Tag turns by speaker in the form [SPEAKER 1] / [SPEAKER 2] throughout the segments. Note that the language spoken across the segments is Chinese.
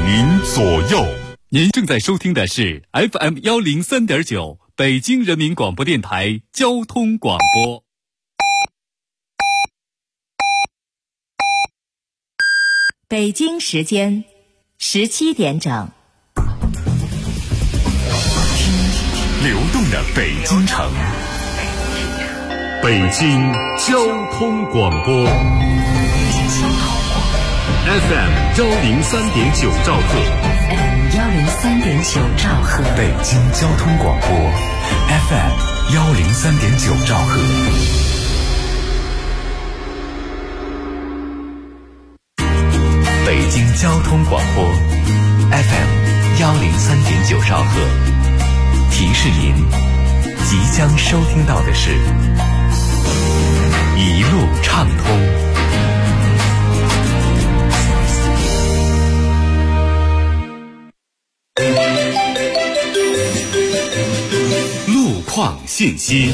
[SPEAKER 1] 您左右。
[SPEAKER 2] 您正在收听的是 FM103.9 北京人民广播电台交通广播。
[SPEAKER 3] 北京时间17点整。
[SPEAKER 1] 流动的北京城，北京交通广播 FM103.9 兆赫
[SPEAKER 3] 103.9 兆赫，
[SPEAKER 1] 北京交通广播 FM103.9 兆赫。北京交通广播 FM103.9 兆赫。提示您，即将收听到的是一路畅通。路况信息。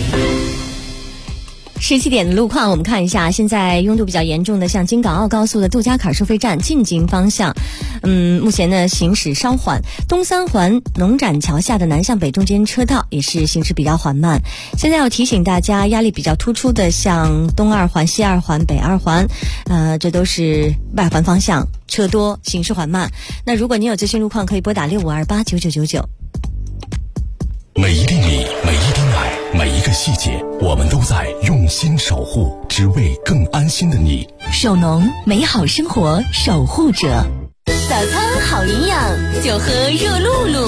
[SPEAKER 3] 17点的路况，我们看一下，现在拥堵比较严重的，像京港澳高速的杜家坎收费站进京方向，目前呢行驶稍缓。东三环农展桥下的南向北中间车道也是行驶比较缓慢。现在要提醒大家，压力比较突出的像东二环、西二环、北二环，这都是外环方向车多，行驶缓慢。那如果您有最新路况，可以拨打65289999。
[SPEAKER 1] 每一粒米，每一滴奶，每一个细节，我们都在用心守护，只为更安心的你。
[SPEAKER 3] 首农，美好生活守护者。早餐好营养，就喝热露露。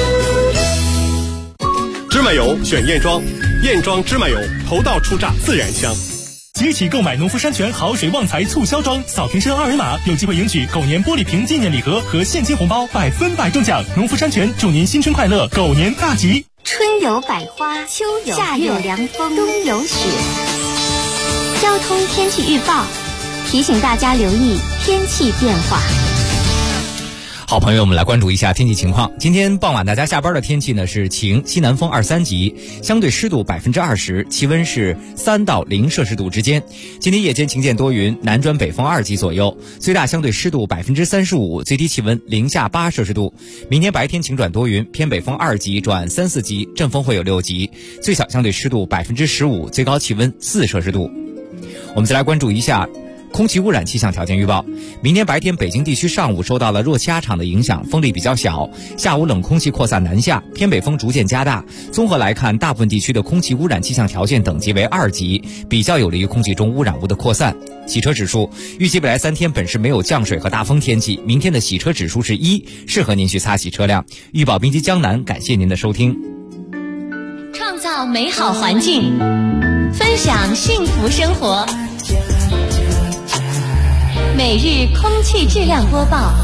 [SPEAKER 4] 芝麻油选燕庄，燕庄芝麻油头道初榨，自然香。
[SPEAKER 5] 即日起购买农夫山泉好水旺财促销装，扫贴身二维码有机会赢取狗年玻璃瓶纪念礼盒和现金红包，100%中奖。农夫山泉祝您新春快乐，狗年大吉。
[SPEAKER 6] 春有百花，秋有夏有凉风，冬有雪。交通天气预报提醒大家留意天气变化。
[SPEAKER 7] 好朋友们，来关注一下天气情况。今天傍晚大家下班的天气呢是晴，西南风2-3级，相对湿度20%，气温是3到0摄氏度之间。今天夜间晴间多云，南转北风2级左右，最大相对湿度35%，最低气温零下8摄氏度。明天白天晴转多云，偏北风2级转3-4级，阵风会有6级，最小相对湿度15%，最高气温4摄氏度。我们再来关注一下空气污染气象条件预报。明天白天北京地区上午受到了热气压场的影响，风力比较小，下午冷空气扩散南下，偏北风逐渐加大。综合来看，大部分地区的空气污染气象条件等级为2级，比较有利于空气中污染物的扩散。洗车指数，预计未来3天本市没有降水和大风天气，明天的洗车指数是1，适合您去擦洗车辆。预报滨吉江南，感谢您的收听。
[SPEAKER 3] 创造美好环境，分享幸福生活。每日空气质量播报。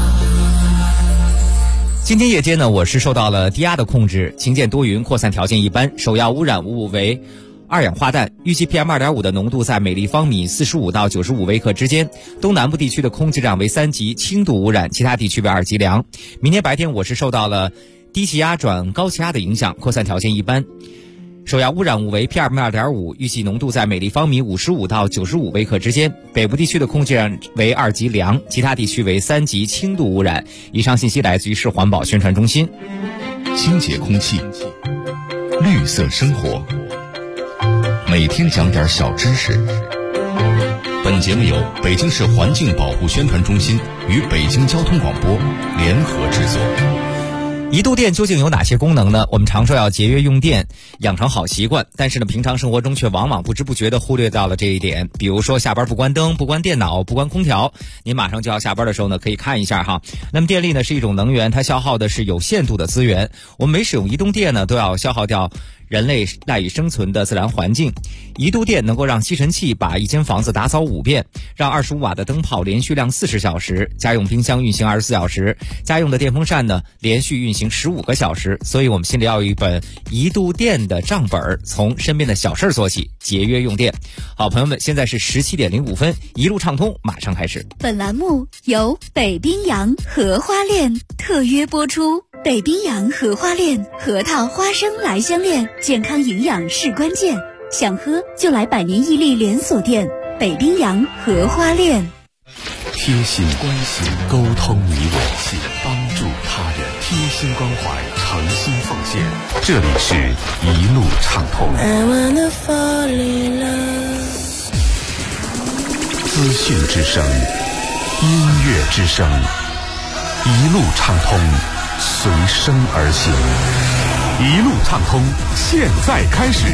[SPEAKER 7] 今天夜间呢，我市受到了低压的控制，晴间多云，扩散条件一般，首要污染物为二氧化氮，预计 PM2.5 的浓度在每立方米45到95微克之间。东南部地区的空气质量为3级，轻度污染，其他地区为2级良。明天白天我市受到了低气压转高气压的影响，扩散条件一般。首要污染物为 PM2.5， 预计浓度在每立方米55到95微克之间。北部地区的空气质量为2级良，其他地区为3级轻度污染。以上信息来自于市环保宣传中心。
[SPEAKER 1] 清洁空气，绿色生活，每天讲点小知识。本节目由北京市环境保护宣传中心与北京交通广播联合制作。
[SPEAKER 7] 一度电究竟有哪些功能呢？我们常说要节约用电，养成好习惯，但是呢，平常生活中却往往不知不觉地忽略到了这一点。比如说下班不关灯、不关电脑、不关空调，您马上就要下班的时候呢，可以看一下哈。那么电力呢是一种能源，它消耗的是有限度的资源，我们每使用移动电呢，都要消耗掉人类赖以生存的自然环境。一度电能够让吸尘器把一间房子打扫5遍，让25瓦的灯泡连续亮40小时，家用冰箱运行24小时，家用的电风扇呢连续运行15个小时。所以我们心里要有一本一度电的账本，从身边的小事做起，节约用电。好朋友们，现在是17点05分，一路畅通马上开始。
[SPEAKER 8] 本栏目由北冰洋荷花恋特约播出。北冰洋荷花恋，核桃花生来相恋，健康营养是关键，想喝就来百年屹立连锁店北冰洋荷花恋。
[SPEAKER 1] 贴心关心沟通你我，帮助
[SPEAKER 9] 心关怀，诚心奉献。这里是一路畅通。资讯之声，音乐之声，一路畅通，随声而行。一路畅通，现在开始。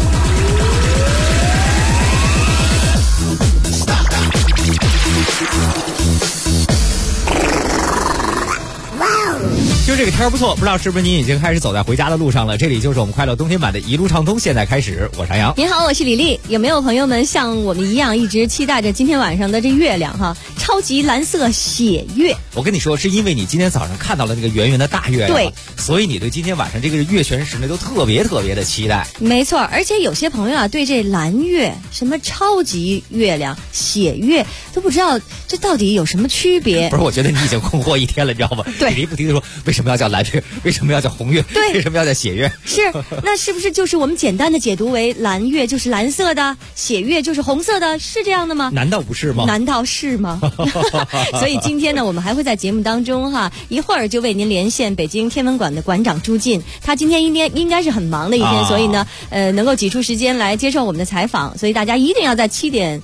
[SPEAKER 7] 就这个天儿不错，不知道是不是您已经开始走在回家的路上了？这里就是我们快乐冬天版的一路畅通，现在开始，我是杨洋。
[SPEAKER 3] 您好，我是李丽。有没有朋友们像我们一样一直期待着今天晚上的这月亮哈？超级蓝色血月。
[SPEAKER 7] 我跟你说，是因为你今天早上看到了那个圆圆的大月亮，
[SPEAKER 3] 对，
[SPEAKER 7] 所以你对今天晚上这个月全食呢都特别的期待。
[SPEAKER 3] 没错，而且有些朋友啊，对这蓝月、什么超级月亮、血月都不知道这到底有什么区别。
[SPEAKER 7] 不是，我觉得你已经困惑一天了，你知道吗？
[SPEAKER 3] 对，
[SPEAKER 7] 李丽不停地说为什么要叫蓝月，为什么要叫红月，
[SPEAKER 3] 对，
[SPEAKER 7] 为什么要叫血月？
[SPEAKER 3] 是，那是不是就是我们简单的解读为蓝月就是蓝色的，血月就是红色的，是这样的吗？
[SPEAKER 7] 难道不是吗？
[SPEAKER 3] 难道是吗？所以今天呢，我们还会在节目当中哈，一会儿就为您连线北京天文馆的馆长朱进，他今天应该是很忙的一天，所以呢，能够挤出时间来接受我们的采访，所以大家一定要在17点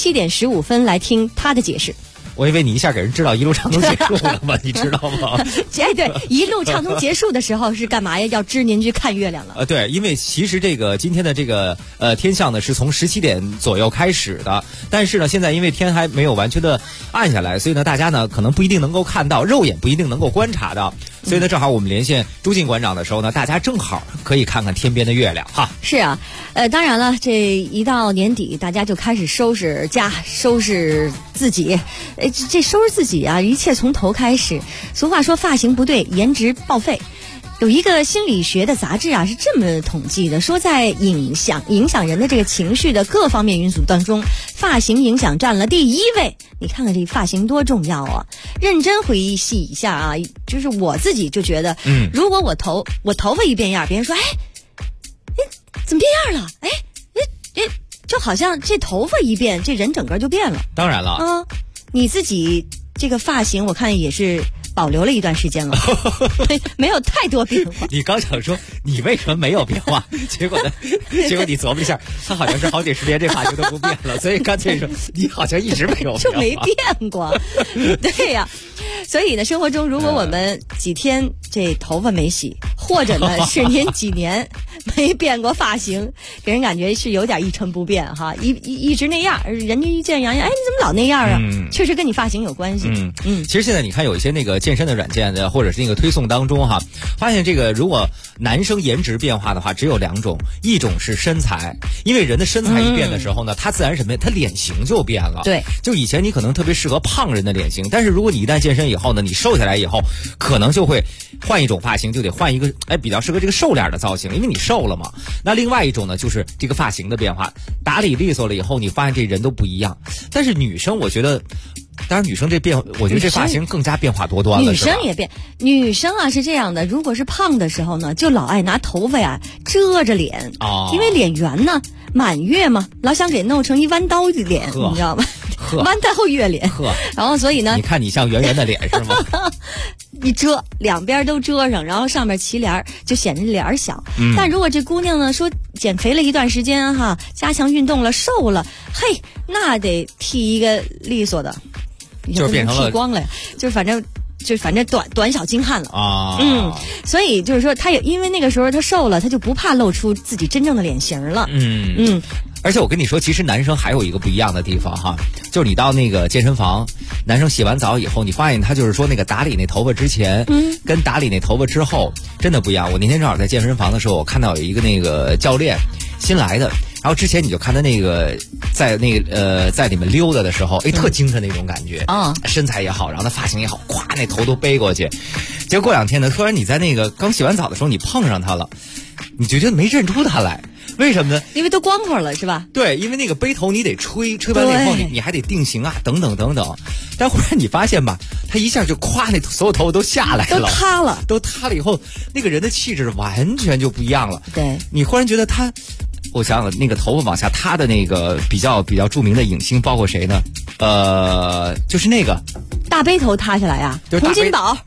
[SPEAKER 3] 15分来听他的解释。
[SPEAKER 7] 我以为你一下给人知道一路畅通结束了吗？你知道吗？
[SPEAKER 3] 哎，对，一路畅通结束的时候是干嘛呀？要支您去看月亮了。
[SPEAKER 7] 对，因为其实这个今天的这个天象呢是从17点左右开始的，但是呢现在因为天还没有完全的暗下来，所以呢大家呢可能不一定能够看到，肉眼不一定能够观察到，所以呢正好我们连线朱进馆长的时候呢，大家正好可以看看天边的月亮哈。
[SPEAKER 3] 是啊，当然了，这一到年底，大家就开始收拾家，收拾自己。这收拾自己啊，一切从头开始。俗话说发型不对，颜值报废。有一个心理学的杂志啊，是这么统计的，说在影响人的这个情绪的各方面因素当中，发型影响占了第1位。你看看这发型多重要啊！认真回忆细一下啊，就是我自己就觉得，如果我头发一变样，别人说，哎，怎么变样了？哎，就好像这头发一变，这人整个就变了。
[SPEAKER 7] 当然了，
[SPEAKER 3] 你自己这个发型我看也是保留了一段时间了，没有太多变化。
[SPEAKER 7] 你刚想说你为什么没有变化，结果你琢磨一下，他好像是好几十年这发型都不变了，所以干脆说你好像一直没有变化，
[SPEAKER 3] 就没变过。对呀，所以呢，生活中如果我们几天这头发没洗，或者呢是您几年没变过发型，给人感觉是有点一成不变哈，一直那样，人家一见杨洋，哎，你怎么老那样啊？确实跟你发型有关系。
[SPEAKER 7] 其实现在你看有一些那个健身的软件的，或者是那个推送当中哈，发现这个如果男生颜值变化的话，只有2种，一种是身材，因为人的身材一变的时候呢，他自然什么呀？他脸型就变了。
[SPEAKER 3] 对，
[SPEAKER 7] 就以前你可能特别适合胖人的脸型，但是如果你一旦健身以后呢，你瘦下来以后，可能就会换一种发型，就得换一个比较适合这个瘦脸的造型，因为你瘦了嘛。那另外一种呢，就是这个发型的变化，打理利索了以后，你发现这人都不一样。但是女生，我觉得。当然，女生我觉得这发型更加变化多端了。
[SPEAKER 3] 女生也变，女生啊是这样的，如果是胖的时候呢，就老爱拿头发呀遮着脸，因为脸圆呢，满月嘛，老想给弄成一弯刀的脸，你知道吗？弯刀月脸。然后所以呢，
[SPEAKER 7] 你看你像圆圆的脸是吗？
[SPEAKER 3] 一遮，两边都遮上，然后上面齐帘，就显得脸小。但如果这姑娘呢说减肥了一段时间哈，加强运动了，瘦了，嘿，那得剃一个利索的。
[SPEAKER 7] 就是变成了
[SPEAKER 3] 剃光了，就是反正短小精悍了
[SPEAKER 7] 啊。
[SPEAKER 3] 所以就是说，他也因为那个时候他瘦了，他就不怕露出自己真正的脸型了。
[SPEAKER 7] 而且我跟你说，其实男生还有一个不一样的地方哈，就是你到那个健身房，男生洗完澡以后，你发现他就是说那个打理那头发之前，跟打理那头发之后真的不一样。我那天正好在健身房的时候，我看到有一个那个教练新来的，然后之前你就看他那个在里面溜达的时候，特精神那种感觉啊，身材也好，然后他发型也好，咵那头都背过去。结果过2天呢，突然你在那个刚洗完澡的时候，你碰上他了，你就觉得没认出他来。为什么呢？
[SPEAKER 3] 因为都光头了是吧？
[SPEAKER 7] 对，因为那个背头你得吹完了以后你还得定型啊，等等。但忽然你发现吧，他一下就咵，那所有头发都下来了，都塌了以后，那个人的气质完全就不一样了。
[SPEAKER 3] 对，
[SPEAKER 7] 你忽然觉得他，我想想，那个头发往下塌的那个比较著名的影星包括谁呢？就是那个
[SPEAKER 3] 大背头塌下来呀，洪金宝。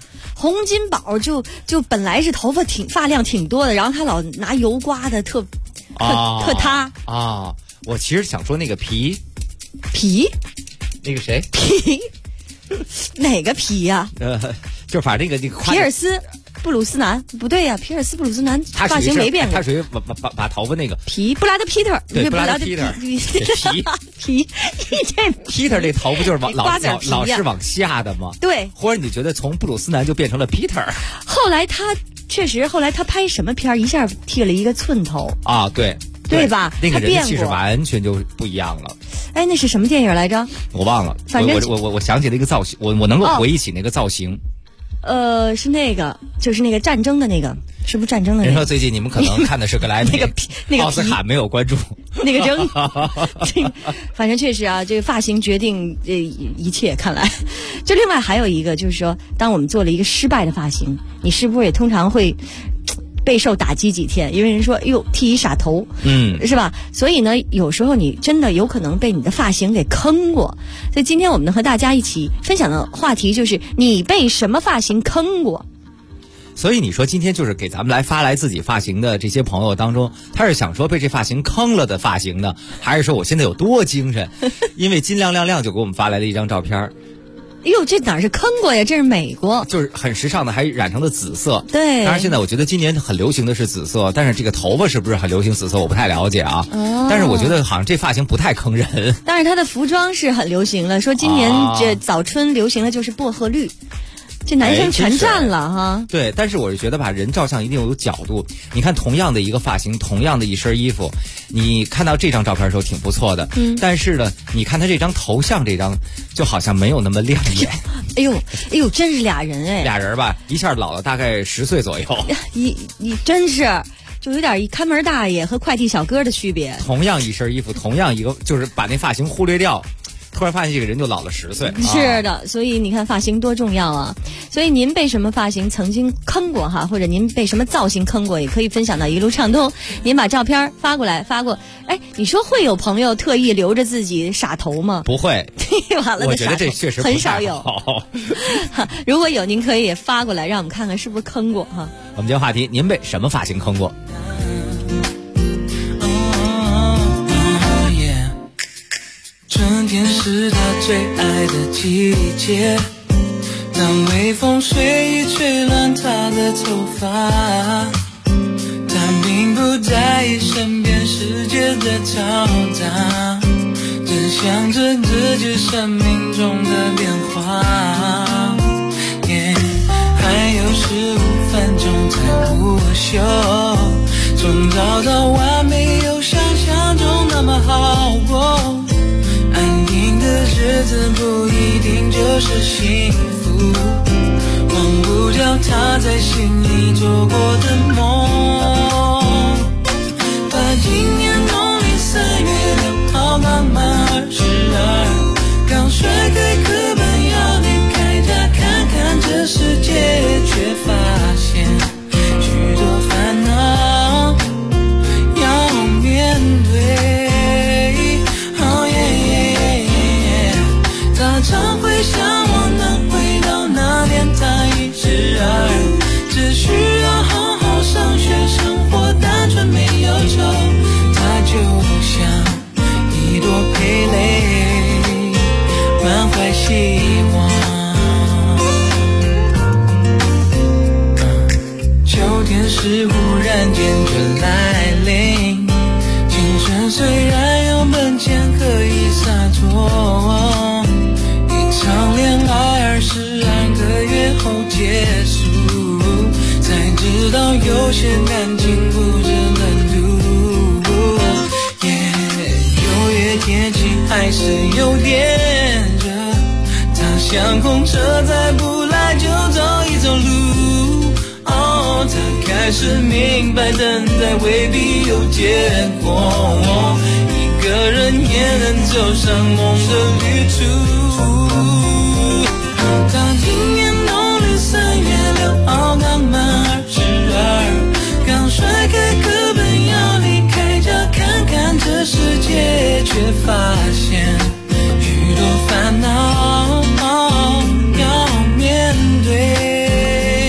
[SPEAKER 3] 洪金宝就本来是头发发量挺多的，然后他老拿油刮的特塌
[SPEAKER 7] 啊。我其实想说那个皮，那个谁
[SPEAKER 3] 皮，哪个皮呀？
[SPEAKER 7] 就是把那个
[SPEAKER 3] 皮尔斯布鲁斯南不对呀，皮尔斯布鲁斯南发型没变过，
[SPEAKER 7] 他属于把头发那个
[SPEAKER 3] 皮布拉德皮特，
[SPEAKER 7] 对布拉德皮特
[SPEAKER 3] 皮
[SPEAKER 7] Peter 这头发就是老是往下的吗？
[SPEAKER 3] 对，
[SPEAKER 7] 或者你觉得从布鲁斯南就变成了 Peter？
[SPEAKER 3] 后来他拍什么片一下剃了一个寸头
[SPEAKER 7] 啊？对
[SPEAKER 3] 吧？
[SPEAKER 7] 那个人的气势完全就不一样了。
[SPEAKER 3] 哎，那是什么电影来着？
[SPEAKER 7] 我忘了。
[SPEAKER 3] 反正
[SPEAKER 7] 我想起了一个造型，我能够回忆起那个造型。
[SPEAKER 3] 是那个，就是那个战争的那个，是不是战争的那个？
[SPEAKER 7] 人说最近你们可能看的是格莱美，
[SPEAKER 3] 那个
[SPEAKER 7] 奥斯卡没有关注。
[SPEAKER 3] 那个扔，反正确实啊，这个发型决定一切。看来，就另外还有一个就是说，当我们做了一个失败的发型，你是不是也通常会备受打击几天？因为人说，哎呦，剃一傻头，是吧？所以呢，有时候你真的有可能被你的发型给坑过。所以今天我们呢和大家一起分享的话题就是你被什么发型坑过。
[SPEAKER 7] 所以你说今天就是给咱们发来自己发型的这些朋友当中，他是想说被这发型坑了的发型呢，还是说我现在有多精神？因为金亮亮就给我们发来了一张照片。
[SPEAKER 3] 哎呦，这哪是坑过呀？这是美过，
[SPEAKER 7] 就是很时尚的，还染成了紫色。
[SPEAKER 3] 对，
[SPEAKER 7] 当然现在我觉得今年很流行的是紫色，但是这个头发是不是很流行紫色，我不太了解啊。但是我觉得好像这发型不太坑人。
[SPEAKER 3] 但是他的服装是很流行了，说今年这早春流行的就是薄荷绿。这男生全占了哈。
[SPEAKER 7] 对，但是我是觉得吧，人照相一定有角度。你看，同样的一个发型，同样的一身衣服，你看到这张照片的时候挺不错的，但是呢，你看他这张头像这张，就好像没有那么亮眼。
[SPEAKER 3] 哎呦，真是俩人哎，
[SPEAKER 7] 俩人吧，一下老了大概10岁左右。
[SPEAKER 3] 你真是。就有点看门大爷和快递小哥的区别。
[SPEAKER 7] 同样一身衣服，同样一个，就是把那发型忽略掉。突然发现这个人就老了10岁。
[SPEAKER 3] 是的，所以你看发型多重要啊！所以您被什么发型曾经坑过哈，或者您被什么造型坑过，也可以分享到一路畅通。您把照片发过。哎，你说会有朋友特意留着自己傻头吗？
[SPEAKER 7] 不会。
[SPEAKER 3] 完了，
[SPEAKER 7] 我觉得这确实
[SPEAKER 3] 很少有。如果有，您可以也发过来，让我们看看是不是坑过哈。
[SPEAKER 7] 我们今天话题，您被什么发型坑过？
[SPEAKER 10] 春天是他最爱的季节，当微风随意吹乱他的头发，他并不在意身边世界的嘈杂，只想着自己生命中的变化。还有15分钟才午休，从早到晚没有想象中那么好过。安定的日子不一定就是幸福，忘不掉他在心里做过的梦。他今年农历3月6号满满22，刚甩开课本要离开家看看这世界，却发现许多烦恼要面对。常会想我能回到那年他112，只需要好好上学，生活单纯没有愁。他就像一朵蓓蕾，满怀希望。秋天是忽然间就来临，青春虽然有门前可以洒脱，场恋爱22个月后结束，才知道有些感情不值得赌。9月天气还是有点热，他想空车再不来就走一走路。他开始明白等待未必有结果，一个人也能走上梦的旅途。他今年农历3月6号刚满22，刚甩开课本要离开家看看这世界，却发现许多烦恼要面对。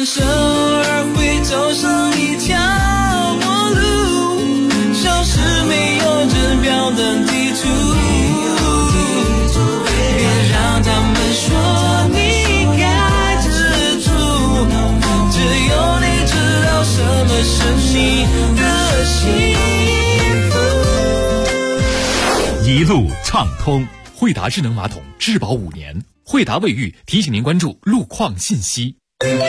[SPEAKER 10] 人生而会走上一条陌路，像是没有指标的地图。别让他们说你该知足，只有你知道什么是你的幸福。
[SPEAKER 11] 一路畅通，惠达智能马桶质保5年。惠达卫浴提醒您关注路况信息。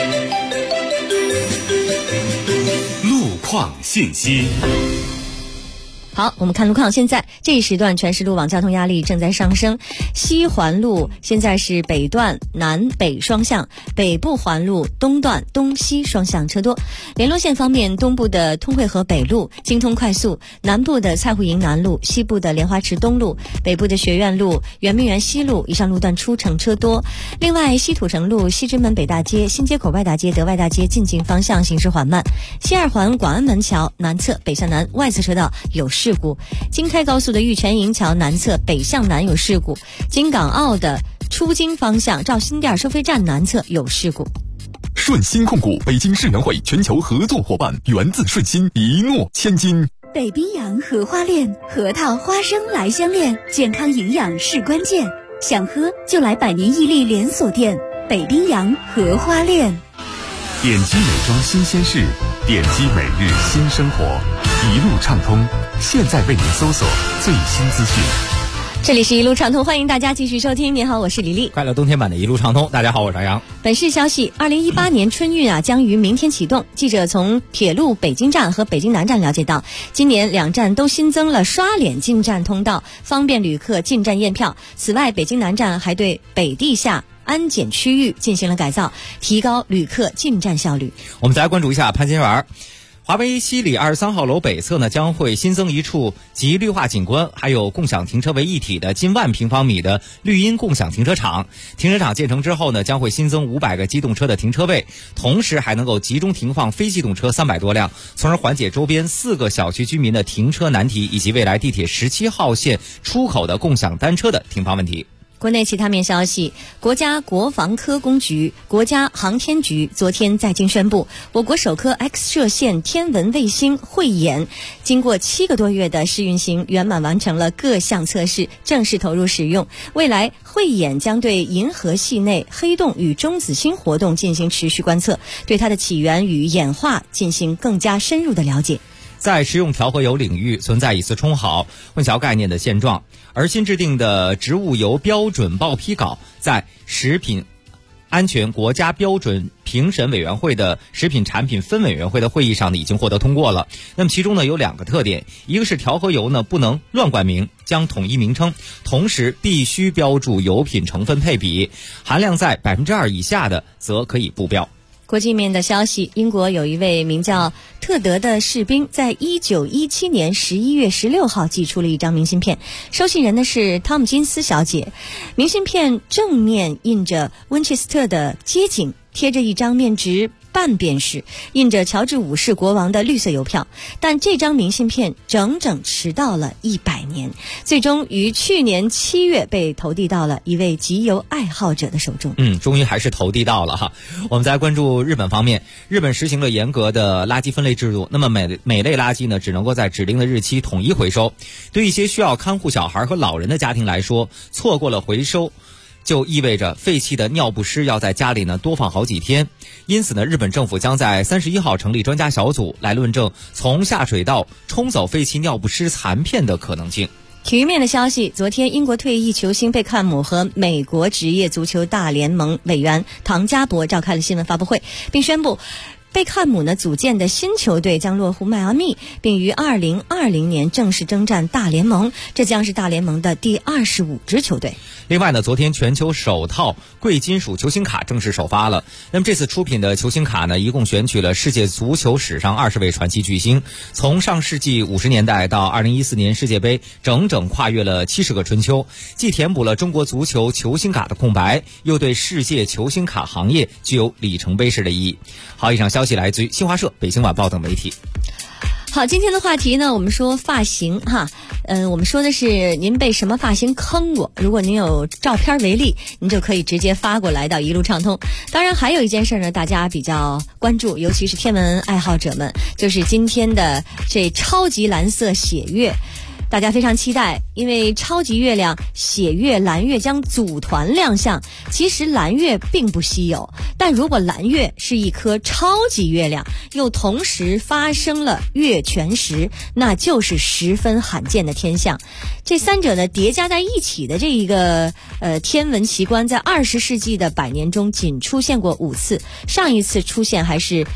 [SPEAKER 1] 路况信息。
[SPEAKER 3] 好，我们看路况。现在这一时段全市路网交通压力正在上升。西环路现在是北段南北双向，北部环路东段东西双向车多。联络线方面，东部的通惠河北路、京通快速，南部的蔡户营南路，西部的莲花池东路，北部的学院路、圆明园西路以上路段出城车多。另外，西土城路、西直门北大街、新街口外大街、德外大街进京方向行驶缓慢。西二环广安门桥南侧北向南外侧车道有事故。京开高速的玉泉营桥南侧北向南有事故。京港澳的出京方向肇新店收费站南侧有事故。
[SPEAKER 12] 顺鑫控股北京世园会全球合作伙伴，源自顺鑫，一诺千金。
[SPEAKER 8] 北冰洋荷花恋，核桃花生来相恋，健康营养是关键。想喝就来百年屹立连锁店北冰洋荷花恋。
[SPEAKER 9] 点击美妆新鲜事，点击每日新生活，一路畅通，现在为您搜索最新资讯。
[SPEAKER 3] 这里是一路畅通，欢迎大家继续收听。您好，我是李丽。
[SPEAKER 7] 快乐冬天版的一路畅通，大家好，我是杨洋。
[SPEAKER 3] 本市消息，2018年春运将于明天启动。记者从铁路北京站和北京南站了解到，今年2站都新增了刷脸进站通道，方便旅客进站验票。此外，北京南站还对北地下安检区域进行了改造，提高旅客进站效率。
[SPEAKER 7] 我们再来关注一下潘金园。华为西里23号楼北侧呢，将会新增一处集绿化景观还有共享停车为一体的近1万平方米的绿荫共享停车场。停车场建成之后呢，将会新增500个机动车的停车位，同时还能够集中停放非机动车300多辆，从而缓解周边4个小区居民的停车难题，以及未来地铁17号线出口的共享单车的停放问题。
[SPEAKER 3] 国内其他面消息，国家国防科工局、国家航天局昨天在京宣布，我国首颗 X 射线天文卫星慧眼经过7个多月的试运行，圆满完成了各项测试，正式投入使用。未来慧眼将对银河系内黑洞与中子星活动进行持续观测，对它的起源与演化进行更加深入的了解。
[SPEAKER 7] 在食用调和油领域存在以次充好、混淆概念的现状，而新制定的植物油标准报批稿在食品安全国家标准评审委员会的食品产品分委员会的会议上呢，已经获得通过了。那么其中呢有2个特点，一个是调和油呢不能乱冠名，将统一名称，同时必须标注油品成分配比，含量在2%以下的则可以不标。
[SPEAKER 3] 国际面的消息，英国有一位名叫特德的士兵，在1917年11月16号寄出了一张明信片，收信人呢是汤姆金斯小姐。明信片正面印着温切斯特的街景，贴着一张面值半便士、印着乔治5世国王的绿色邮票，但这张明信片整整迟到了100年，最终于去年7月被投递到了一位集邮爱好者的手中。
[SPEAKER 7] 终于还是投递到了哈。我们再关注日本方面，日本实行了严格的垃圾分类制度，那么每类垃圾呢只能够在指定的日期统一回收。对一些需要看护小孩和老人的家庭来说，错过了回收就意味着废弃的尿不湿要在家里呢多放好几天。因此呢，日本政府将在31号成立专家小组来论证从下水道冲走废弃尿不湿残片的可能性。
[SPEAKER 3] 体育面的消息，昨天英国退役球星贝克汉姆和美国职业足球大联盟委员唐加博召开了新闻发布会，并宣布贝克汉姆呢组建的新球队将落户迈阿密，并于2020年正式征战大联盟，这将是大联盟的第25支球队。
[SPEAKER 7] 另外呢，昨天全球首套贵金属球星卡正式首发了。那么这次出品的球星卡呢，一共选取了世界足球史上20位传奇巨星，从上世纪50年代到2014年世界杯，整整跨越了70个春秋，既填补了中国足球球星卡的空白，又对世界球星卡行业具有里程碑式的意义。好，以上消息来自于新华社、北京晚报等媒体。
[SPEAKER 3] 好，今天的话题呢，我们说发型哈，我们说的是您被什么发型坑过？如果您有照片为例，您就可以直接发过来到一路畅通。当然，还有一件事呢，大家比较关注，尤其是天文爱好者们，就是今天的这超级蓝色血月。大家非常期待，因为超级月亮血月蓝月将组团亮相。其实蓝月并不稀有，但如果蓝月是一颗超级月亮，又同时发生了月全食，那就是十分罕见的天象。这三者呢叠加在一起的这一个天文奇观，在20世纪的100年中仅出现过5次，上一次出现还是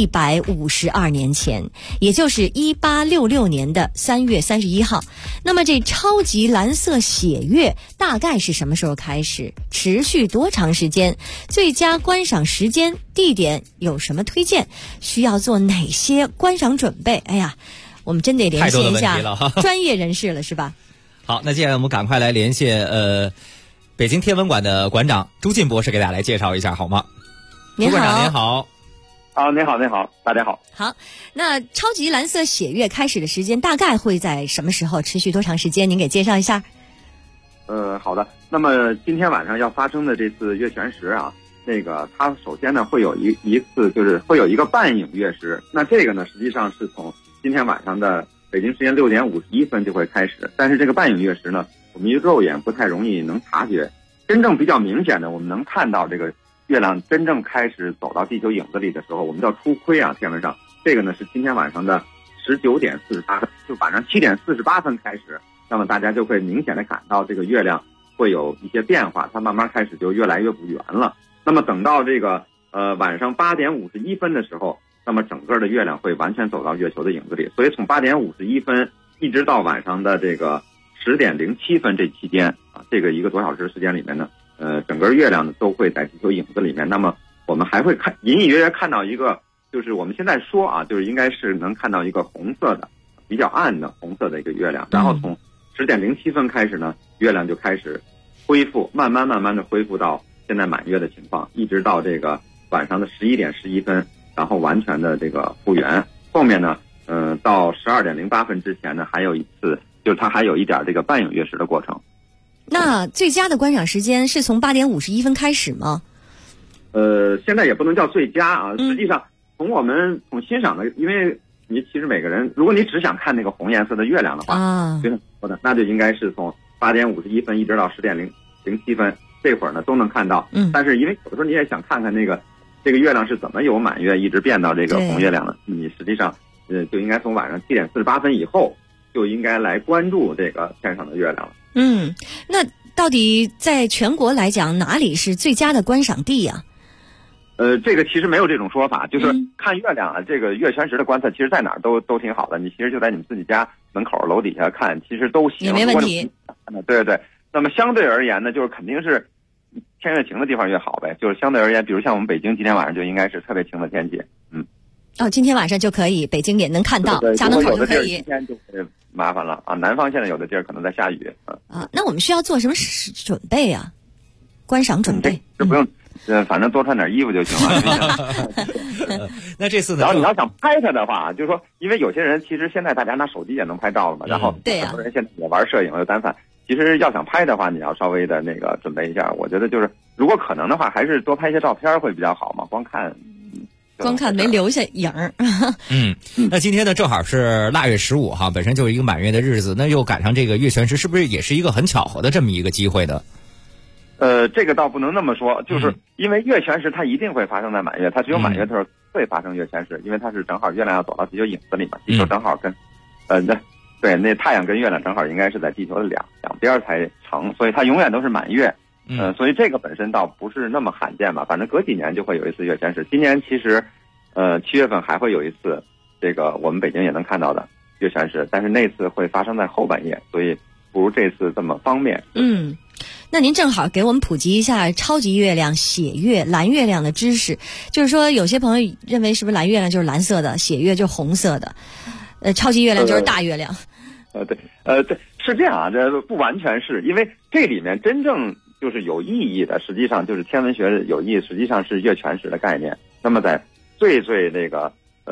[SPEAKER 3] 152年前，也就是1866年的3月31号。那么这超级蓝色血月大概是什么时候开始，持续多长时间，最佳观赏时间地点有什么推荐，需要做哪些观赏准备？哎呀，我们真得联系一下专业人士了是吧？
[SPEAKER 7] 好，那接下来我们赶快来连线北京天文馆的馆长朱进博士，给大家来介绍一下好吗？
[SPEAKER 3] 您好。
[SPEAKER 7] 朱馆长您好。
[SPEAKER 13] 您好，您好，大家好。
[SPEAKER 3] 好，那超级蓝色血月开始的时间大概会在什么时候，持续多长时间？您给介绍一下。
[SPEAKER 13] 好的。那么今天晚上要发生的这次月全食啊，它首先呢会有一次，就是会有一个半影月食。那这个呢实际上是从今天晚上的北京时间6点51分就会开始，但是这个半影月食呢，我们肉眼不太容易能察觉。真正比较明显的，我们能看到这个月亮真正开始走到地球影子里的时候，我们叫初窥啊，天文上这个呢是今天晚上的19点48分，就晚上7点48分开始。那么大家就会明显的感到这个月亮会有一些变化，它慢慢开始就越来越不圆了。那么等到这个晚上8点51分的时候，那么整个的月亮会完全走到月球的影子里。所以从8点51分一直到晚上的这个10点07分这期间啊，这个1个多小时时间里面呢，整个月亮呢都会在地球影子里面。那么我们还会隐隐约约看到一个，就是我们现在说啊，就是应该是能看到一个红色的比较暗的红色的一个月亮。然后从10点07分开始呢，月亮就开始恢复，慢慢的恢复到现在满月的情况，一直到这个晚上的11点11分，然后完全的这个复原。后面呢到12点08分之前呢，还有一次，就是它还有一点这个半影月食的过程。
[SPEAKER 3] 那最佳的观赏时间是从8点51分开始吗？
[SPEAKER 13] 现在也不能叫最佳啊，实际上从欣赏的，因为你其实每个人，如果你只想看那个红颜色的月亮的话，那就应该是从8点51分一直到10点07分，这会儿呢都能看到。但是因为有的时候你也想看看这个月亮是怎么由满月一直变到这个红月亮的，你实际上就应该从晚上7点48分以后就应该来关注这个天上的月亮了。
[SPEAKER 3] 那到底在全国来讲，哪里是最佳的观赏地呀？
[SPEAKER 13] 这个其实没有这种说法，就是看月亮啊，这个月全食的观测，其实在哪儿都挺好的。你其实就在你们自己家门口楼底下看，其实都行，
[SPEAKER 3] 也没问题。
[SPEAKER 13] 对。那么相对而言呢，就是肯定是天越晴的地方越好呗。就是相对而言，比如像我们北京今天晚上就应该是特别晴的天气。
[SPEAKER 3] 今天晚上就可以，北京也能看到，家门口就可以。
[SPEAKER 13] 今天就会麻烦了啊！南方现在有的地儿可能在下雨
[SPEAKER 3] 那我们需要做什么准备啊？观赏准备？
[SPEAKER 13] 这不用。反正多穿点衣服就行了。
[SPEAKER 7] 那这次呢？
[SPEAKER 13] 然后你要想拍它的话，就是说，因为有些人其实现在大家拿手机也能拍照了嘛，然后很多人现在也玩摄影又单反，其实要想拍的话，你要稍微的准备一下。我觉得就是如果可能的话，还是多拍一些照片会比较好嘛。光看
[SPEAKER 3] 没留下影儿。
[SPEAKER 7] 那今天呢，正好是腊月15哈，本身就是一个满月的日子，那又赶上这个月全食，是不是也是一个很巧合的这么一个机会的？
[SPEAKER 13] 这个倒不能那么说，就是因为月全食它一定会发生在满月，它只有满月的时候会发生月全食，因为它是正好月亮要走到地球影子里嘛，地球正好跟那太阳跟月亮正好应该是在地球的两边才成，所以它永远都是满月。所以这个本身倒不是那么罕见吧，反正隔几年就会有一次月全食。今年其实7月份还会有一次，这个我们北京也能看到的月全食，但是那次会发生在后半夜，所以不如这次这么方便。
[SPEAKER 3] 那您正好给我们普及一下超级月亮、血月、蓝月亮的知识。就是说，有些朋友认为是不是蓝月亮就是蓝色的，血月就是红色的，超级月亮就是大月亮。
[SPEAKER 13] 对，是这样啊，这不完全是，因为这里面真正就是有意义的，实际上就是天文学有意义，实际上是月全食的概念。那么在最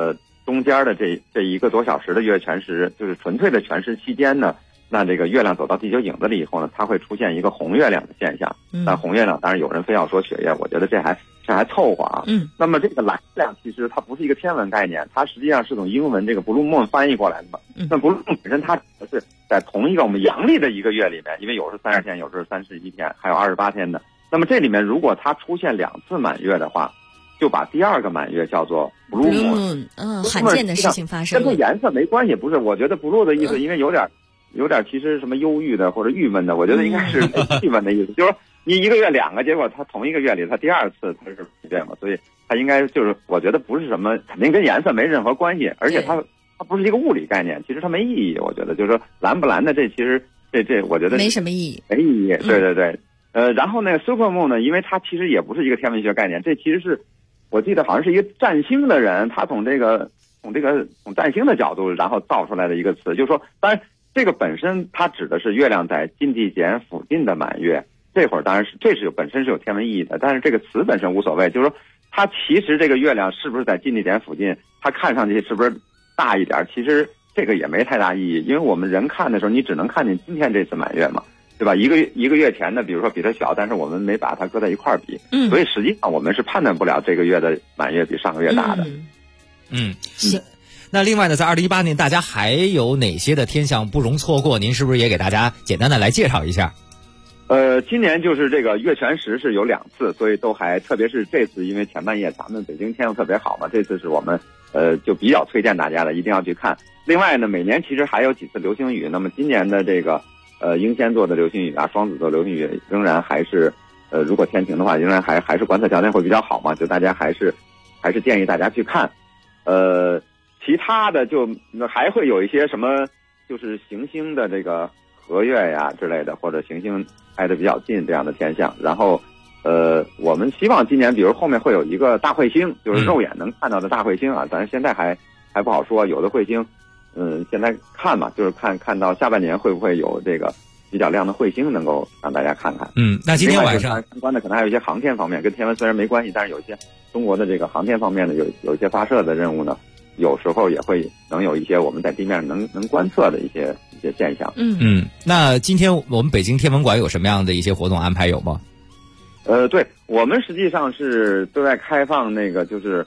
[SPEAKER 13] 中间的这1个多小时的月全食，就是纯粹的全食期间呢，那这个月亮走到地球影子里以后呢，它会出现一个红月亮的现象。但红月亮当然有人非要说血月，我觉得这还凑合啊。那么这个蓝月亮其实它不是一个天文概念，它实际上是从英文这个 blue moon 翻译过来的嘛。那 blue moon 本身它指的是在同一个我们阳历的一个月里面，因为有时30天，有时31天，还有28天的。那么这里面如果它出现2次满月的话，就把第2个满月叫做 blue moon。
[SPEAKER 3] 罕见的事情发生了。
[SPEAKER 13] 跟它颜色没关系，不是？我觉得 blue 的意思，因为有点其实什么忧郁的或者郁闷的，我觉得应该是气氛的意思，就是说你一个月2个，结果它同一个月里它第2次它是这样嘛，所以它应该就是我觉得不是什么，肯定跟颜色没任何关系，而且它不是一个物理概念，其实它没意义。我觉得就是说蓝不蓝的这其实这我觉得
[SPEAKER 3] 没什么意义，
[SPEAKER 13] 没意义。对对。然后那个 super moon 呢，因为它其实也不是一个天文学概念，这其实是我记得好像是一个占星的人，他从占星的角度然后造出来的一个词，就是说当然这个本身它指的是月亮在近地点附近的满月，这会儿当然是这是本身是有天文意义的，但是这个词本身无所谓，就是说它其实这个月亮是不是在近地点附近，它看上去是不是大一点，其实这个也没太大意义，因为我们人看的时候你只能看见今天这次满月嘛，对吧？一个月前的比如说比它小，但是我们没把它搁在一块儿比，所以实际上我们是判断不了这个月的满月比上个月大的。
[SPEAKER 3] 行。
[SPEAKER 7] 那另外呢，在2018年大家还有哪些的天象不容错过？您是不是也给大家简单的来介绍一下？
[SPEAKER 13] 今年就是这个月全食是有2次，所以都还特别是这次，因为前半夜咱们北京天气特别好嘛，这次是我们就比较推荐大家的，一定要去看。另外呢，每年其实还有几次流星雨，那么今年的这个英仙座的流星雨啊，双子座流星雨仍然还是如果天晴的话，仍然还是观测条件会比较好嘛，就大家还是建议大家去看。其他的就还会有一些什么，就是行星的这个合月呀之类的，或者行星挨得比较近这样的天象。然后，我们希望今年，比如后面会有一个大彗星，就是肉眼能看到的大彗星啊。咱现在还不好说，有的彗星，现在看嘛，就是看到下半年会不会有这个比较亮的彗星能够让大家看看。
[SPEAKER 7] 那今天晚上
[SPEAKER 13] 相关的可能还有一些航天方面，跟天文虽然没关系，但是有一些中国的这个航天方面的有一些发射的任务呢。有时候也会能有一些我们在地面能观测的一些现象。
[SPEAKER 7] 那今天我们北京天文馆有什么样的一些活动安排有吗？
[SPEAKER 13] 对，我们实际上是对外开放那个就是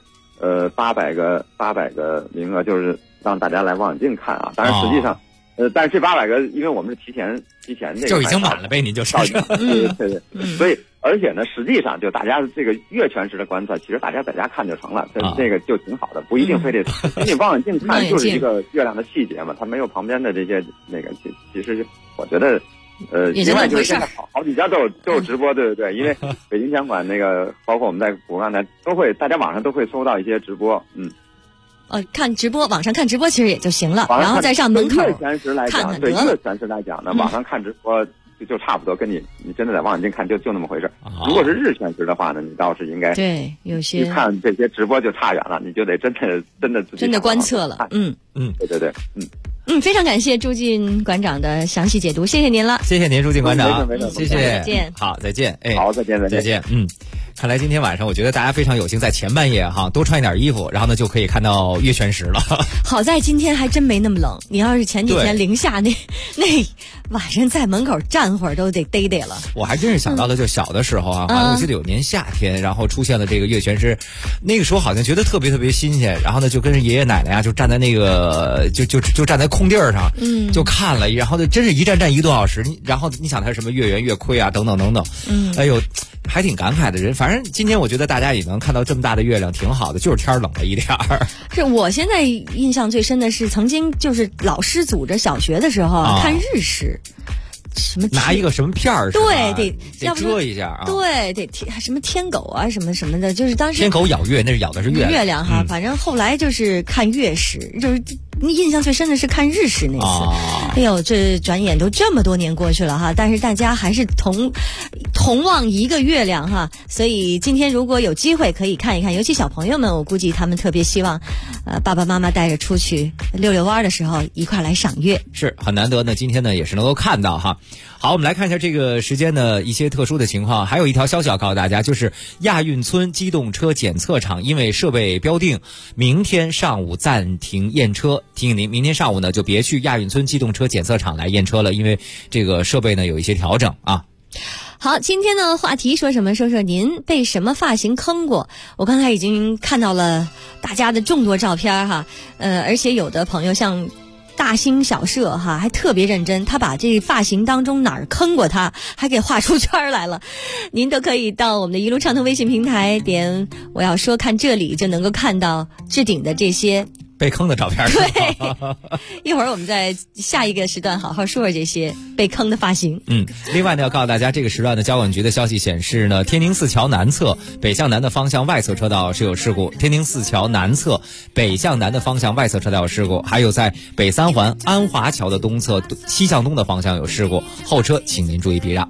[SPEAKER 13] 800个名额，就是让大家来望远镜看啊。当然实际上但是这800个，因为我们是提前这个
[SPEAKER 7] 就已经满了呗，您就是
[SPEAKER 13] 对，所以而且呢，实际上就大家这个月全食的观测，其实大家在家看就成了，这个就挺好的，不一定非得你望远镜看就是一个月亮的细节嘛，它没有旁边的这些那个，其实我觉得另外就是现在好几家都有直播，对对对，因为北京天文馆那个，包括我们在古港台都会，大家网上都会搜到一些直播，
[SPEAKER 3] 看直播，网上看直播其实也就行了，然后再上门口
[SPEAKER 13] 月全食来讲，对月全食来讲呢，网上看直播就差不多，跟你真的在望远镜看就那么回事。如果是日全食的话呢，你倒是应该
[SPEAKER 3] 对有些
[SPEAKER 13] 一看这些直播就差远了，你就得真的
[SPEAKER 3] 观测了。
[SPEAKER 13] 对，
[SPEAKER 3] 非常感谢朱进馆长的详细解读，谢谢您了。
[SPEAKER 7] 谢谢您，朱进馆长，谢谢，
[SPEAKER 3] 再见。
[SPEAKER 7] 好，再见。
[SPEAKER 13] 好，再见。
[SPEAKER 7] 看来今天晚上我觉得大家非常有幸在前半夜多穿一点衣服，然后呢就可以看到月全食了。
[SPEAKER 3] 好在今天还真没那么冷，你要是前几天零下那晚上在门口站会儿都得嘚了。
[SPEAKER 7] 我还真是想到了，就小的时候好像我记得有年夏天，然后出现了这个月全食，那个时候好像觉得特别特别新鲜，然后呢就跟着爷爷奶奶就站在那个就站在空地儿上，就看了，然后就真是一站1个多小时，然后你想它什么月圆月亏啊等等等等，哎呦，还挺感慨的人。反正今天我觉得大家也能看到这么大的月亮，挺好的，就是天冷了一点儿。
[SPEAKER 3] 是我现在印象最深的是，曾经就是老师组织小学的时候看日食。什么
[SPEAKER 7] 拿一个什么片儿？
[SPEAKER 3] 对，得
[SPEAKER 7] 遮一下啊！
[SPEAKER 3] 对，得什么天狗啊，什么什么的，就是当时
[SPEAKER 7] 天狗咬月，那是咬的是月
[SPEAKER 3] 亮哈。反正后来就是看月食，就是印象最深的是看日食那次。哎呦，这转眼都这么多年过去了哈，但是大家还是同望一个月亮哈。所以今天如果有机会可以看一看，尤其小朋友们，我估计他们特别希望，爸爸妈妈带着出去溜溜弯的时候一块来赏月，
[SPEAKER 7] 是很难得呢。今天呢也是能够看到哈。好，我们来看一下这个时间的一些特殊的情况。还有一条消息要告诉大家，就是亚运村机动车检测场因为设备标定，明天上午暂停验车。提醒您，明天上午呢就别去亚运村机动车检测场来验车了，因为这个设备呢有一些调整啊。
[SPEAKER 3] 好，今天的话题说什么？说说您被什么发型坑过？我刚才已经看到了大家的众多照片哈，而且有的朋友像大兴小社哈，还特别认真，他把这发型当中哪儿坑过他，还给画出圈来了。您都可以到我们的一路畅通微信平台，点我要说看这里，就能够看到置顶的这些
[SPEAKER 7] 被坑的照片。
[SPEAKER 3] 对，一会儿我们在下一个时段好好说说这些被坑的发型。
[SPEAKER 7] 另外呢，要告诉大家，这个时段的交管局的消息显示呢，天宁寺桥南侧北向南的方向外侧车道是有事故，天宁寺桥南侧北向南的方向外侧车道有事故，还有在北三环安华桥的东侧西向东的方向有事故，后车请您注意避让。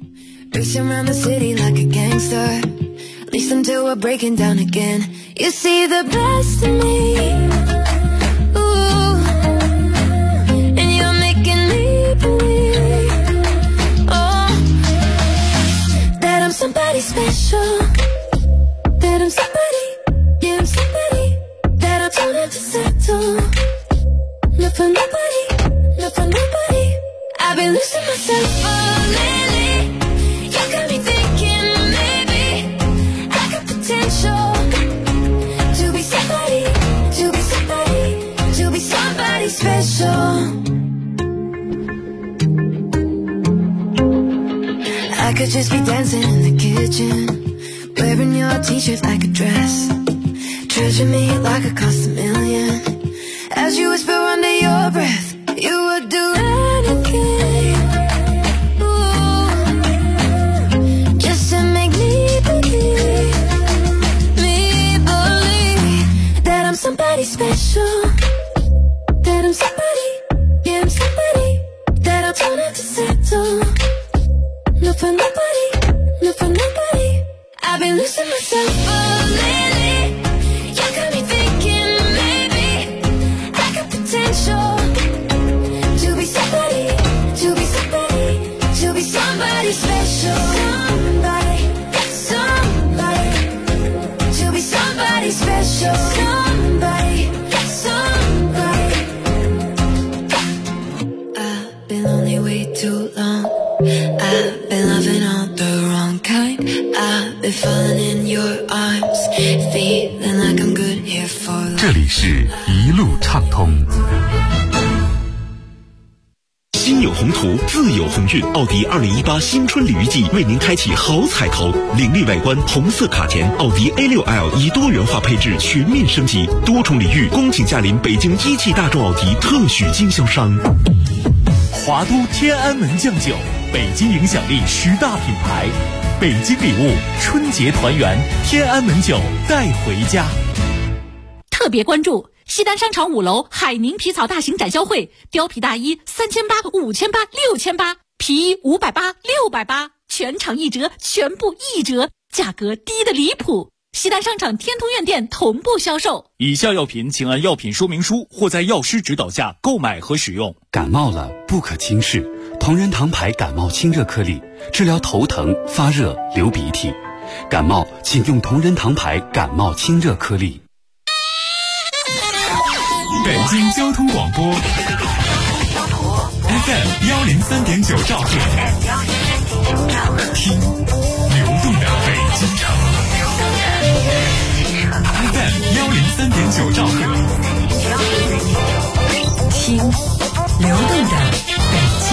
[SPEAKER 14] Listen till we're breaking down again. You see the best in me, ooh, and you're making me believe, oh, that I'm somebody special, that I'm somebody, yeah I'm somebody, that I'm trying to settle, not for nobody, not for nobody. I've been losing myself lately. You got me thinking to be somebody, to be somebody, to be somebody special. I could just be dancing in the kitchen, wearing your t-shirt like a dress, treasure me like it cost $1 million. As you whisper under your breath, you would do anything, ooh, just to make me believe, I'm somebody special, that I'm somebody, yeah I'm somebody, that I'm trying not to settle, not for nobody, not for nobody. I've been losing myself lately. You got me thinking maybe I got potential to be somebody, to be somebody, to be somebody special, somebody, somebody, to be somebody special. Too long, I've been loving all the wrong kind. I've been falling in your arms, feeling like I'm good here for life.
[SPEAKER 9] 这里是一路畅通。
[SPEAKER 15] 心有宏图，自有鸿运。奥迪2018新春礼遇季为您开启好彩头，凌厉外观，红色卡钿，奥迪 A6L 以多元化配置全面升级，多重礼遇，恭请驾临北京一汽大众奥迪特许经销商。
[SPEAKER 5] 华都天安门酱酒，北京影响力10大品牌，北京礼物，春节团圆，天安门酒带回家。
[SPEAKER 16] 特别关注西单商场5楼海宁皮草大型展销会，貂皮大衣3800、5800、6800，皮衣580、680，全场1折，全部1折，价格低得离谱。西单商场天通苑店同步销售。
[SPEAKER 5] 以下药品请按药品说明书或在药师指导下购买和使用。
[SPEAKER 17] 感冒了不可轻视，同仁堂牌感冒清热颗粒，治疗头疼、发热、流鼻涕。感冒请用同仁堂牌感冒清热颗粒。
[SPEAKER 5] 北京交通广播 FM 103.9兆赫，听流动的北京城。FM 103.9兆赫，
[SPEAKER 18] 听流动的北京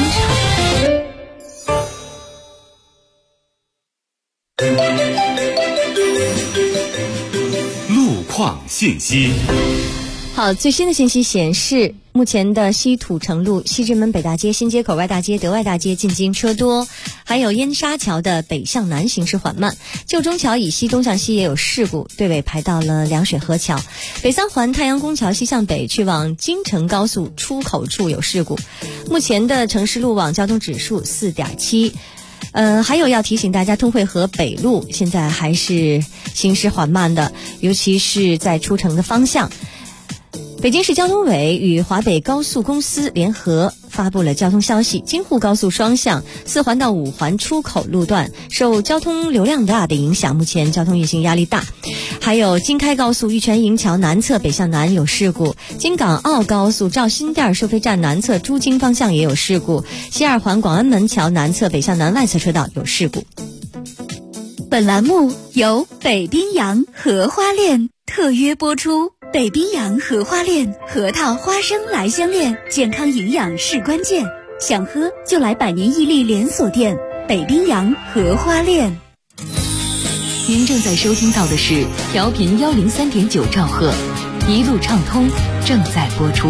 [SPEAKER 15] 城。路况信息。
[SPEAKER 3] 好，最新的信息显示，目前的西土城路、西直门北大街、新街口外大街、德外大街进京车多，还有燕莎桥的北向南行驶缓慢。旧中桥以西东向西也有事故，队尾排到了凉水河桥。北三环太阳宫桥西向北去往京承高速出口处有事故。目前的城市路网交通指数4.7。还有要提醒大家，通惠河北路现在还是行驶缓慢的，尤其是在出城的方向。北京市交通委与华北高速公司联合发布了交通消息，京沪高速双向4环到5环出口路段受交通流量大的影响，目前交通运行压力大。还有京开高速玉泉营桥南侧北向南有事故，京港澳高速赵新店收费站南侧珠京方向也有事故，西2环广安门桥南侧北向南外侧车道有事故。
[SPEAKER 8] 本栏目由北冰洋荷花恋特约播出。北冰洋荷花恋核桃花生来相恋，健康营养是关键，想喝就来百年屹立连锁店北冰洋荷花恋。
[SPEAKER 18] 您正在收听到的是调频103.9兆赫，一路畅通正在播出。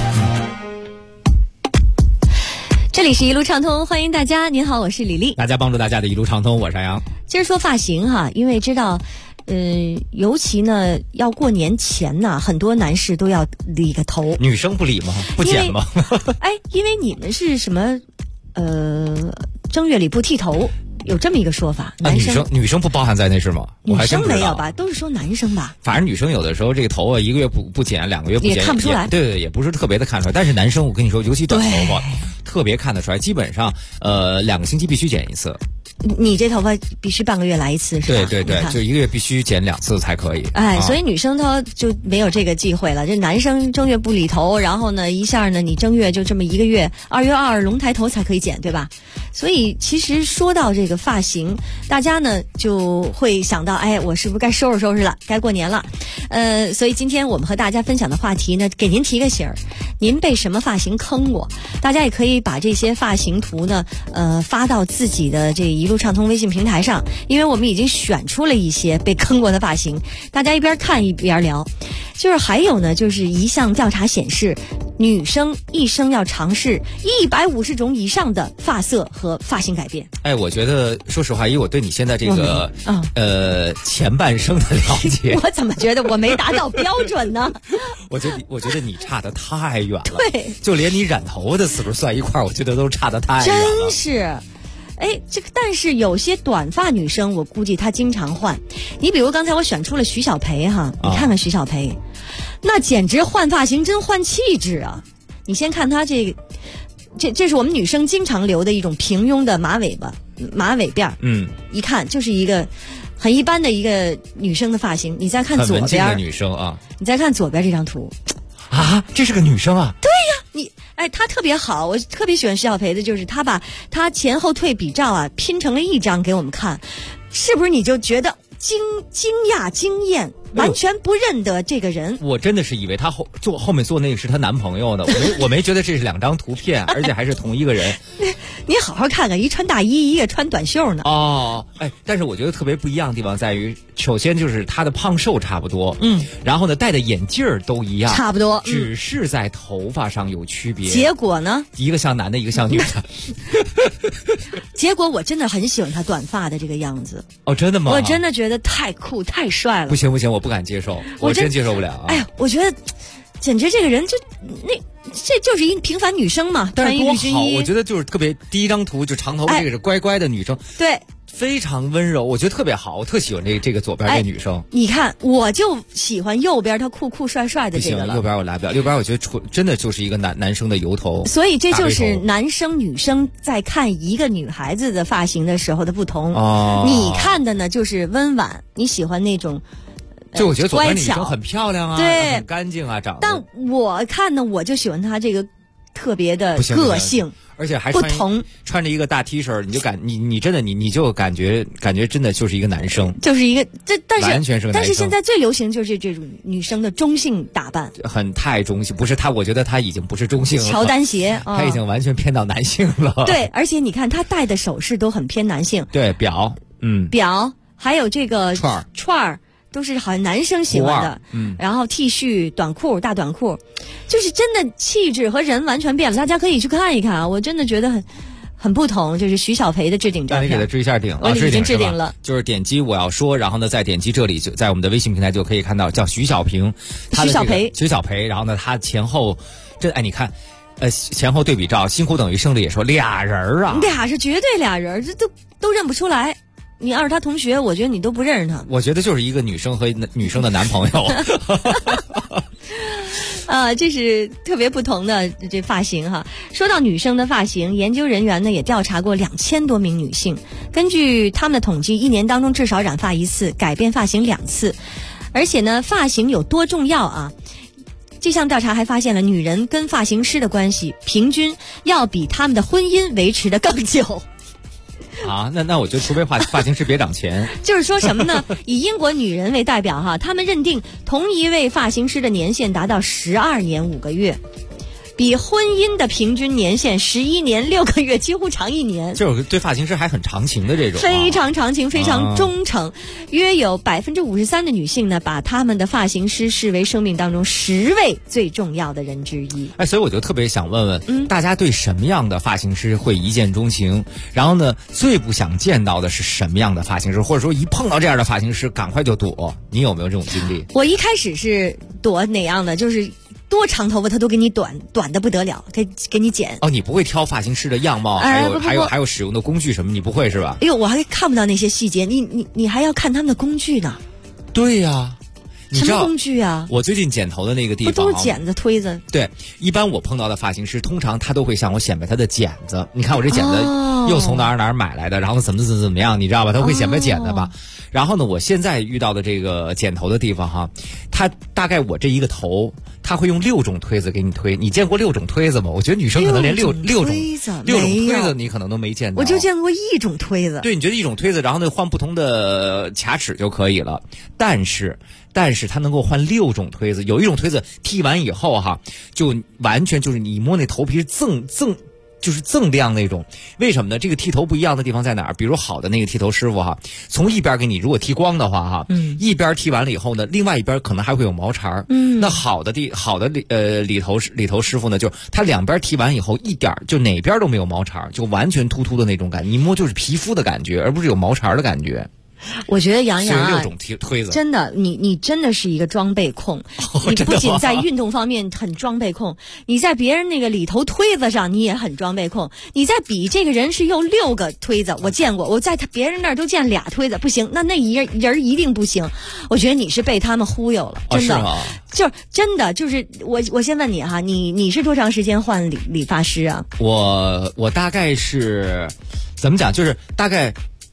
[SPEAKER 3] 这里是一路畅通，欢迎大家。您好，我是李丽。
[SPEAKER 7] 大家帮助大家的一路畅通，我是杨。
[SPEAKER 3] 今儿说发型哈，因为知道尤其呢，要过年前呢，很多男士都要理个头。
[SPEAKER 7] 女生不理吗？不剪吗？
[SPEAKER 3] 因为你们是什么正月里不剃头，有这么一个说法。
[SPEAKER 7] 女生不包含在内是吗？
[SPEAKER 3] 女生没有吧？都是说男生吧。
[SPEAKER 7] 反正女生有的时候这个头发1个月不剪，2个月不剪
[SPEAKER 3] 也看不出来。
[SPEAKER 7] 对，也不是特别的看出来。但是男生我跟你说，尤其短头发，特别看得出来。基本上2个星期必须剪一次。
[SPEAKER 3] 你这头发必须半个月来一次是吧？
[SPEAKER 7] 对，就1个月必须剪2次才可以。
[SPEAKER 3] 所以女生她就没有这个忌讳了。这男生正月不理头，然后呢一下呢你正月就这么1个月，2月2龙抬头才可以剪，对吧？所以其实说到这个发型，大家呢就会想到，我是不是该收拾收拾了，该过年了。所以今天我们和大家分享的话题呢，给您提个醒儿，您被什么发型坑过？大家也可以把这些发型图呢发到自己的这一路畅通微信平台上，因为我们已经选出了一些被坑过的发型，大家一边看一边聊。就是还有呢，就是一项调查显示，女生一生要尝试150种以上的发色和发型改变。
[SPEAKER 7] 我觉得说实话，以我对你现在这个前半生的了解，
[SPEAKER 3] 我怎么觉得我没达到标准呢？
[SPEAKER 7] 我觉得你差得太远了。
[SPEAKER 3] 对，
[SPEAKER 7] 就连你染头发的次数算一块儿，我觉得都差得太远了。
[SPEAKER 3] 真是。但是有些短发女生，我估计她经常换。你比如刚才我选出了徐小培哈，你看看徐小培，那简直换发型真换气质啊！你先看她这是我们女生经常留的一种平庸的马尾辫，一看就是一个很一般的一个女生的发型。你再看左边，很文静
[SPEAKER 7] 的女生啊，
[SPEAKER 3] 你再看左边这张图，
[SPEAKER 7] 这是个女生啊？
[SPEAKER 3] 对呀，她特别好，我特别喜欢徐小培的，就是她把她前后退比照拼成了一张给我们看，是不是你就觉得惊讶惊艳，完全不认得这个人？
[SPEAKER 7] 我真的是以为她后面坐那个是她男朋友呢，我没觉得这是2张图片，而且还是同一个人。
[SPEAKER 3] 你好好看看，一穿大衣，一个穿短袖呢。
[SPEAKER 7] 但是我觉得特别不一样的地方在于，首先就是他的胖瘦差不多，然后呢戴的眼镜都一样，
[SPEAKER 3] 差不多，
[SPEAKER 7] 只是在头发上有区别。
[SPEAKER 3] 结果呢，
[SPEAKER 7] 一个像男的，一个像女的。
[SPEAKER 3] 结果我真的很喜欢他短发的这个样子。
[SPEAKER 7] 真的吗？
[SPEAKER 3] 我真的觉得太酷太帅了。
[SPEAKER 7] 不行，我不敢接受，我真接受不了。
[SPEAKER 3] 我觉得简直这个人这就是一平凡女生嘛，
[SPEAKER 7] 但是多好！我觉得就是特别，第一张图就长头发，这个是乖乖的女生，
[SPEAKER 3] 对，
[SPEAKER 7] 非常温柔，我觉得特别好，我特喜欢这个左边这女生。
[SPEAKER 3] 你看，我就喜欢右边她酷酷帅帅的这个了。
[SPEAKER 7] 不行，右边我来不了，右边我觉得真的就是一个男生的油头。
[SPEAKER 3] 所以这就是男生女生在看一个女孩子的发型的时候的不同。你看的呢就是温婉，你喜欢那种。
[SPEAKER 7] 就我觉得左边女生很漂亮啊，
[SPEAKER 3] 对，
[SPEAKER 7] 很干净啊，长得。
[SPEAKER 3] 但我看呢，我就喜欢她这个特别的个性，
[SPEAKER 7] 而且还
[SPEAKER 3] 不同，
[SPEAKER 7] 穿着一个大 T 恤，你就你真的你就感觉真的就是一个男生，
[SPEAKER 3] 就是一个但是
[SPEAKER 7] 完全是个男生。
[SPEAKER 3] 但是现在最流行就是这种女生的中性打扮，
[SPEAKER 7] 太中性，不是她，我觉得她已经不是中性了，
[SPEAKER 3] 乔丹鞋，
[SPEAKER 7] 她已经完全偏到男性了。
[SPEAKER 3] 对，而且你看她戴的首饰都很偏男性，
[SPEAKER 7] 对，表，
[SPEAKER 3] 表还有这个串儿。 都是好像男生喜欢的，然后 T 恤、短裤、大短裤，就是真的气质和人完全变了。大家可以去看一看啊，我真的觉得很不同。就是徐小培的置顶照片，
[SPEAKER 7] 你给他置一下顶，
[SPEAKER 3] 我已经置顶了。
[SPEAKER 7] 就是点击我要说，然后呢再点击这里，就在我们的微信平台就可以看到，叫徐小平，徐小培，然后呢他前后你看。前后对比照，辛苦等于胜利也说俩人啊，
[SPEAKER 3] 俩是绝对俩人，这都认不出来。你要是他同学，我觉得你都不认识他。
[SPEAKER 7] 我觉得就是一个女生和女生的男朋友。
[SPEAKER 3] 这是特别不同的这发型哈。说到女生的发型，研究人员呢也调查过2000多名女性，根据他们的统计，1年当中至少染发1次，改变发型2次，而且呢，发型有多重要啊？这项调查还发现了女人跟发型师的关系平均要比他们的婚姻维持得更久。
[SPEAKER 7] 啊，那我就除非发型师别涨钱。
[SPEAKER 3] 就是说什么呢？以英国女人为代表哈，他们认定同一位发型师的年限达到12年5个月。比婚姻的平均年限11年6个月几乎长1年，
[SPEAKER 7] 就是对发型师还很长情的这种，
[SPEAKER 3] 非常长情，非常忠诚。约有53%的女性呢，把他们的发型师视为生命当中10位最重要的人之一。
[SPEAKER 7] 所以我就特别想问问，大家对什么样的发型师会一见钟情？然后呢，最不想见到的是什么样的发型师？或者说一碰到这样的发型师，赶快就躲？你有没有这种经历？
[SPEAKER 3] 我一开始是躲哪样的，就是多长头发他都给你短的不得了，给你剪。
[SPEAKER 7] 你不会挑发型师的样貌，还有使用的工具什么，你不会是吧？
[SPEAKER 3] 哎呦，我还看不到那些细节，你还要看他们的工具呢。
[SPEAKER 7] 对呀，你知道
[SPEAKER 3] 什么工具啊？
[SPEAKER 7] 我最近剪头的那个地方
[SPEAKER 3] 不都是剪子推子？
[SPEAKER 7] 对，一般我碰到的发型师，通常他都会向我显摆他的剪子。你看我这剪子又从哪儿买来的，然后怎么样，你知道吧？他会显摆剪子吧。然后呢，我现在遇到的这个剪头的地方哈，他大概我这一个头，他会用6种推子给你推。你见过6种推子吗？我觉得女生可能连六种推子你可能都没见到。
[SPEAKER 3] 我就见过1种推子。
[SPEAKER 7] 对，你觉得1种推子，然后呢换不同的卡尺就可以了。但是它能够换6种推子，有一种推子剃完以后哈，就完全就是你摸那头皮是锃亮那种。为什么呢？这个剃头不一样的地方在哪儿？比如好的那个剃头师傅哈，从一边给你如果剃光的话哈，一边剃完了以后呢，另外一边可能还会有毛茬。那好的理头师傅呢，就是他两边剃完以后一点就哪边都没有毛茬，就完全秃秃的那种感觉，一摸就是皮肤的感觉，而不是有毛茬的感觉。
[SPEAKER 3] 我觉得杨洋
[SPEAKER 7] 6种推子
[SPEAKER 3] 真的，你真的是一个装备控。你不仅在运动方面很装备控，你在别人那个里头推子上你也很装备控。你在比这个人是用6个推子，我见过，我在别人那儿都见2推子，不行，那一人一定不行。我觉得你是被他们忽悠了，真的，就是真的就是我先问你哈，你是多长时间换理发师啊？
[SPEAKER 7] 我大概是怎么讲，就是大概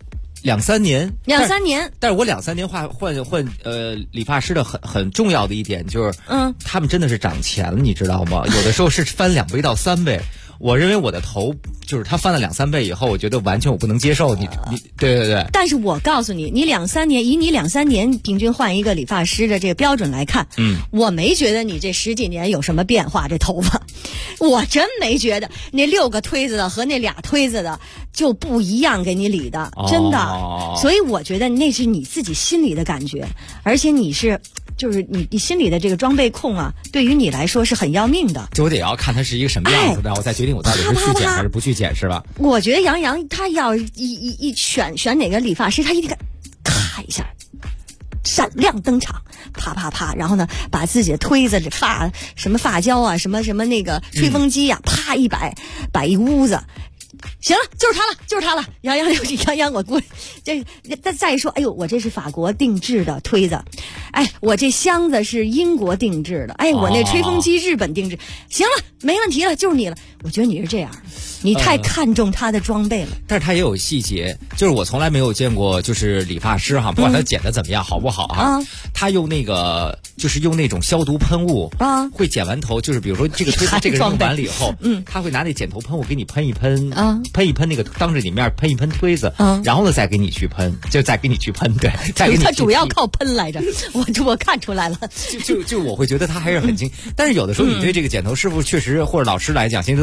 [SPEAKER 7] 2-3年，但是我2-3年换理发师的很重要的一点就是，他们真的是涨钱了，你知道吗？有的时候是翻2倍到3倍。我认为我的头就是他翻了2-3倍以后，我觉得完全我不能接受。你对。
[SPEAKER 3] 但是我告诉你，以你2-3年平均换一个理发师的这个标准来看，我没觉得你这10几年有什么变化，这头发，我真没觉得那6个推子的和那2推子的就不一样，给你理的，真的。所以我觉得那是你自己心里的感觉，而且你是。就是你心里的这个装备控啊，对于你来说是很要命的。
[SPEAKER 7] 就我得要看他是一个什么样子的，我再决定我到底是去剪还是不去剪，是吧？
[SPEAKER 3] 我觉得杨洋他要一选哪个理发师，他一定咔一下闪亮登场，啪啪啪，然后呢把自己的推子什么发胶啊，什么那个吹风机啊，啪一摆一屋子。行了，就是他了。杨洋，我估这再说，哎呦，我这是法国定制的推子，哎，我这箱子是英国定制的，哎，我那吹风机日本定制。行了，没问题了，就是你了。我觉得你是这样，你太看重他的装备了。
[SPEAKER 7] 但是他也有细节，就是我从来没有见过，就是理发师哈，不管他剪的怎么样，好不好哈，他用那个就是用那种消毒喷雾啊，会剪完头，就是比如说这个推子这个人用完了以后，他会拿那剪头喷雾给你喷一喷啊。喷一喷那个当着你面喷一喷推子，然后呢再给你去喷，对，再给你去
[SPEAKER 3] 他主要靠喷来着，我看出来了。
[SPEAKER 7] 就我会觉得他还是很精，但是有的时候你对这个剪头师傅确实或者老师来讲，现在都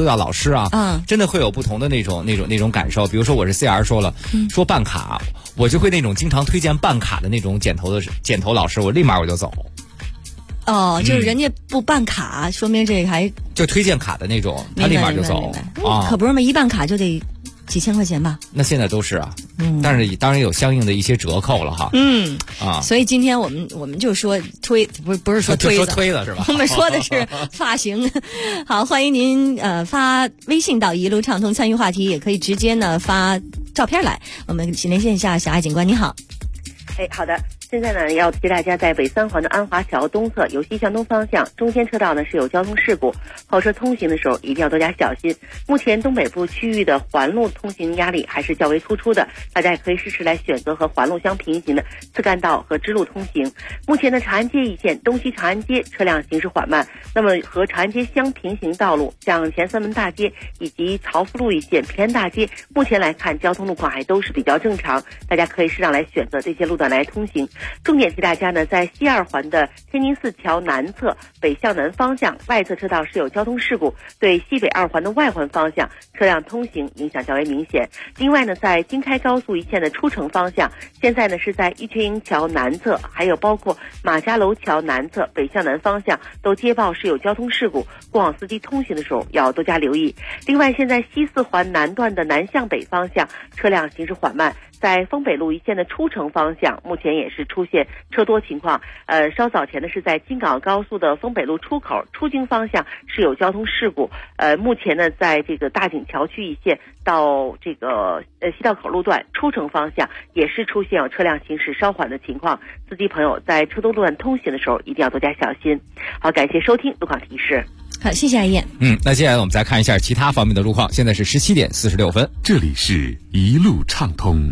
[SPEAKER 7] 到老师啊，真的会有不同的那种感受。比如说我是 CR 说了，说办卡，我就会那种经常推荐办卡的那种剪头老师，我立马我就走。
[SPEAKER 3] 哦，就是人家不办卡，说明这个还
[SPEAKER 7] 就推荐卡的那种，他立马就走
[SPEAKER 3] 啊。可不是嘛，一办卡就得几千块钱吧？
[SPEAKER 7] 那现在都是啊，但是当然有相应的一些折扣了哈。
[SPEAKER 3] 所以今天我们就说不是说推
[SPEAKER 7] 说推了是吧？
[SPEAKER 3] 我们说的是发型。好，欢迎您发微信到一路畅通参与话题，也可以直接呢发照片来。我们连线一下小爱警官，你好。
[SPEAKER 19] 好的。现在呢，要提大家在北三环的安华桥东侧由西向东方向中间车道呢是有交通事故，跑车通行的时候一定要多加小心。目前东北部区域的环路通行压力还是较为突出的，大家也可以试试来选择和环路相平行的次干道和支路通行。目前的长安街一线东西长安街车辆行驶缓慢，那么和长安街相平行道路像前三门大街以及朝福路一线平安大街，目前来看交通路况还都是比较正常，大家可以适当来选择这些路段来通行。重点提大家呢，在西二环的天宁寺桥南侧北向南方向外侧车道是有交通事故，对西北二环的外环方向车辆通行影响较为明显。另外呢，在京开高速一线的出城方向，现在呢是在玉泉营桥南侧，还有包括马家楼桥南侧北向南方向都接报是有交通事故，过往司机通行的时候要多加留意。另外，现在西四环南段的南向北方向车辆行驶缓慢，在丰北路一线的出城方向目前也是出现车多情况。稍早前的是在京港澳高速的丰北路出口出京方向是有交通事故。目前呢，在这个大井桥区一线到这个西道口路段出城方向也是出现有车辆行驶稍缓的情况，司机朋友在车多路段通行的时候一定要多加小心。好，感谢收听路况提示。
[SPEAKER 3] 好，谢谢阿燕。
[SPEAKER 7] 那接下来我们再看一下其他方面的路况。现在是17点46分，
[SPEAKER 9] 这里是一路畅通。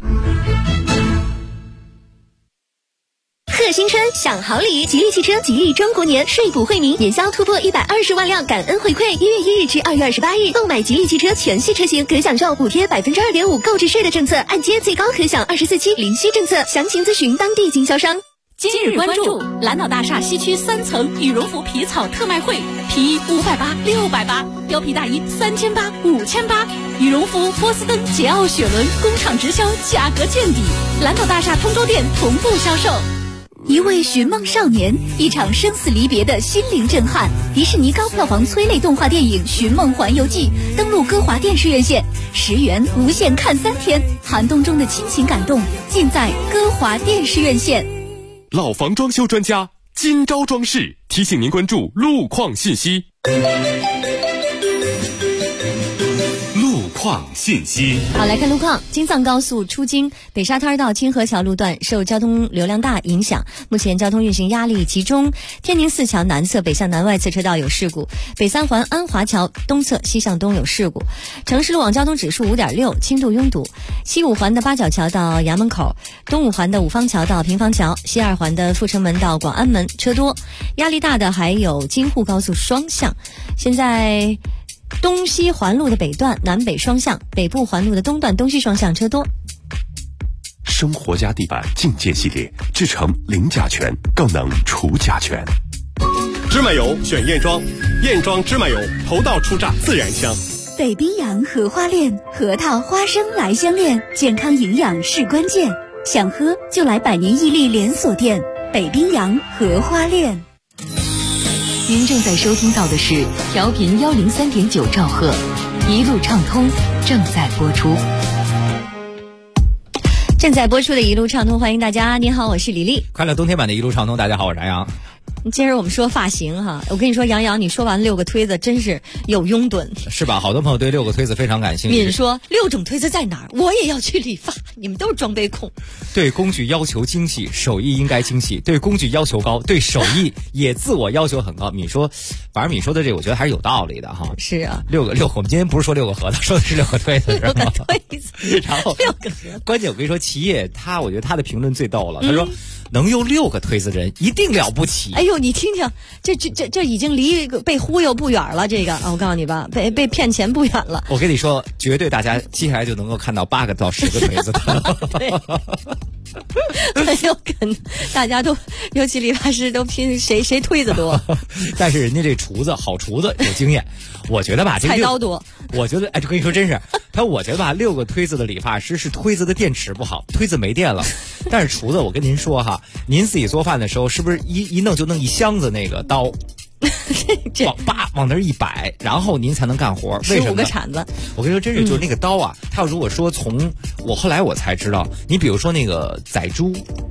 [SPEAKER 20] 贺新春享好礼，吉利汽车吉利中国年税补惠民，年销突破120万辆，感恩回馈。1月1日至2月28日，购买吉利汽车全系车型可享受补贴2.5%购置税的政策，按揭最高可享24期零息政策。详情咨询当地经销商。
[SPEAKER 16] 今日关注蓝岛大厦西区3层羽绒服皮草特卖会，皮衣580、680，貂皮大衣3800、5800，羽绒服、波司登、捷奥雪伦工厂直销，价格见底。蓝岛大厦通州店同步销售。
[SPEAKER 8] 一位寻梦少年，一场生死离别的心灵震撼。迪士尼高票房催泪动画电影《寻梦环游记》登陆歌华电视院线，10元无限看3天，寒冬中的亲情感动尽在歌华电视院线。
[SPEAKER 12] 老房装修专家金招装饰提醒您关注路况信息。
[SPEAKER 15] 路况信息。
[SPEAKER 3] 好，来看路况。京藏高速出京北沙滩到清河桥路段受交通流量大影响，目前交通运行压力集中。天宁寺桥南侧北向南外侧车道有事故，北三环安华桥东侧西向东有事故。城市路网交通指数5.6，轻度拥堵。西五环的八角桥到衙门口，东五环的五方桥到平房桥，西二环的阜成门到广安门车多。压力大的还有京沪高速双向。现在东西环路的北段南北双向，北部环路的东段东西双向车多。
[SPEAKER 9] 生活家地板境界系列，制成零甲醛，更能除甲醛。
[SPEAKER 4] 芝麻油选燕庄，燕庄芝麻油头道出榨自然香。
[SPEAKER 8] 北冰洋荷花恋，核桃花生来相恋，健康营养是关键。想喝就来百年屹立连锁店北冰洋荷花恋。
[SPEAKER 18] 您正在收听到的是调频103.9兆赫，一路畅通正在播出。
[SPEAKER 3] 正在播出的一路畅通，欢迎大家。您好，我是李丽。
[SPEAKER 7] 快乐冬天版的一路畅通，大家好，我是杨洋。
[SPEAKER 3] 接着我们说发型哈，我跟你说，杨洋，你说完6个推子真是有拥趸，
[SPEAKER 7] 是吧？好多朋友对6个推子非常感兴趣。
[SPEAKER 3] 敏说6种推子在哪儿？我也要去理发。你们都是装备控。
[SPEAKER 7] 对工具要求精细，手艺应该精细；对工具要求高，对手艺也自我要求很高。敏说，反正敏说的这个，我觉得还是有道理的哈。
[SPEAKER 3] 是啊
[SPEAKER 7] ，6个，我们今天不是说6个核桃，说的是6个推子，是吗？
[SPEAKER 3] 推子。
[SPEAKER 7] 然后
[SPEAKER 3] 6个核桃。
[SPEAKER 7] 关键我跟你说，齐烨我觉得他的评论最逗了，他说能用6个推子的人一定了不起。
[SPEAKER 3] 哎呦，你听听，这已经离被忽悠不远了。这个我告诉你吧，被骗钱不远了。
[SPEAKER 7] 我跟你说，绝对大家接下来就能够看到8个到10个推子的。
[SPEAKER 3] 很有可能，大家都，尤其理发师都拼谁推子多。
[SPEAKER 7] 但是人家这好厨子有经验，我觉得吧，
[SPEAKER 3] 菜刀多。
[SPEAKER 7] 我觉得，就跟你说真是，我觉得吧，6个推子的理发师是推子的电池不好，推子没电了。但是厨子，我跟您说哈，您自己做饭的时候，是不是一弄就弄1箱子那个刀？往那儿一摆，然后您才能干活。为什么？15
[SPEAKER 3] 个铲子。我
[SPEAKER 7] 跟你说，真是就是那个刀啊，它如果说后来我才知道，你比如说那个宰猪，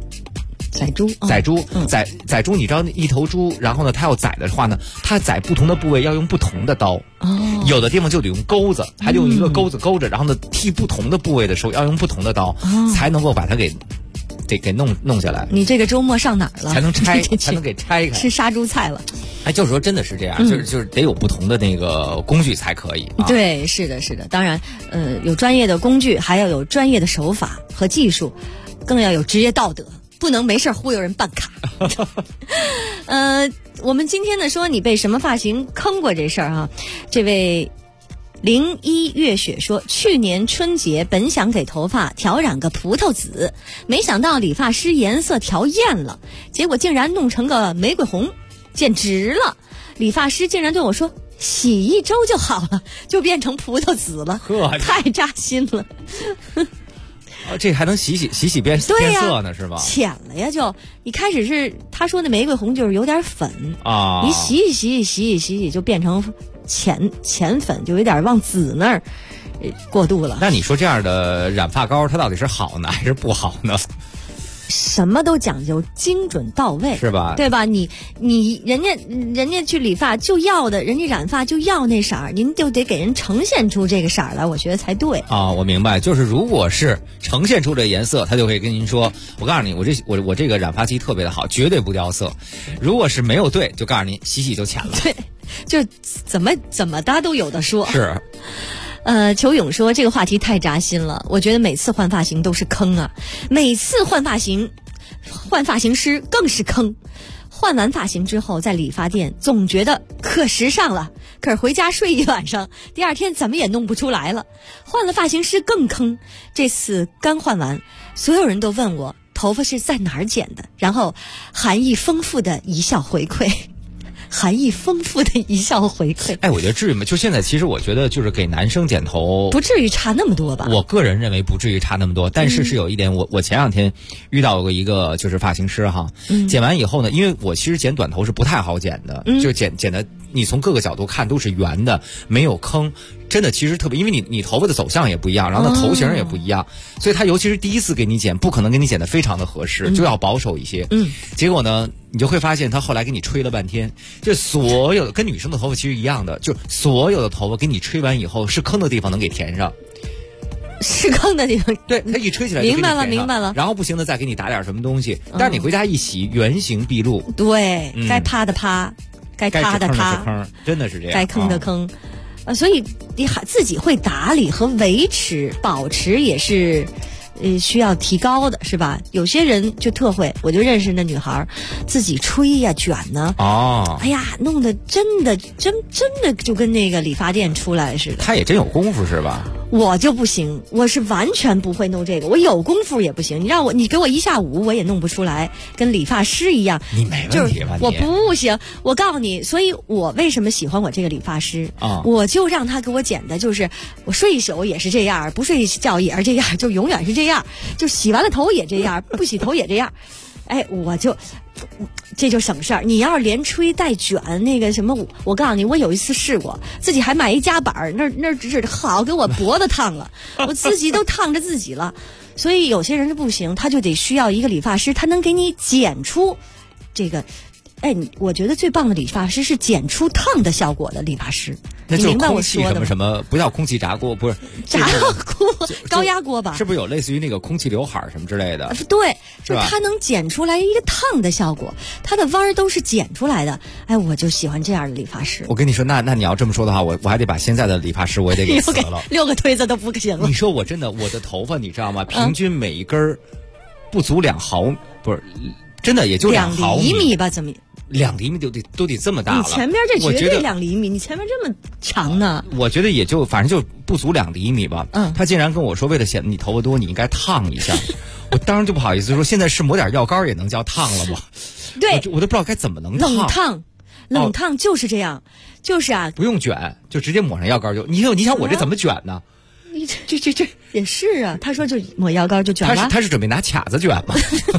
[SPEAKER 7] 宰猪，你知道一头猪，然后呢，它要宰的话呢，它宰不同的部位要用不同的刀。有的地方就得用钩子，还得用一个钩子勾着，然后呢，剔不同的部位的时候要用不同的刀，才能够把它给弄下来。
[SPEAKER 3] 你这个周末上哪儿了？
[SPEAKER 7] 才能拆，才能给拆开。
[SPEAKER 3] 吃杀猪菜了。
[SPEAKER 7] 哎，就是说真的是这样，就是得有不同的那个工具才可以。
[SPEAKER 3] 对，是的。当然，有专业的工具，还要有专业的手法和技术，更要有职业道德，不能没事忽悠人办卡。我们今天呢说你被什么发型坑过这事儿哈，这位01月雪说，去年春节本想给头发调染个葡萄紫，没想到理发师颜色调艳了，结果竟然弄成个玫瑰红，简直了！理发师竟然对我说洗1周就好了，就变成葡萄紫了，太扎心了。
[SPEAKER 7] 这还能洗变色呢，是吧？
[SPEAKER 3] 浅了呀，一开始是他说的玫瑰红就是有点粉啊，你洗就变成浅粉，就有点往紫那儿过渡了。
[SPEAKER 7] 那你说这样的染发膏它到底是好呢还是不好呢？
[SPEAKER 3] 什么都讲究精准到位，
[SPEAKER 7] 是吧？
[SPEAKER 3] 对吧？人家去理发就要的，人家染发就要那色儿，您就得给人呈现出这个色儿来，我觉得才对
[SPEAKER 7] 啊。我明白，就是如果是呈现出这颜色，他就会跟您说，我告诉你，我这个染发剂特别的好，绝对不掉色。如果是没有对，就告诉您洗就浅了。
[SPEAKER 3] 对，就怎么的都有的说。
[SPEAKER 7] 是。
[SPEAKER 3] 裘勇说这个话题太扎心了，我觉得每次换发型都是坑啊，每次换发型师更是坑。换完发型之后，在理发店总觉得可时尚了，可是回家睡一晚上，第二天怎么也弄不出来了。换了发型师更坑，这次刚换完，所有人都问我头发是在哪儿剪的，然后含义丰富的一笑回馈。哎，
[SPEAKER 7] 我觉得至于吗？就现在，其实我觉得就是给男生剪头，
[SPEAKER 3] 不至于差那么多吧？
[SPEAKER 7] 我个人认为不至于差那么多，但是有一点，我前2天遇到过一个就是发型师哈，剪完以后呢，因为我其实剪短头是不太好剪的，就剪的你从各个角度看都是圆的，没有坑。真的其实特别，因为你头发的走向也不一样，然后呢头型也不一样，所以他尤其是第一次给你剪，不可能给你剪得非常的合适，就要保守一些。结果呢，你就会发现他后来给你吹了半天，就所有的跟女生的头发其实一样的，就所有的头发给你吹完以后，是坑的地方能给填上。
[SPEAKER 3] 是坑的地方，
[SPEAKER 7] 对，他一吹起来就给你填上，
[SPEAKER 3] 明白了。
[SPEAKER 7] 然后不行的再给你打点什么东西，但是你回家一洗，原形毕露。
[SPEAKER 3] 对，该趴的趴，该塌的塌，
[SPEAKER 7] 真的是这样。
[SPEAKER 3] 该坑的坑。所以你自己会打理和维持、保持也是，需要提高的，是吧？有些人就特会，我就认识那女孩，自己吹呀、卷呢，哎呀，弄得真的就跟那个理发店出来似的。
[SPEAKER 7] 她也真有功夫是吧？
[SPEAKER 3] 我就不行，我是完全不会弄这个，我有功夫也不行。你给我1下午，我也弄不出来，跟理发师一样。
[SPEAKER 7] 你没问题吧？
[SPEAKER 3] 我不行，我告诉你，所以我为什么喜欢我这个理发师啊？我就让他给我剪的，就是我睡一宿也是这样，不睡觉也是这样，就永远是这样，就洗完了头也这样，不洗头也这样。哎，这就省事儿。你要是连吹带卷那个什么，我告诉你，我有一次试过，自己还买一夹板，那只好给我脖子烫了，我自己都烫着自己了。所以有些人是不行，他就得需要一个理发师，他能给你剪出这个。哎，我觉得最棒的理发师是剪出烫的效果的理发师。
[SPEAKER 7] 那就是空气
[SPEAKER 3] 什
[SPEAKER 7] 么什么，不叫空气炸锅，不是
[SPEAKER 3] 炸锅，高压锅吧？
[SPEAKER 7] 是不是有类似于那个空气刘海什么之类的？
[SPEAKER 3] 对，就它能剪出来一个烫的效果，它的弯儿都是剪出来的。哎，我就喜欢这样的理发师。
[SPEAKER 7] 我跟你说，那你要这么说的话，我还得把现在的理发师我也得给辞了
[SPEAKER 3] ，6个推子都不行了。
[SPEAKER 7] 你说我真的，我的头发你知道吗？平均每一根不足2毫，不是真的也就2毫米
[SPEAKER 3] 2厘米吧，怎么
[SPEAKER 7] ？2厘米都得这么大了。
[SPEAKER 3] 你前边这绝对2厘米，你前面这么长呢？
[SPEAKER 7] 我觉得也就反正就不足2厘米吧。他竟然跟我说，为了显得你头发多，你应该烫一下。我当然就不好意思说，现在是抹点药膏也能叫烫了吗？
[SPEAKER 3] 对，
[SPEAKER 7] 我都不知道该怎么能烫。
[SPEAKER 3] 冷烫就是这样，就是啊，
[SPEAKER 7] 不用卷，就直接抹上药膏就。你想我这怎么卷呢？
[SPEAKER 3] 你这也是啊。他说就抹药膏就卷了。
[SPEAKER 7] 他是准备拿卡子卷吗？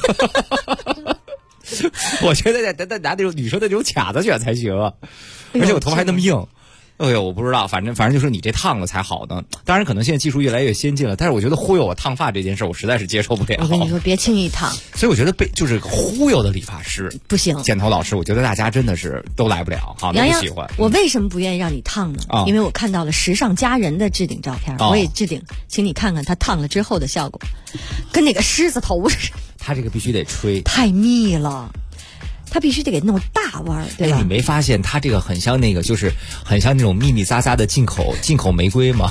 [SPEAKER 7] 我觉得得拿那种女生的那种卡子卷才行，而且我头发还那么硬。哎呦，我不知道，反正就说你这烫了才好呢。当然，可能现在技术越来越先进了，但是我觉得忽悠我烫发这件事，我实在是接受不了。
[SPEAKER 3] 我跟你说，别轻易烫。
[SPEAKER 7] 所以我觉得就是忽悠的理发师
[SPEAKER 3] 不行，
[SPEAKER 7] 剪头老师，我觉得大家真的是都来不了，好，都不喜欢。
[SPEAKER 3] 我为什么不愿意让你烫呢？因为我看到了时尚佳人的置顶照片，我也置顶，请你看看他烫了之后的效果，跟那个狮子头似的。
[SPEAKER 7] 他这个必须得吹，
[SPEAKER 3] 太密了。他必须得给弄大弯，对吧？
[SPEAKER 7] 你没发现他这个很像那个，就是很像那种密密匝匝的进口玫瑰吗？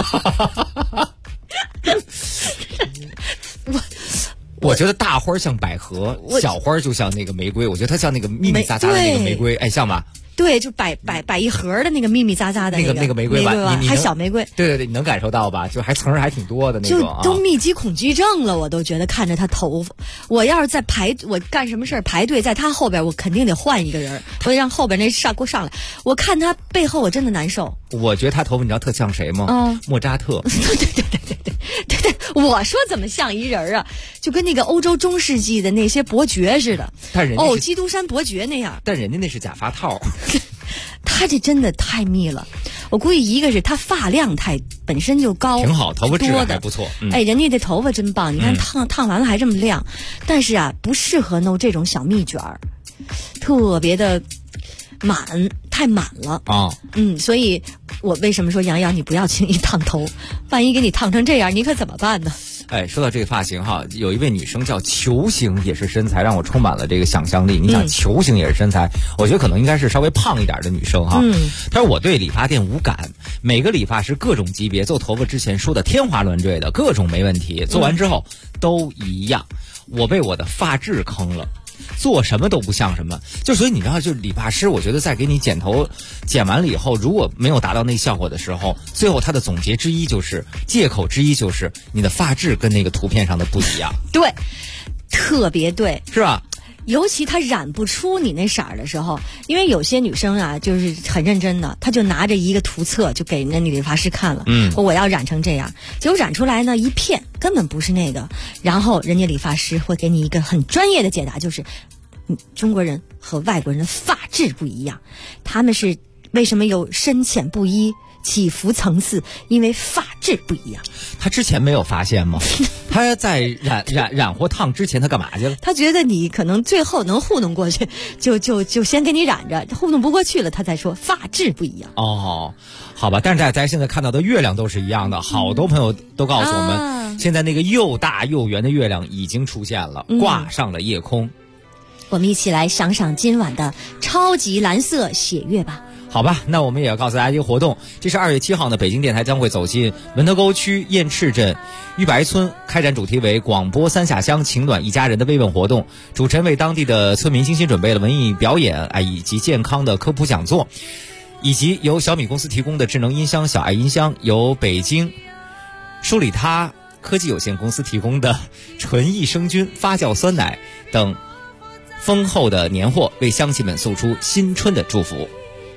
[SPEAKER 7] 我觉得大花像百合，小花就像那个玫瑰。我觉得它像那个密密匝匝的那个玫瑰，哎，像吧？
[SPEAKER 3] 对，就摆一盒的那个密密匝匝的
[SPEAKER 7] 那个玫瑰吧，
[SPEAKER 3] 还小玫瑰。
[SPEAKER 7] 对，你能感受到吧？就还层还挺多的那种，
[SPEAKER 3] 就都密集恐惧症了，我都觉得看着他头发。我要是在我干什么事儿排队，在他后边，我肯定得换一个人，我得让后边那给我上来。我看他背后，我真的难受。
[SPEAKER 7] 我觉得他头发你知道特像谁吗？莫扎特。
[SPEAKER 3] 对，我说怎么像一人啊？就跟那个欧洲中世纪的那些伯爵似的。
[SPEAKER 7] 但人家
[SPEAKER 3] 基督山伯爵那样。
[SPEAKER 7] 但人家那是假发套。
[SPEAKER 3] 他这真的太密了，我估计一个是他发量本身就高，
[SPEAKER 7] 挺好，头发质量还不错。
[SPEAKER 3] 哎，人家这头发真棒，你看烫完了还这么亮，但是啊，不适合弄这种小蜜卷儿，特别的太满了
[SPEAKER 7] 啊。
[SPEAKER 3] 所以我为什么说杨洋你不要轻易烫头，万一给你烫成这样，你可怎么办呢？
[SPEAKER 7] 哎，说到这个发型哈，有一位女生叫球形，也是身材让我充满了这个想象力。你想球形也是身材，我觉得可能应该是稍微胖一点的女生哈。她说我对理发店无感，每个理发师各种级别做头发之前说的天花乱坠的，各种没问题，做完之后都一样。我被我的发质坑了。做什么都不像什么，所以你知道，就理发师，我觉得在给你剪头剪完了以后，如果没有达到那效果的时候，最后他的总结之一就是借口之一就是你的发质跟那个图片上的不一样。
[SPEAKER 3] 对，特别对，
[SPEAKER 7] 是吧？
[SPEAKER 3] 尤其他染不出你那色儿的时候，因为有些女生啊，就是很认真的，她就拿着一个图册就给那理发师看了，我要染成这样，结果染出来呢一片根本不是那个，然后人家理发师会给你一个很专业的解答，就是中国人和外国人的发质不一样，他们是为什么有深浅不一、起伏层次，因为发质不一样。
[SPEAKER 7] 他之前没有发现吗？他在染或烫之前他干嘛去了？
[SPEAKER 3] 他觉得你可能最后能糊弄过去，就先给你染着，糊弄不过去了他才说发质不一样。
[SPEAKER 7] 哦，好吧，但是大家现在看到的月亮都是一样的，好多朋友都告诉我们，现在那个又大又圆的月亮已经出现了，挂上了夜空。
[SPEAKER 3] 我们一起来赏赏今晚的超级蓝色血月吧。
[SPEAKER 7] 好吧，那我们也要告诉大家一个活动，这是2月7号呢，北京电台将会走进门头沟区雁翅镇玉白村，开展主题为广播三下乡情暖一家人的慰问活动。主持人为当地的村民精心准备了文艺表演以及健康的科普讲座，以及由小米公司提供的智能音箱小爱音箱，由北京舒里他科技有限公司提供的纯益生菌发酵酸奶等丰厚的年货，为乡亲们送出新春的祝福。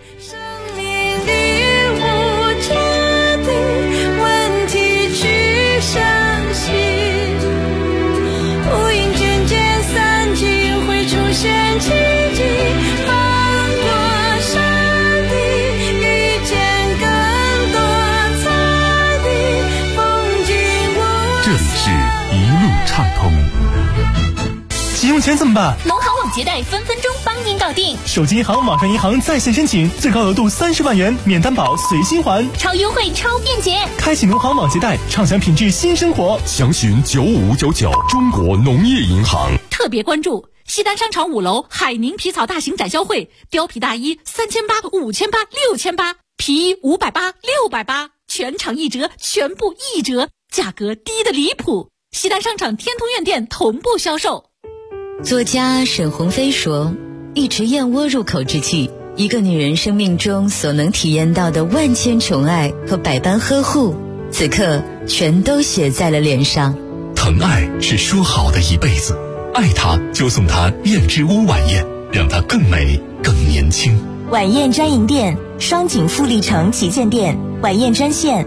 [SPEAKER 5] 急用钱怎么办？
[SPEAKER 8] 农行网结贷分分钟帮您搞定。
[SPEAKER 5] 手机银行、网上银行在线申请，最高额度30万元，免担保随心还，
[SPEAKER 8] 超优惠超便捷。
[SPEAKER 5] 开启农行网结贷，畅享品质新生活。
[SPEAKER 9] 详询9599中国农业银行。
[SPEAKER 16] 特别关注西单商场5楼海宁皮草大型展销会，貂皮大衣3800、5800、6800，皮衣580、680，全场1折，全部1折，价格低得离谱。西单商场天通苑店同步销售。
[SPEAKER 18] 作家沈鸿飞说，一池燕窝入口之际，一个女人生命中所能体验到的万千宠爱和百般呵护，此刻全都写在了脸上。
[SPEAKER 1] 疼爱是说好的一辈子，爱她就送她燕之屋晚宴，让她更美更年轻。
[SPEAKER 20] 晚宴专营店，双井富力城旗舰店，晚宴专线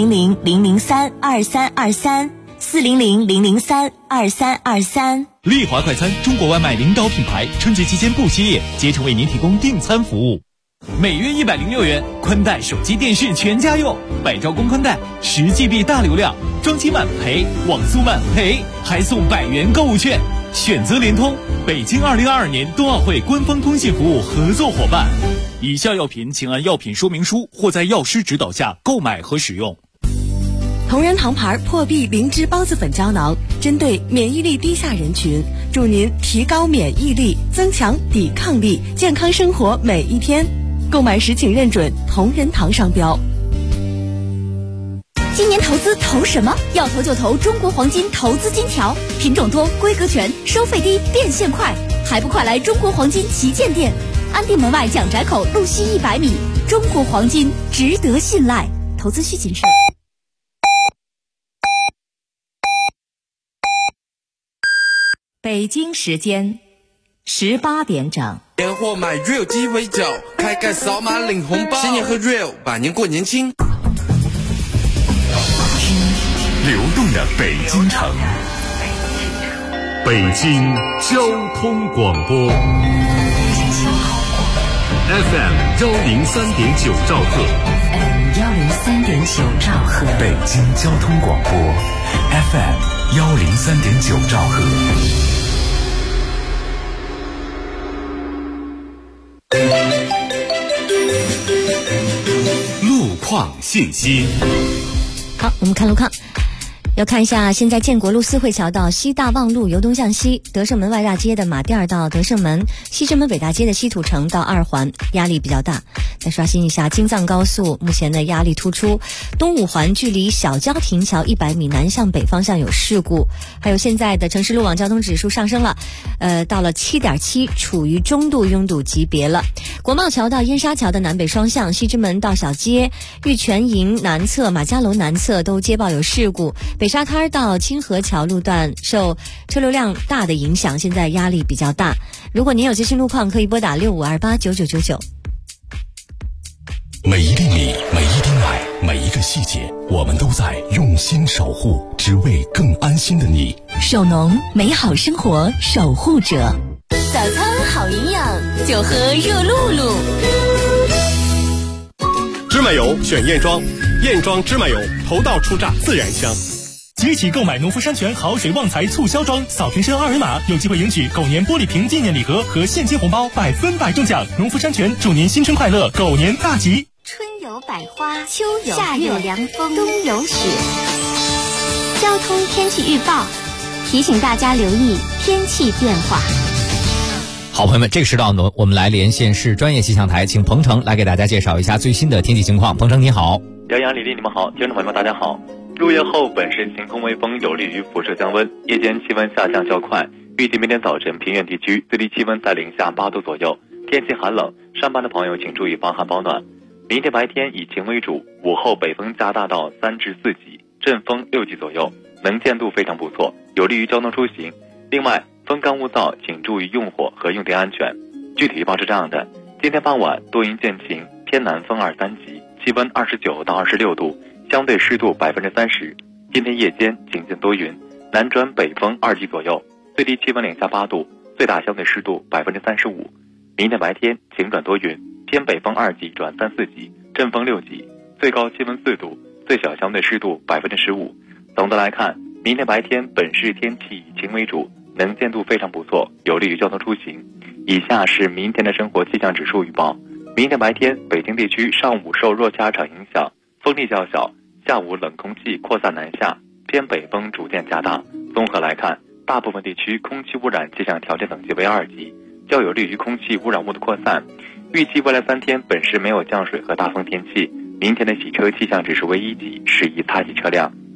[SPEAKER 20] 400-003-2323，400-003-2323。
[SPEAKER 5] 丽华快餐，中国外卖领导品牌，春节期间不歇业，竭诚为您提供订餐服务。每月106元，宽带、手机、电视全家用，百兆公宽带，10GB 大流量，装机慢赔，网速慢赔，还送100元购物券。选择联通，北京2022年冬奥会官方通信服务合作伙伴。以下药品请按药品说明书或在药师指导下购买和使用。
[SPEAKER 21] 同仁堂牌破壁灵芝孢子粉胶囊，针对免疫力低下人群，助您提高免疫力，增强抵抗力，健康生活每一天。购买时请认准同仁堂商标。
[SPEAKER 8] 今年投资投什么？要投就投中国黄金投资金条，品种多，规格全，收费低，变现快，还不快来中国黄金旗舰店，安定门外蒋宅口路西100米，中国黄金值得信赖，投资需谨慎。
[SPEAKER 22] 北京时间18点整。
[SPEAKER 23] 年货买 Real 鸡尾酒，开盖扫码领红包，新年喝 Real， 百年过年轻。
[SPEAKER 9] 流动的北京城，北京交通广播 FM 103.9兆赫
[SPEAKER 18] 103.9兆赫，
[SPEAKER 9] 北京交通广播 FM 103.9兆赫。
[SPEAKER 17] 路况信息。
[SPEAKER 3] 好，我们看路况。要看一下，现在建国路四惠桥到西大望路由东向西，德胜门外大街的马甸儿到德胜门，西直门北大街的西土城到二环，压力比较大。再刷新一下京藏高速，目前的压力突出，东五环距离小郊亭桥100米南向北方向有事故。还有现在的城市路网交通指数上升了，到了7.7，处于中度拥堵级别了。国贸桥到燕莎桥的南北双向，西直门到小街、玉泉营南侧、马家楼南侧都接报有事故。北沙滩到清河桥路段受车流量大的影响，现在压力比较大。如果您有最新路况，可以拨打65289999。
[SPEAKER 1] 每一厘米，每一滴奶，每一个细节，我们都在用心守护，只为更安心的你。
[SPEAKER 18] 首农，美好生活守护者。
[SPEAKER 20] 早餐好营养，就喝热露露。
[SPEAKER 4] 芝麻油选燕庄，燕庄芝麻油头道初榨自然香。
[SPEAKER 5] 即起购买农夫山泉好水旺财促销装，扫瓶身2维码，有机会赢取狗年玻璃瓶纪念礼盒和现金红包，100%中奖。农夫山泉祝您新春快乐，狗年大吉。
[SPEAKER 6] 春有百花，秋有夏有凉风，冬有雪。交通天气预报提醒大家留意天气变化。
[SPEAKER 7] 好朋友们，这个时段呢，我们来连线市专业气象台，请鹏程来给大家介绍一下最新的天气情况。鹏程你好。
[SPEAKER 24] 杨洋、李丽，你们好，听众朋友们大家好。入夜后本市晴空微风有利于辐射降温，夜间气温下降较快，预计明天早晨平原地区最低气温在零下8度左右，天气寒冷，上班的朋友请注意防寒保暖。明天白天以晴为主，午后北风加大到3至4级，阵风6级左右，能见度非常不错，有利于交通出行。另外，风干物燥，请注意用火和用电安全。具体预报是这样的：今天傍晚多云见晴，偏南风2、3级，气温29到26度，相对湿度30%。今天夜间晴间多云，南转北风2级左右，最低气温零下8度，最大相对湿度35%。明天白天晴转多云，偏北风2级转3、4级，阵风6级，最高气温4度，最小相对湿度15%。总的来看，明天白天本市天气以晴为主，能见度非常不错，有利于交通出行。以下是明天的生活气象指数预报。明天白天北京地区上午受弱气压场影响，风力较小，下午冷空气扩散南下，偏北风逐渐加大。综合来看，大部分地区空气污染气象条件等级为2级，较有利于空气污染物的扩散。预计未来3天本市没有降水和大风天气。明天的洗车气象指数为1级，适宜擦洗车辆。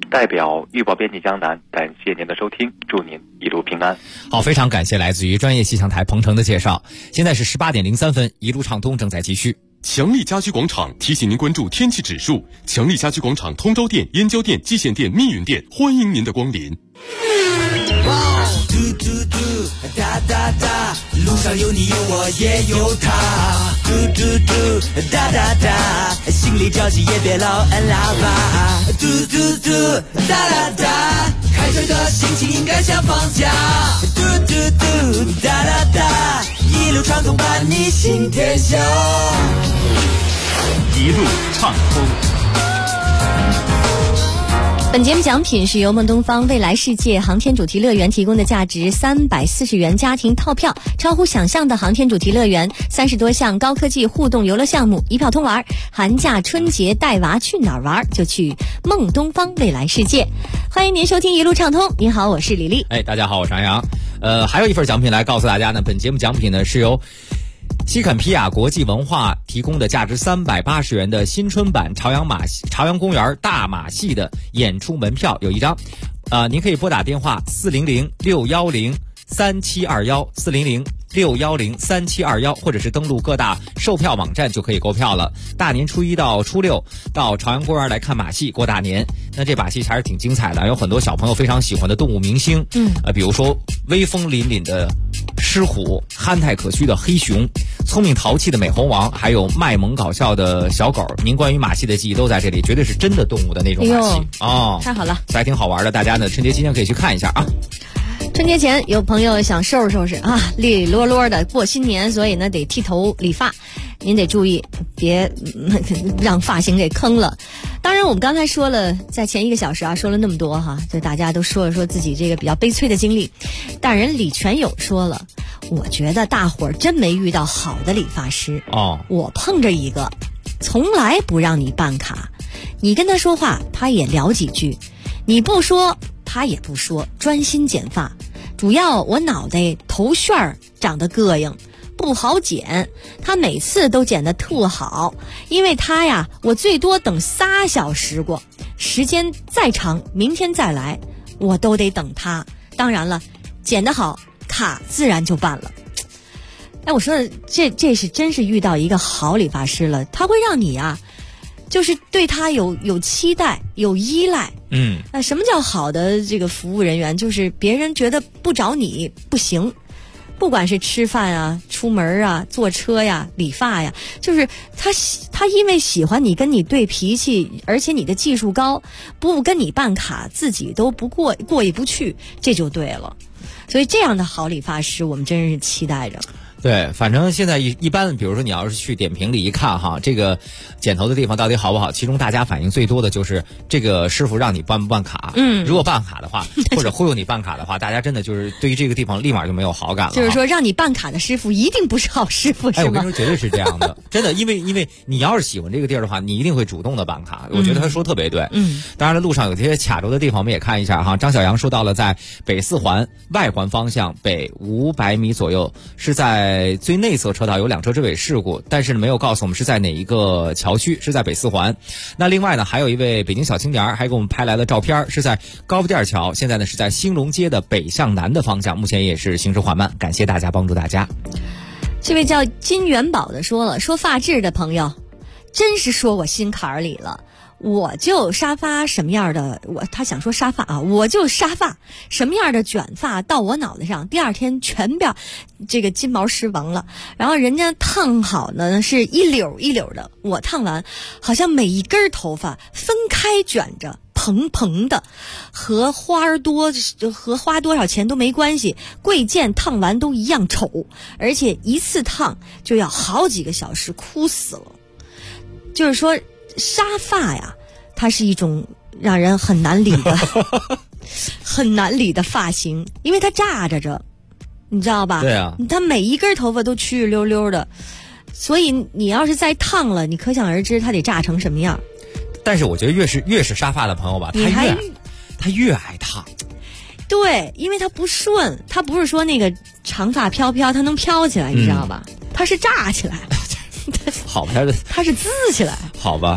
[SPEAKER 24] 代表预报编辑江南，感谢您的收听，祝您一路平安。
[SPEAKER 7] 好，非常感谢来自于专业气象台彭程的介绍。现在是18点03分，一路畅通正在继续。
[SPEAKER 12] 强力家居广场提醒您关注天气指数。强力家居广场通州店、燕郊店、蓟县店、密云店，欢迎您的光临。
[SPEAKER 2] 哒哒哒，路上有你有我也有他，嘟嘟嘟，哒哒哒，心里着急也别老按喇叭，嘟嘟嘟，哒哒哒，开车的心情应该像放假，嘟嘟嘟，哒哒哒，一路畅通伴你行天下，
[SPEAKER 5] 一路畅通。
[SPEAKER 3] 本节目奖品是由梦东方未来世界航天主题乐园提供的价值340元家庭套票，超乎想象的航天主题乐园，30多项高科技互动游乐项目，一票通玩。寒假春节带娃去哪儿玩？就去梦东方未来世界。欢迎您收听一路畅通。您好，我是李丽。
[SPEAKER 7] 大家好，我是杨洋。还有一份奖品来告诉大家呢，本节目奖品呢是由西肯皮亚国际文化提供的价值380元的新春版朝阳公园大马戏的演出门票有一张，您可以拨打电话400-610-3721，400-610-3721，或者是登录各大售票网站就可以购票了。大年初一到初六到朝阳公园来看马戏过大年，那这把戏还是挺精彩的，有很多小朋友非常喜欢的动物明星，比如说威风凛凛的狮虎，憨态可掬的黑熊，聪明淘气的美猴王，还有卖萌搞笑的小狗。您关于马戏的记忆都在这里，绝对是真的动物的那种马戏
[SPEAKER 3] 太好了，
[SPEAKER 7] 还挺好玩的。大家呢春节期间可以去看一下啊。
[SPEAKER 3] 春节前有朋友想收拾啊，利利落落的过新年，所以呢得剃头理发，您得注意别让发型给坑了。当然我们刚才说了，在前1个小时说了那么多哈，就大家都说了说自己这个比较悲催的经历，但人李全友说了，我觉得大伙儿真没遇到好的理发师我碰着一个从来不让你办卡，你跟他说话他也聊几句，你不说他也不说，专心剪发。主要我脑袋头旋长得膈应，不好剪，他每次都剪得特好，因为他呀我最多等3小时过，时间再长明天再来我都得等他。当然了，剪得好卡自然就办了。我说这是真是遇到一个好理发师了，他会让你就是对他有期待有依赖。什么叫好的这个服务人员？就是别人觉得不找你不行，不管是吃饭出门坐车理发就是他因为喜欢你，跟你对脾气，而且你的技术高，不跟你办卡自己都不过意不去，这就对了。所以这样的好理发师我们真是期待着。
[SPEAKER 7] 对，反正现在一般，比如说你要是去点评里一看这个剪头的地方到底好不好，其中大家反映最多的就是这个师傅让你办不办卡。如果办卡的话，或者忽悠你办卡的话，大家真的就是对于这个地方立马就没有好感了。
[SPEAKER 3] 就是说让你办卡的师傅一定不是好师傅，是吗？
[SPEAKER 7] 我跟你说，绝对是这样的，真的，因为你要是喜欢这个地儿的话，你一定会主动的办卡。我觉得他说特别对。当然了，路上有些卡住的地方我们也看一下张小杨说到了，在北4环外环方向北500米左右，是在最内侧车道有2车追尾事故，但是没有告诉我们是在哪一个桥区，是在北4环。那另外呢，还有一位北京小青年还给我们拍来了照片，是在高福店桥，现在呢是在兴隆街的北向南的方向，目前也是行驶缓慢。感谢大家帮助大家。
[SPEAKER 3] 这位叫金元宝的说了，说发质的朋友真是说我心坎里了，我就沙发什么样的，他想说沙发我就沙发什么样的卷发到我脑袋上，第2天全变这个金毛狮王了。然后人家烫好呢是一绺一绺的，我烫完好像每一根头发分开卷着，蓬蓬的，和花多少钱都没关系，贵贱烫完都一样丑，而且一次烫就要好几个小时，哭死了。就是说沙发它是一种让人很难理的很难理的发型，因为它炸着你知道吧？
[SPEAKER 7] 对啊，
[SPEAKER 3] 它每一根头发都曲溜溜的，所以你要是再烫了，你可想而知它得炸成什么样。
[SPEAKER 7] 但是我觉得越是沙发的朋友吧，他越爱烫。
[SPEAKER 3] 对，因为它不顺，它不是说那个长发飘飘它能飘起来，你知道吧？它是炸起来
[SPEAKER 7] 好吧，
[SPEAKER 3] 它是滋起来。
[SPEAKER 7] 好吧，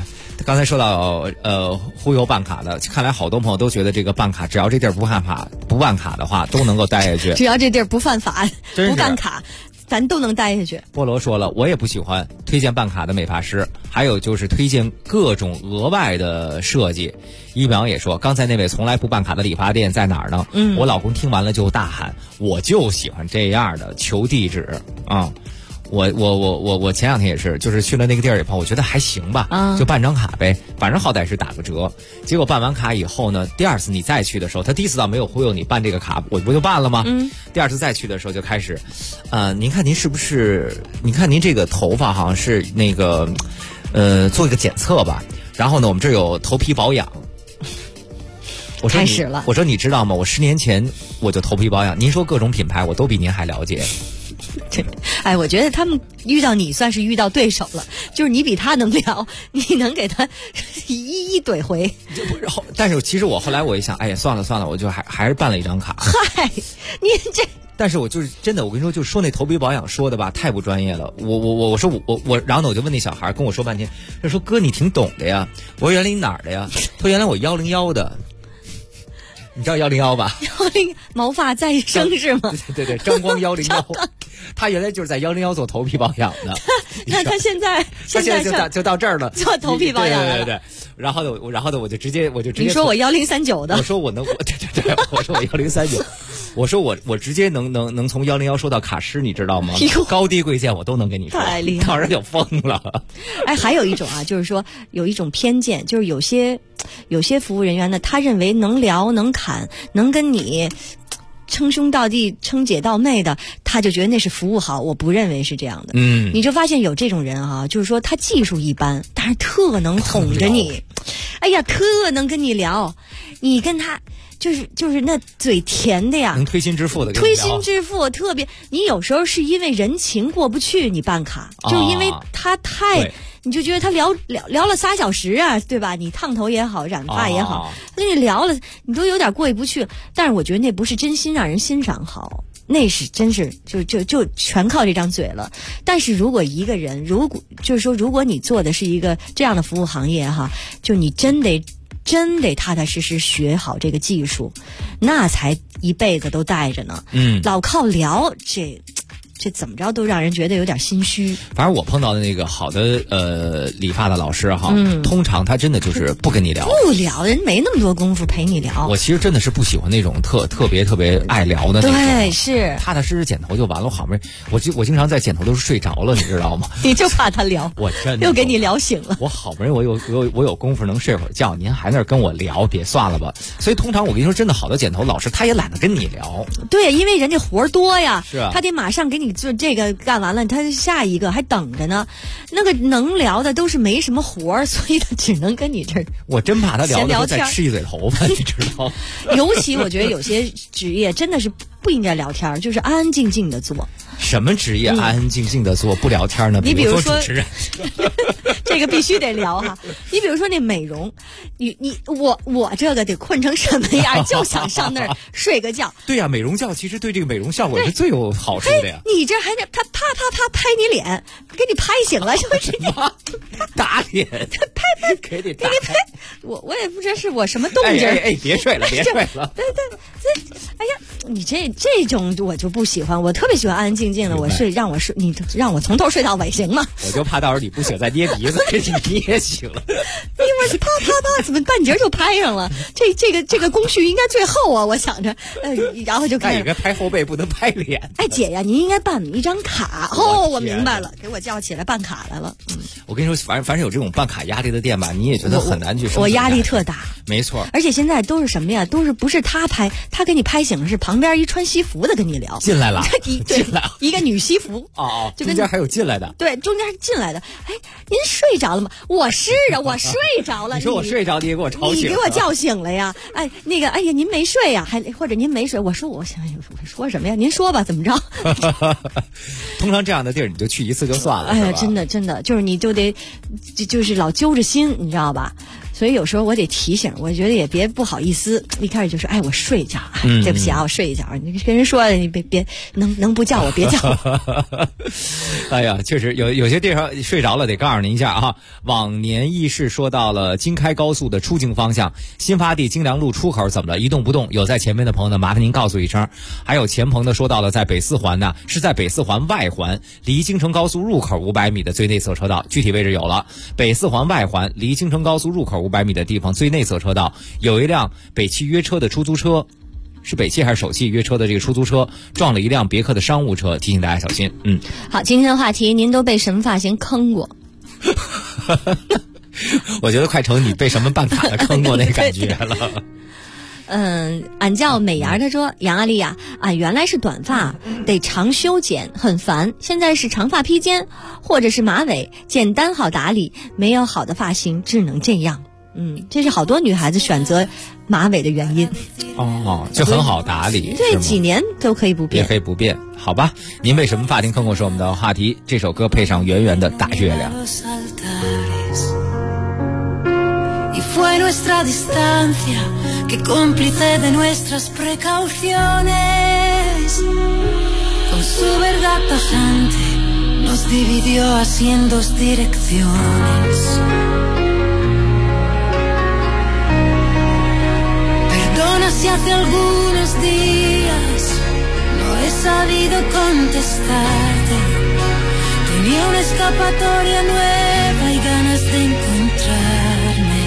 [SPEAKER 7] 刚才说到忽悠办卡的，看来好多朋友都觉得这个办卡，只要这地儿不办卡的话，都能够待下去。
[SPEAKER 3] 只要这地儿不犯法，不干卡，咱都能待下去。
[SPEAKER 7] 菠萝说了，我也不喜欢推荐办卡的美发师，还有就是推荐各种额外的设计。一秒也说，刚才那位从来不办卡的理发店在哪儿呢？我老公听完了就大喊，我就喜欢这样的，求地址啊！我前两天也是，就是去了那个地儿以后，我觉得还行吧，就办张卡呗，反正好歹是打个折。结果办完卡以后呢，第二次你再去的时候，他第一次倒没有忽悠你办这个卡，我不就办了吗？第二次再去的时候就开始，您看您是不是？你看您这个头发好像是那个，做一个检测吧。然后呢，我们这有头皮保养。我说
[SPEAKER 3] 开始了。
[SPEAKER 7] 我说你知道吗？我10年前我就头皮保养。您说各种品牌，我都比您还了解。
[SPEAKER 3] 哎，我觉得他们遇到你算是遇到对手了，就是你比他能聊，你能给他一怼回。
[SPEAKER 7] 但是其实我后来我一想，哎呀，算了，我就还是办了一张卡。
[SPEAKER 3] 嗨，你这。
[SPEAKER 7] 但是我就是真的，我跟你说，就说那头皮保养说的吧，太不专业了。我说我，然后呢，我就问那小孩，跟我说半天，他说哥你挺懂的呀。我说原来你哪儿的呀？他说原来我101的。你知道101吧
[SPEAKER 3] ？101毛发再生是吗？
[SPEAKER 7] 对，张光101，他原来就是在101做头皮保养的。
[SPEAKER 3] 那他现在
[SPEAKER 7] 就到这儿了，
[SPEAKER 3] 做头皮保养了。
[SPEAKER 7] 对。然后呢，我就直接。
[SPEAKER 3] 你说我1039的？
[SPEAKER 7] 我说我能，对，我说我1039。我说我直接能从101说到卡诗，你知道吗？高低贵贱我都能跟你说。
[SPEAKER 3] 太厉害，
[SPEAKER 7] 当然就疯了。
[SPEAKER 3] 哎，还有一种啊，就是说有一种偏见，就是有些服务人员呢，他认为能聊能侃能跟你称兄道弟称姐道妹的，他就觉得那是服务好。我不认为是这样的。你就发现有这种人啊，就是说他技术一般，但是特能哄着你，哎呀，特能跟你聊，你跟他就是那嘴甜的呀，
[SPEAKER 7] 能推心置腹的，
[SPEAKER 3] 推心置腹特别。你有时候是因为人情过不去，你办卡，就是因为他太。你就觉得他聊了3小时啊，对吧？你烫头也好，染发也好，他跟你聊了，你都有点过意不去。但是我觉得那不是真心让人欣赏好，那是真是就全靠这张嘴了。但是如果一个人，如果你做的是一个这样的服务行业哈，就你真得踏踏实实学好这个技术，那才一辈子都带着呢。老靠聊这怎么着都让人觉得有点心虚。
[SPEAKER 7] 反正我碰到的那个好的理发的老师哈，通常他真的就是不跟你聊，
[SPEAKER 3] 不聊，人没那么多功夫陪你聊。
[SPEAKER 7] 我其实真的是不喜欢那种特别爱聊的那种。
[SPEAKER 3] 对，是
[SPEAKER 7] 踏踏实实剪头就完了。好没，我经常在剪头都是睡着了，你知道吗？
[SPEAKER 3] 你就怕他聊，
[SPEAKER 7] 我真的
[SPEAKER 3] 又给你聊醒了。
[SPEAKER 7] 我好不容易我有功夫能睡会儿觉，您还那跟我聊，别算了吧。所以通常我跟你说，真的好的剪头老师他也懒得跟你聊。
[SPEAKER 3] 对，因为人家活多呀，
[SPEAKER 7] 是啊，
[SPEAKER 3] 他得马上给你做这个。干完了，他下一个还等着呢。那个能聊的都是没什么活儿，所以他只能跟你这儿。
[SPEAKER 7] 我真怕他聊的时候再吃一嘴头发，你知道？
[SPEAKER 3] 尤其我觉得有些职业真的是不应该聊天，就是安安静静的做。
[SPEAKER 7] 什么职业安安静静的做不聊天呢？
[SPEAKER 3] 你比如说
[SPEAKER 7] 主持人，
[SPEAKER 3] 这个必须得聊哈。你比如说那美容，我这个得困成什么样，就想上那儿睡个觉。
[SPEAKER 7] 对呀，美容觉其实对这个美容效果是最有好处的呀。
[SPEAKER 3] 你这还得他啪拍你脸，给你拍醒了，是不是？
[SPEAKER 7] 打脸，
[SPEAKER 3] 拍
[SPEAKER 7] 给你
[SPEAKER 3] 拍。我也不知道是我什么动静。
[SPEAKER 7] 哎，别睡了，别睡了。
[SPEAKER 3] 对，哎呀，你这种我就不喜欢，我特别喜欢安安静静的。我睡，你让我从头睡到尾行吗？
[SPEAKER 7] 我就怕到时候你不醒再捏鼻子，你也醒了。
[SPEAKER 3] 一会儿啪，怎么半截就拍上了？这个工序应该最后啊，我想着，然后就开始。
[SPEAKER 7] 应该拍后背，不能拍脸。
[SPEAKER 3] 哎，姐呀，您应该办一张卡。我明白了，给我叫起来办卡来了。
[SPEAKER 7] 我跟你说，凡是有这种办卡压力的店吧，你也觉得很难去。
[SPEAKER 3] 我压力特大。
[SPEAKER 7] 没错。
[SPEAKER 3] 而且现在都是什么呀？不是他拍，他给你拍醒了，是旁边一穿西服的跟你聊。
[SPEAKER 7] 进来了。
[SPEAKER 3] 进来了。一个女西服。
[SPEAKER 7] 哦，中间还有进来的。
[SPEAKER 3] 对，中间进来的。哎，您睡着了吗？我是啊，我睡着了。
[SPEAKER 7] 你说我睡着，你也给我吵醒了。
[SPEAKER 3] 你给我叫醒了呀？哎，那个，哎呀，您没睡呀？或者您没睡？我说说什么呀？您说吧，怎么着？
[SPEAKER 7] 通常这样的地儿，你就去一次就算了。
[SPEAKER 3] 哎呀，真的，就是你就得，就是老揪着心，你知道吧？ 所以有时候我得提醒，我觉得也别不好意思，一开始就说，哎，我睡一觉，对不起啊，我睡一觉。你跟人说，你别能不叫我别叫我。
[SPEAKER 7] 哎呀，确实有些地方睡着了，得告诉您一下啊。往年议事说到了京开高速的出京方向，新发地京良路出口怎么了？一动不动。有在前面的朋友呢，麻烦您告诉一声。还有前棚的说到了，在北四环呢，是在北四环外环离京承高速入口500米的最内侧车道，具体位置有了。北四环外环离京承高速入口500米的地方最内侧车道，有一辆北汽约车的出租车，是北汽还是首汽约车的这个出租车撞了一辆别克的商务车，提醒大家小心。
[SPEAKER 3] 好，今天的话题，您都被什么发型坑过？
[SPEAKER 7] 我觉得快成你被什么办卡的坑过那感觉了。
[SPEAKER 3] 俺叫美颜，他说杨阿丽呀，俺原来是短发，得常修剪，很烦。现在是长发披肩，或者是马尾，简单好打理，没有好的发型，只能这样。这是好多女孩子选择马尾的原因。
[SPEAKER 7] 就很好打理，
[SPEAKER 3] 对，几年都可以不变，
[SPEAKER 7] 也可以不变，好吧？您被什么发型坑过是我们的话题。这首歌配上圆圆的大月亮。
[SPEAKER 2] Fue nuestra distancia que cómplice de nuestras precauciones, con su verdad tajante nos dividió así en dos direcciones. Perdona si hace algunos días no he sabido contestarte, tenía una escapatoria nueva y ganas de encontrarme.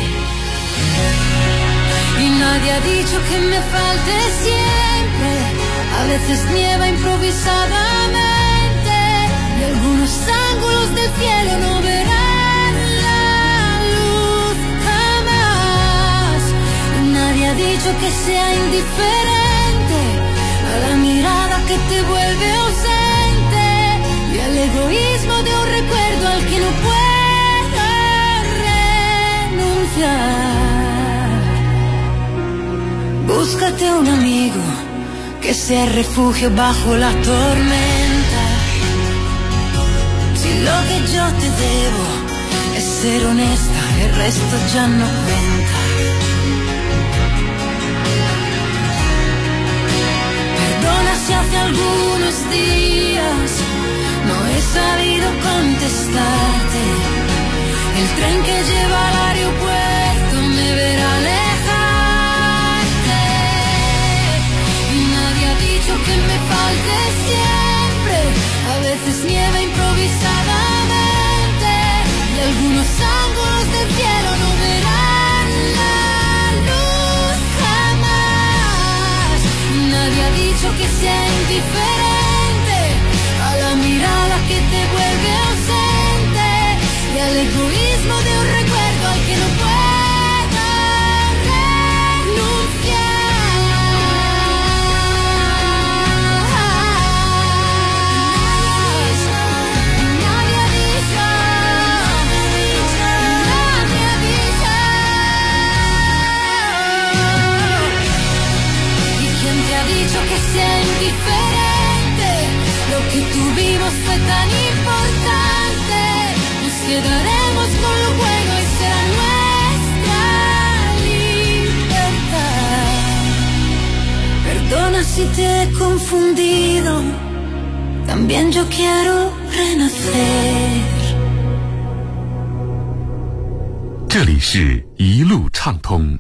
[SPEAKER 2] Y nadie ha dicho que me falte siempre, a veces nieva improvisadamente y algunos ángulos del cielo no verán la luz jamás. Y nadie ha dicho que sea indiferente a la mirada que te vuelve ausente y al egoísmo de un recuerdo al que no puedo renunciar. Búscate un amigo que sea refugio bajo la tormenta. Si lo que yo te debo es ser honesta, el resto ya no cuenta. Perdona si hace algunos días no he sabido contestarte. El tren que lleva al aeropuerto me verá alejarte. Y nadie ha dicho que me falte siempre, a veces nieva improvisadamente y algunos ángulos del cielo no verán la luz jamás. Y nadie ha dicho que sea indiferente a la mirada que te vuelve ausente y al egoísmo de un recuerdo al que no puedo renunciar. Nadie ha dicho, nadie ha dicho. ¿Y quién te ha dicho que sea indiferente? Lo que tuvimos fue tan importante. Nos quedaremos con lo bueno y será nuestra libertad. Perdona si te he confundido, también yo quiero renacer.
[SPEAKER 9] 这里是一路畅通。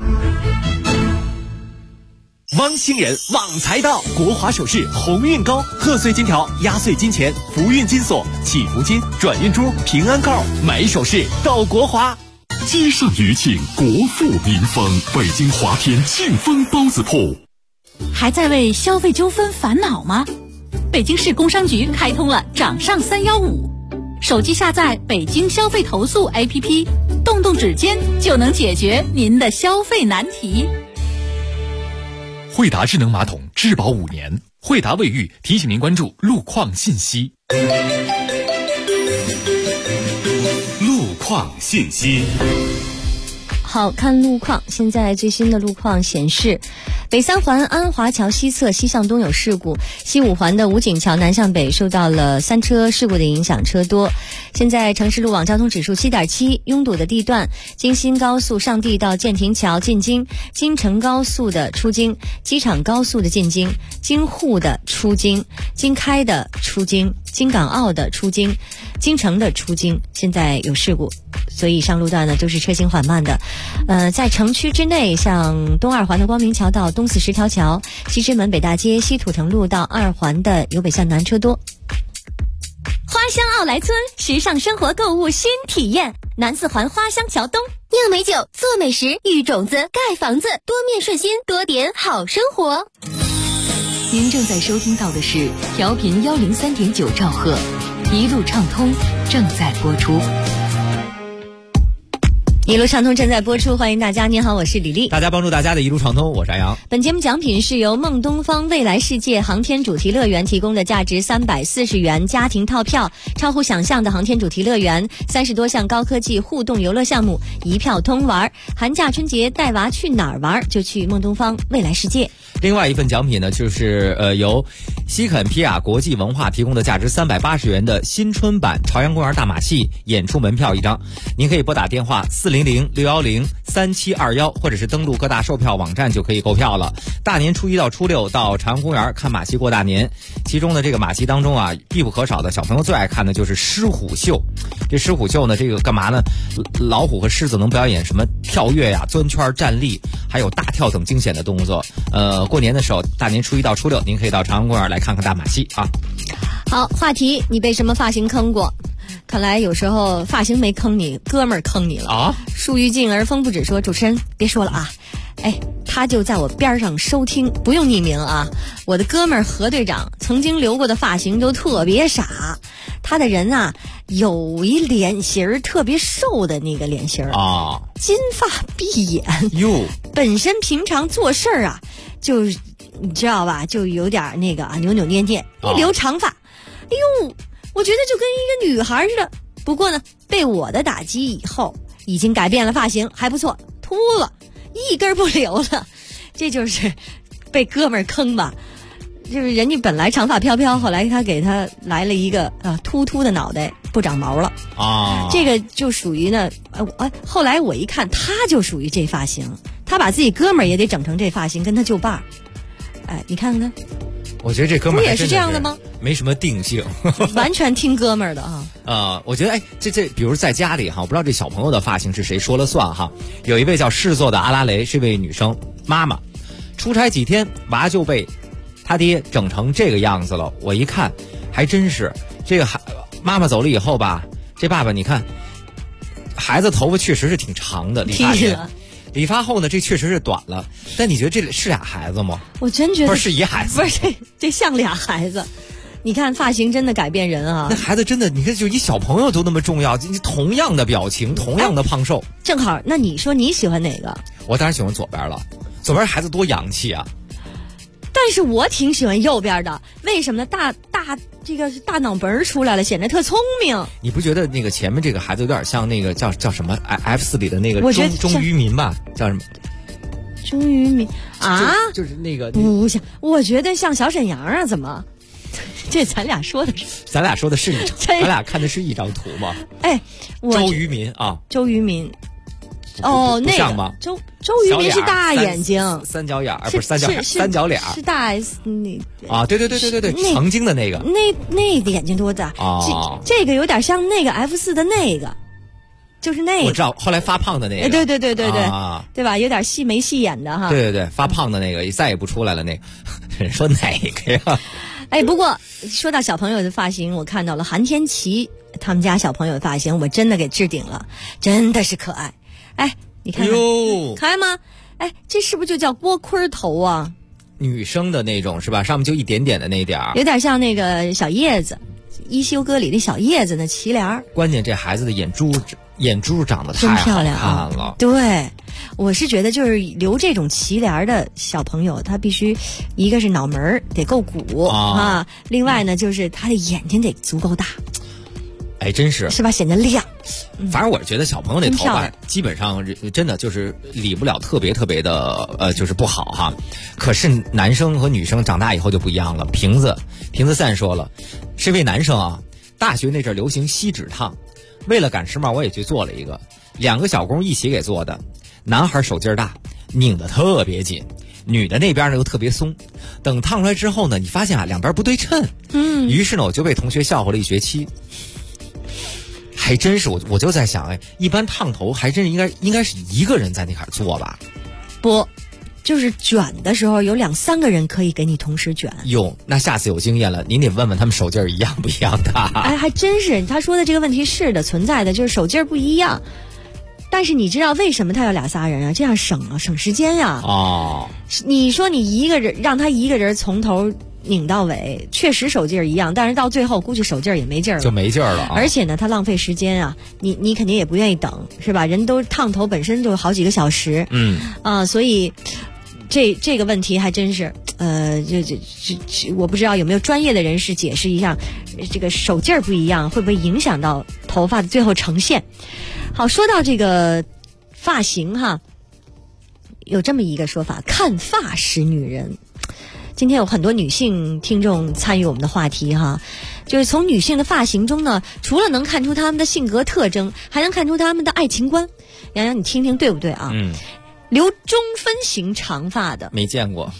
[SPEAKER 5] 汪星人旺财到，国华首饰鸿运高，贺岁金条、压岁金钱、福运金锁、祈福金、转运珠、平安扣，买首饰到国华。
[SPEAKER 9] 接上余庆，国富民丰，北京华天庆丰包子铺。
[SPEAKER 16] 还在为消费纠纷烦恼吗？北京市工商局开通了掌上315，手机下载北京消费投诉 APP， 动动指尖就能解决您的消费难题。
[SPEAKER 5] 惠达智能马桶质保5年，惠达卫浴提醒您关注路况信息。
[SPEAKER 9] 路况信息。
[SPEAKER 3] 好看路况，现在最新的路况显示， 北三环安华桥西侧西向东有事故，西五环的武警桥南向北受到了3车事故的影响，车多。现在城市路网交通指数7.7，拥堵的地段：京新高速上地到建亭桥进京，京承高速的出京，机场高速的进京，京沪的出京，京开的出京，京港澳的出京，京城的出京，现在有事故，所以上路段呢都是车行缓慢的。在城区之内，像东二环的光明桥到东四十条桥，西直门北大街西土城路到2环的由北向南车多。
[SPEAKER 20] 花乡奥莱村，时尚生活购物新体验。南四环花乡桥东，酿美酒，做美食，育种子，盖房子，多面顺心，多点好生活。
[SPEAKER 18] 您正在收听到的是调频103.9兆赫，一路畅通正在播出。
[SPEAKER 3] 一路畅通正在播出，欢迎大家。您好，我是李丽。
[SPEAKER 7] 大家帮助大家的一路畅通，我是安阳。
[SPEAKER 3] 本节目奖品是由梦东方未来世界航天主题乐园提供的价值340元家庭套票，超乎想象的航天主题乐园，30多项高科技互动游乐项目，一票通玩。寒假春节带娃去哪儿玩？就去梦东方未来世界。
[SPEAKER 7] 另外一份奖品呢，就是由西肯皮亚国际文化提供的价值380元的新春版朝阳公园大马戏演出门票一张。您可以拨打电话400-610-3721，或者是登录各大售票网站就可以购票了。大年初1到初6到朝阳公园看马戏过大年，其中的这个马戏当中啊，必不可少的小朋友最爱看的就是狮虎秀。这狮虎秀呢，这个干嘛呢？老虎和狮子能表演什么跳跃呀、钻圈、站立，还有大跳等惊险的动作。过年的时候，大年初1到初6，您可以到朝阳公园来看看大马戏啊。
[SPEAKER 3] 好，话题，你被什么发型坑过？看来有时候发型没坑你，哥们儿坑你了啊！树欲静而风不止说，主持人别说了啊，他就在我边上收听，不用匿名啊。我的哥们儿何队长曾经留过的发型都特别傻，他的人啊有一脸型儿特别瘦的那个脸型啊，金发碧眼哟，本身平常做事儿啊，就是你知道吧，就有点那个扭扭捏捏，一留长发，哎呦。我觉得就跟一个女孩似的，不过呢，被我的打击以后，已经改变了发型，还不错，秃了，一根不留了，这就是被哥们儿坑吧。就是人家本来长发飘飘，后来他给他来了一个秃秃的脑袋，不长毛了啊。这个就属于呢，后来我一看，他就属于这发型，他把自己哥们儿也得整成这发型，跟他舅爸。你看看他。
[SPEAKER 7] 我觉得这哥们儿
[SPEAKER 3] 不也是这样的吗？
[SPEAKER 7] 没什么定性，
[SPEAKER 3] 完全听哥们儿的
[SPEAKER 7] 啊。我觉得这比如在家里哈，我不知道这小朋友的发型是谁说了算哈。有一位叫狮座的阿拉蕾，是一位女生妈妈，出差几天，娃就被他爹整成这个样子了。我一看，还真是这个妈妈走了以后吧，这爸爸你看，孩子头发确实是挺长的，理发后呢，这确实是短了，但你觉得这是俩孩子吗？
[SPEAKER 3] 我真觉得
[SPEAKER 7] 不是一孩子，
[SPEAKER 3] 不是这像俩孩子。你看发型真的改变人啊！
[SPEAKER 7] 那孩子真的，你看就一小朋友都那么重要，同样的表情，同样的胖瘦。
[SPEAKER 3] 正好，那你说你喜欢哪个？
[SPEAKER 7] 我当然喜欢左边了，左边孩子多洋气啊！
[SPEAKER 3] 但是我挺喜欢右边的，为什么呢？这个大脑门出来了，显得特聪明。
[SPEAKER 7] 你不觉得那个前面这个孩子有点像那个叫什么 F4里的那个钟于民吧？叫什么？
[SPEAKER 3] 钟于民啊？
[SPEAKER 7] 就是那个
[SPEAKER 3] 不像，我觉得像小沈阳啊？怎么？这咱俩说的是
[SPEAKER 7] 一张，咱俩看的是一张图吗？
[SPEAKER 3] 周
[SPEAKER 7] 渝民啊，
[SPEAKER 3] 周渝民。哦，那个
[SPEAKER 7] 吗？
[SPEAKER 3] 周渝民是大眼睛，
[SPEAKER 7] 三角眼，不是三角眼，三角脸，
[SPEAKER 3] 是大 S 那
[SPEAKER 7] 啊，对，曾经的那个，
[SPEAKER 3] 那眼睛多大啊？这个有点像那个 F4的那个，就是那个，
[SPEAKER 7] 我知道，后来发胖的那个，
[SPEAKER 3] 对对吧？有点细眉细眼的哈，
[SPEAKER 7] 对，发胖的那个再也不出来了那个，人说哪个呀？
[SPEAKER 3] 不过说到小朋友的发型，我看到了韩天琪他们家小朋友的发型，我真的给置顶了，真的是可爱。你看看可爱吗？这是不是就叫锅盔头啊？
[SPEAKER 7] 女生的那种是吧？上面就一点点的那点儿，
[SPEAKER 3] 有点像那个小叶子，一休哥里的小叶子那齐帘。
[SPEAKER 7] 关键这孩子的眼珠长得太好看了。
[SPEAKER 3] 对，我是觉得就是留这种齐帘的小朋友，他必须一个是脑门得够鼓啊，另外呢就是他的眼睛得足够大。
[SPEAKER 7] 哎，真是
[SPEAKER 3] 是吧？显得亮。
[SPEAKER 7] 反正我是觉得小朋友那头发基本上真的就是理不了特别的就是不好哈。可是男生和女生长大以后就不一样了。瓶子散说了，是位男生啊，大学那阵流行锡纸烫，为了赶时髦我也去做了一个，2个小工一起给做的。男孩手劲儿大，拧得特别紧，女的那边呢又特别松。等烫出来之后呢，你发现啊两边不对称，于是呢我就被同学笑话了1学期。还真是我就在想，哎，一般烫头还真是应该是一个人在那块做吧？
[SPEAKER 3] 不，就是卷的时候有2、3个人可以给你同时卷。
[SPEAKER 7] 哟，那下次有经验了，您得问问他们手劲儿一样不一样的。
[SPEAKER 3] 哎，还真是，他说的这个问题是的，存在的，就是手劲儿不一样。但是你知道为什么他要2、3人啊？这样省时间呀。
[SPEAKER 7] 哦，
[SPEAKER 3] 你说你一个人让他一个人从头拧到尾，确实手劲儿一样，但是到最后估计手劲儿也没劲儿了，
[SPEAKER 7] 就没劲儿了啊。
[SPEAKER 3] 而且呢，他浪费时间啊，你肯定也不愿意等，是吧？人都烫头本身就好几个小时，所以这个问题还真是，我不知道有没有专业的人士解释一下，这个手劲儿不一样会不会影响到头发的最后呈现？好，说到这个发型哈，有这么一个说法，看发使女人。今天有很多女性听众参与我们的话题哈，就是从女性的发型中呢，除了能看出她们的性格特征，还能看出她们的爱情观。洋洋，你听听对不对啊？留中分型长发的
[SPEAKER 7] 没见过。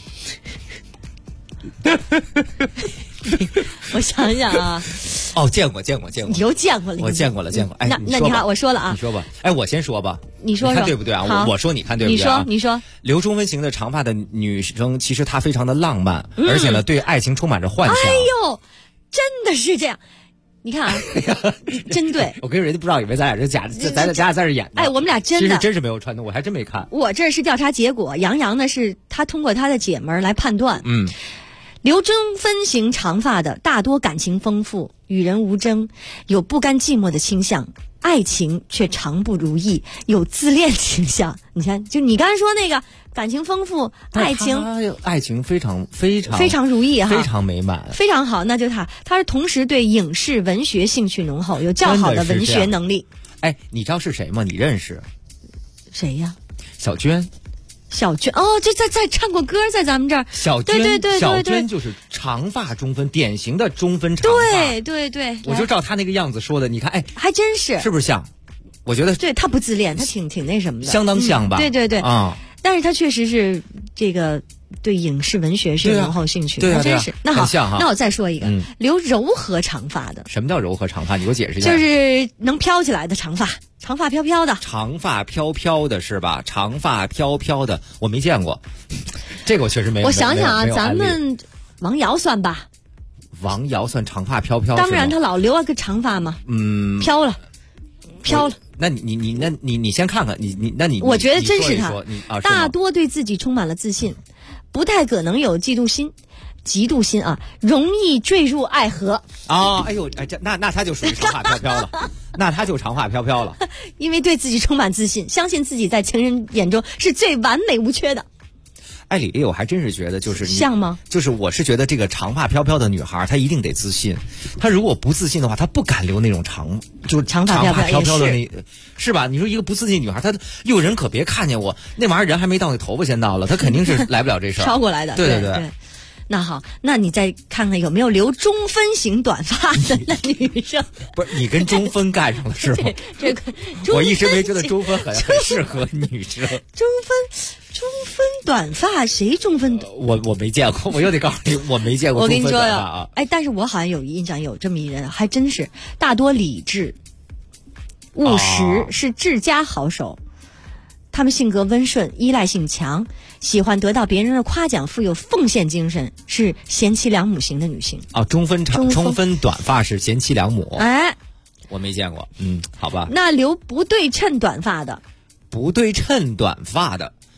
[SPEAKER 3] 我想想啊，
[SPEAKER 7] 哦，见过。
[SPEAKER 3] 你又见过了？
[SPEAKER 7] 我见过了。哎，
[SPEAKER 3] 那你看，我说了啊，
[SPEAKER 7] 你说吧。哎，我先说吧。
[SPEAKER 3] 你说
[SPEAKER 7] 看对不对啊？我说你看对不对啊？
[SPEAKER 3] 你说。
[SPEAKER 7] 留中分型的长发的女生，其实她非常的浪漫，而且呢，对爱情充满着幻想。
[SPEAKER 3] 哎呦，真的是这样。你看啊，你真对。
[SPEAKER 7] 我跟人家不知道以为咱俩这咱俩在这演的。
[SPEAKER 3] 哎，我们俩真的，
[SPEAKER 7] 其实真是没有穿的，我还真没看。
[SPEAKER 3] 我这是调查结果，杨洋呢是他通过他的姐们儿来判断。留中分型长发的大多感情丰富，与人无争，有不甘寂寞的倾向，爱情却常不如意，有自恋倾向。你看，就你刚才说那个感情丰富，爱
[SPEAKER 7] 情非常
[SPEAKER 3] 如意哈，
[SPEAKER 7] 非常美满，
[SPEAKER 3] 非常好。那就他是同时对影视文学兴趣浓厚，有较好的文学能力。
[SPEAKER 7] 哎，你知道是谁吗？你认识？
[SPEAKER 3] 谁呀？
[SPEAKER 7] 小娟
[SPEAKER 3] 哦，这在唱过歌，在咱们这儿。
[SPEAKER 7] 小娟，
[SPEAKER 3] 对，
[SPEAKER 7] 小娟就是长发中分，典型的中分长发。
[SPEAKER 3] 对，
[SPEAKER 7] 我就照她那个样子说的，你看，哎，
[SPEAKER 3] 还真是
[SPEAKER 7] 不是像？我觉得
[SPEAKER 3] 对她不自恋，她挺那什么的，
[SPEAKER 7] 相当像吧？
[SPEAKER 3] 对啊，但是她确实是这个对影视文学是有浓厚兴趣，
[SPEAKER 7] 对啊，
[SPEAKER 3] 真是。那好，
[SPEAKER 7] 那
[SPEAKER 3] 我再说一个，留柔和长发的。
[SPEAKER 7] 什么叫柔和长发？你给我解释一下。
[SPEAKER 3] 就是能飘起来的长发。长发飘飘的，
[SPEAKER 7] 长发飘飘的是吧？长发飘飘的，我没见过，这个我确实没有。
[SPEAKER 3] 我想想啊，咱们王瑶算吧。
[SPEAKER 7] 王瑶算长发飘飘？
[SPEAKER 3] 当然，他老留了个长发嘛。飘了。
[SPEAKER 7] 那你先看看，
[SPEAKER 3] 我觉得真是他，
[SPEAKER 7] 大
[SPEAKER 3] 多对自己充满了自信，不太可能有嫉妒心啊，容易坠入爱河
[SPEAKER 7] 啊！哎呦，哎，那他就属于长发飘飘了，那他就长发飘飘了，
[SPEAKER 3] 因为对自己充满自信，相信自己在情人眼中是最完美无缺的。
[SPEAKER 7] 哎，李丽，我还真是觉得就是
[SPEAKER 3] 像吗？
[SPEAKER 7] 就是我是觉得这个长发飘飘的女孩，她一定得自信。她如果不自信的话，她不敢留那种长发飘飘的是吧？你说一个不自信女孩，她有人可别看见我那玩意儿，人还没到，那头发先到了，她肯定是来不了这事儿。
[SPEAKER 3] 超过来的，对。那好，那你再看看有没有留中分型短发的那女生？
[SPEAKER 7] 不是你跟中分干上了是吗？
[SPEAKER 3] 这个
[SPEAKER 7] 我一直没觉得中分很适合女生。
[SPEAKER 3] 中分短发谁中分？
[SPEAKER 7] 我没见过，我又得告诉你，我没见过中分短发啊。
[SPEAKER 3] 哎，但是我好像有印象有这么一人，还真是大多理智、务实，是治家好手。他们性格温顺，依赖性强，喜欢得到别人的夸奖，富有奉献精神，是贤妻良母型的女性。
[SPEAKER 7] 中分短发是贤妻良母。
[SPEAKER 3] 哎，
[SPEAKER 7] 我没见过。好吧。
[SPEAKER 3] 那留不对称短发的，
[SPEAKER 7] 不对称短发，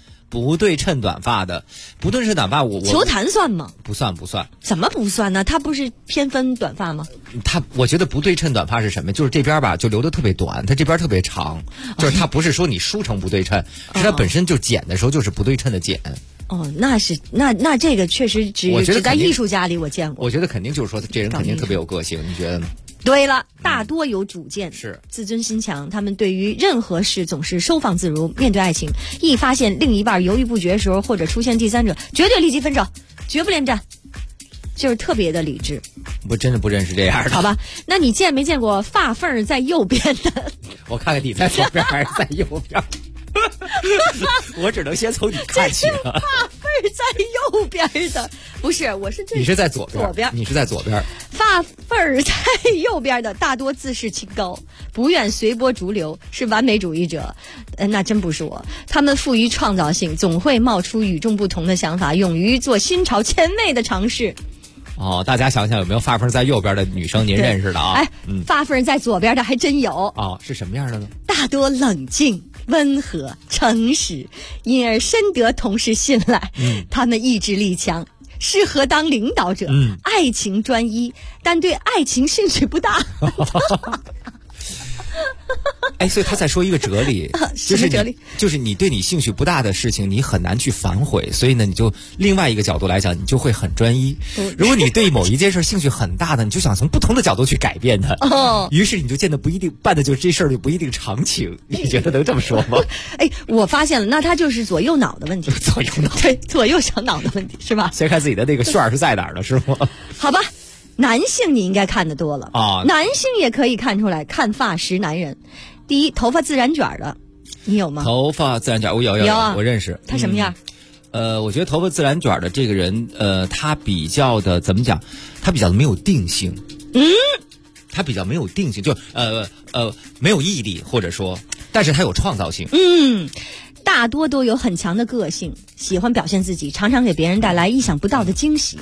[SPEAKER 7] 我
[SPEAKER 3] 球坛算吗？
[SPEAKER 7] 不算。
[SPEAKER 3] 怎么不算呢？它不是偏分短发吗？
[SPEAKER 7] 我觉得不对称短发是什么？就是这边吧就留得特别短，它这边特别长，就是它不是说你梳成不对称，是它本身就剪的时候就是不对称的剪。
[SPEAKER 3] 那这个确实只在艺术家里我见过。
[SPEAKER 7] 我觉得肯定就是说这人肯定特别有个性，你觉得呢？
[SPEAKER 3] 对了，大多有主见，
[SPEAKER 7] 是
[SPEAKER 3] 自尊心强，他们对于任何事总是收放自如。面对爱情，一发现另一半犹豫不决的时候，或者出现第三者，绝对立即分手，绝不恋战，就是特别的理智。
[SPEAKER 7] 我真的不认识这样的。
[SPEAKER 3] 好吧，那你见没见过发缝在右边的？
[SPEAKER 7] 我看看你在左边还是在右边？我只能先从你看起了。
[SPEAKER 3] 发缝在右边的，不是，我是
[SPEAKER 7] 你是在左边，你是在左边。
[SPEAKER 3] 发缝在右边的大多自视清高，不愿随波逐流，是完美主义者。那真不是我。他们富于创造性，总会冒出与众不同的想法，勇于做新潮前卫的尝试。
[SPEAKER 7] 哦，大家想想有没有发缝在右边的女生您认识的啊？
[SPEAKER 3] 发缝在左边的还真有。
[SPEAKER 7] 哦，是什么样的呢？
[SPEAKER 3] 大多冷静、温和、诚实，因而深得同事信赖。他们意志力强，适合当领导者。爱情专一，但对爱情兴趣不大。
[SPEAKER 7] 哎，所以他在说一个哲理，就是你对你兴趣不大的事情，你很难去反悔，所以呢，你就另外一个角度来讲，你就会很专一。如果你对某一件事兴趣很大的，你就想从不同的角度去改变它，于是你就见得不一定办的就这事儿就不一定长情。你觉得能这么说吗？
[SPEAKER 3] 哎，我发现了，那他就是左右脑的问题。
[SPEAKER 7] 左右脑，
[SPEAKER 3] 对，左右小脑的问题是吧？
[SPEAKER 7] 先看自己的那个旋儿是在哪儿了，是吗？
[SPEAKER 3] 好吧。男性你应该看得多了
[SPEAKER 7] 啊，
[SPEAKER 3] 男性也可以看出来，看发识男人。第一，头发自然卷的，你有吗？
[SPEAKER 7] 头发自然卷，我有啊，我认识。
[SPEAKER 3] 他什么样？
[SPEAKER 7] 我觉得头发自然卷的这个人，他比较的怎么讲？他比较的没有定性。他比较没有定性，就没有毅力，或者说，但是他有创造性。
[SPEAKER 3] 大多都有很强的个性，喜欢表现自己，常常给别人带来意想不到的惊喜。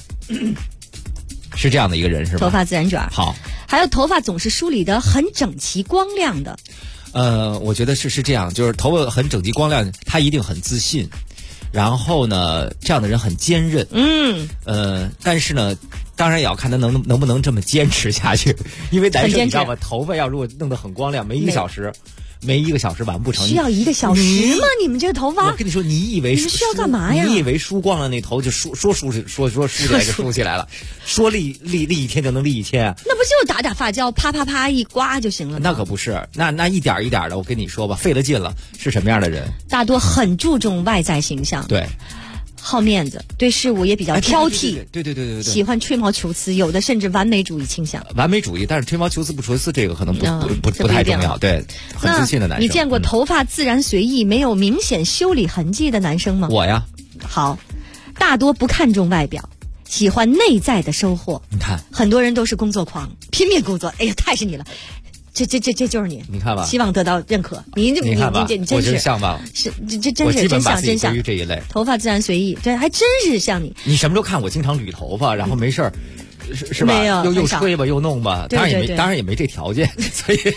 [SPEAKER 7] 是这样的一个人是吧？
[SPEAKER 3] 头发自然卷。
[SPEAKER 7] 好，
[SPEAKER 3] 还有头发总是梳理得很整齐光亮的。
[SPEAKER 7] 我觉得是这样，就是头发很整齐光亮，他一定很自信。然后呢，这样的人很坚韧。但是呢，当然也要看他能不能这么坚持下去，因为男生你知道吗？头发要如果弄得很光亮，没1个小时完不成。
[SPEAKER 3] 需要1个小时吗？你们这个头发？
[SPEAKER 7] 我跟你说，你以为
[SPEAKER 3] 你需要干嘛呀？
[SPEAKER 7] 你以为梳光了那头就梳起来就梳起来了，说立一天就能立一天啊？
[SPEAKER 3] 那不就打发胶，啪啪啪一刮就行了吗？
[SPEAKER 7] 那可不是，那一点一点的，我跟你说吧，费了劲了。是什么样的人？
[SPEAKER 3] 大多很注重外在形象。
[SPEAKER 7] 对。
[SPEAKER 3] 好面子，对事物也比较挑剔。
[SPEAKER 7] 对，
[SPEAKER 3] 喜欢吹毛求疵，有的甚至完美主义倾向。
[SPEAKER 7] 完美主义，但是吹毛求疵不求疵，这个可能不太重要。对，很自信的男生。
[SPEAKER 3] 你见过头发自然随意、没有明显修理痕迹的男生吗？
[SPEAKER 7] 我呀。
[SPEAKER 3] 好，大多不看重外表，喜欢内在的收获。
[SPEAKER 7] 你看，
[SPEAKER 3] 很多人都是工作狂，拼命工作。哎呀，太是你了。这就是你，
[SPEAKER 7] 你看吧，
[SPEAKER 3] 希望得到认可。你
[SPEAKER 7] 看吧，
[SPEAKER 3] 你真是
[SPEAKER 7] 像吧？
[SPEAKER 3] 是这真是真像
[SPEAKER 7] 于这一类。
[SPEAKER 3] 头发自然随意，对，还真是像你。
[SPEAKER 7] 你什么时候看我经常捋头发，然后没事儿，是吧？
[SPEAKER 3] 没有，
[SPEAKER 7] 又吹吧，又弄吧，当然也没这条件，所以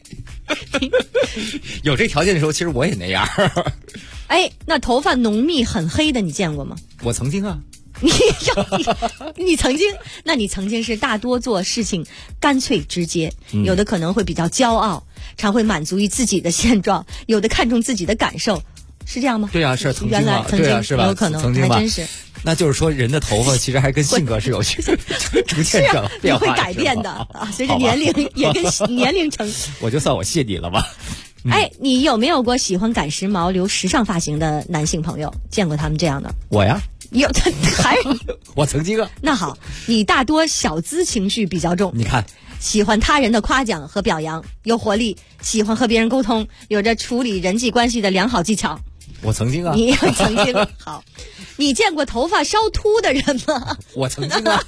[SPEAKER 7] 有这条件的时候，其实我也那样。
[SPEAKER 3] 哎，那头发浓密很黑的，你见过吗？
[SPEAKER 7] 我曾经啊。
[SPEAKER 3] 你曾经，那你曾经是大多做事情干脆直接，有的可能会比较骄傲，常会满足于自己的现状，有的看重自己的感受，是这样吗？
[SPEAKER 7] 对啊，是曾经
[SPEAKER 3] 原来曾经
[SPEAKER 7] 是吧？
[SPEAKER 3] 有可能，
[SPEAKER 7] 曾经吧，
[SPEAKER 3] 还真是。
[SPEAKER 7] 那就是说，人的头发其实还跟性格是有逐渐上变化的，
[SPEAKER 3] 你会改变的啊，随着年龄也跟年龄成。
[SPEAKER 7] 我就算我谢你了吧。
[SPEAKER 3] 哎，你有没有过喜欢赶时髦、留时尚发型的男性朋友？见过他们这样的？
[SPEAKER 7] 我呀。
[SPEAKER 3] 有还是
[SPEAKER 7] 我曾经啊。
[SPEAKER 3] 那好，你大多小资情绪比较重。
[SPEAKER 7] 你看，
[SPEAKER 3] 喜欢他人的夸奖和表扬，有活力，喜欢和别人沟通，有着处理人际关系的良好技巧。
[SPEAKER 7] 我曾经啊。
[SPEAKER 3] 你曾经好，你见过头发稍秃的人吗？
[SPEAKER 7] 我曾经啊。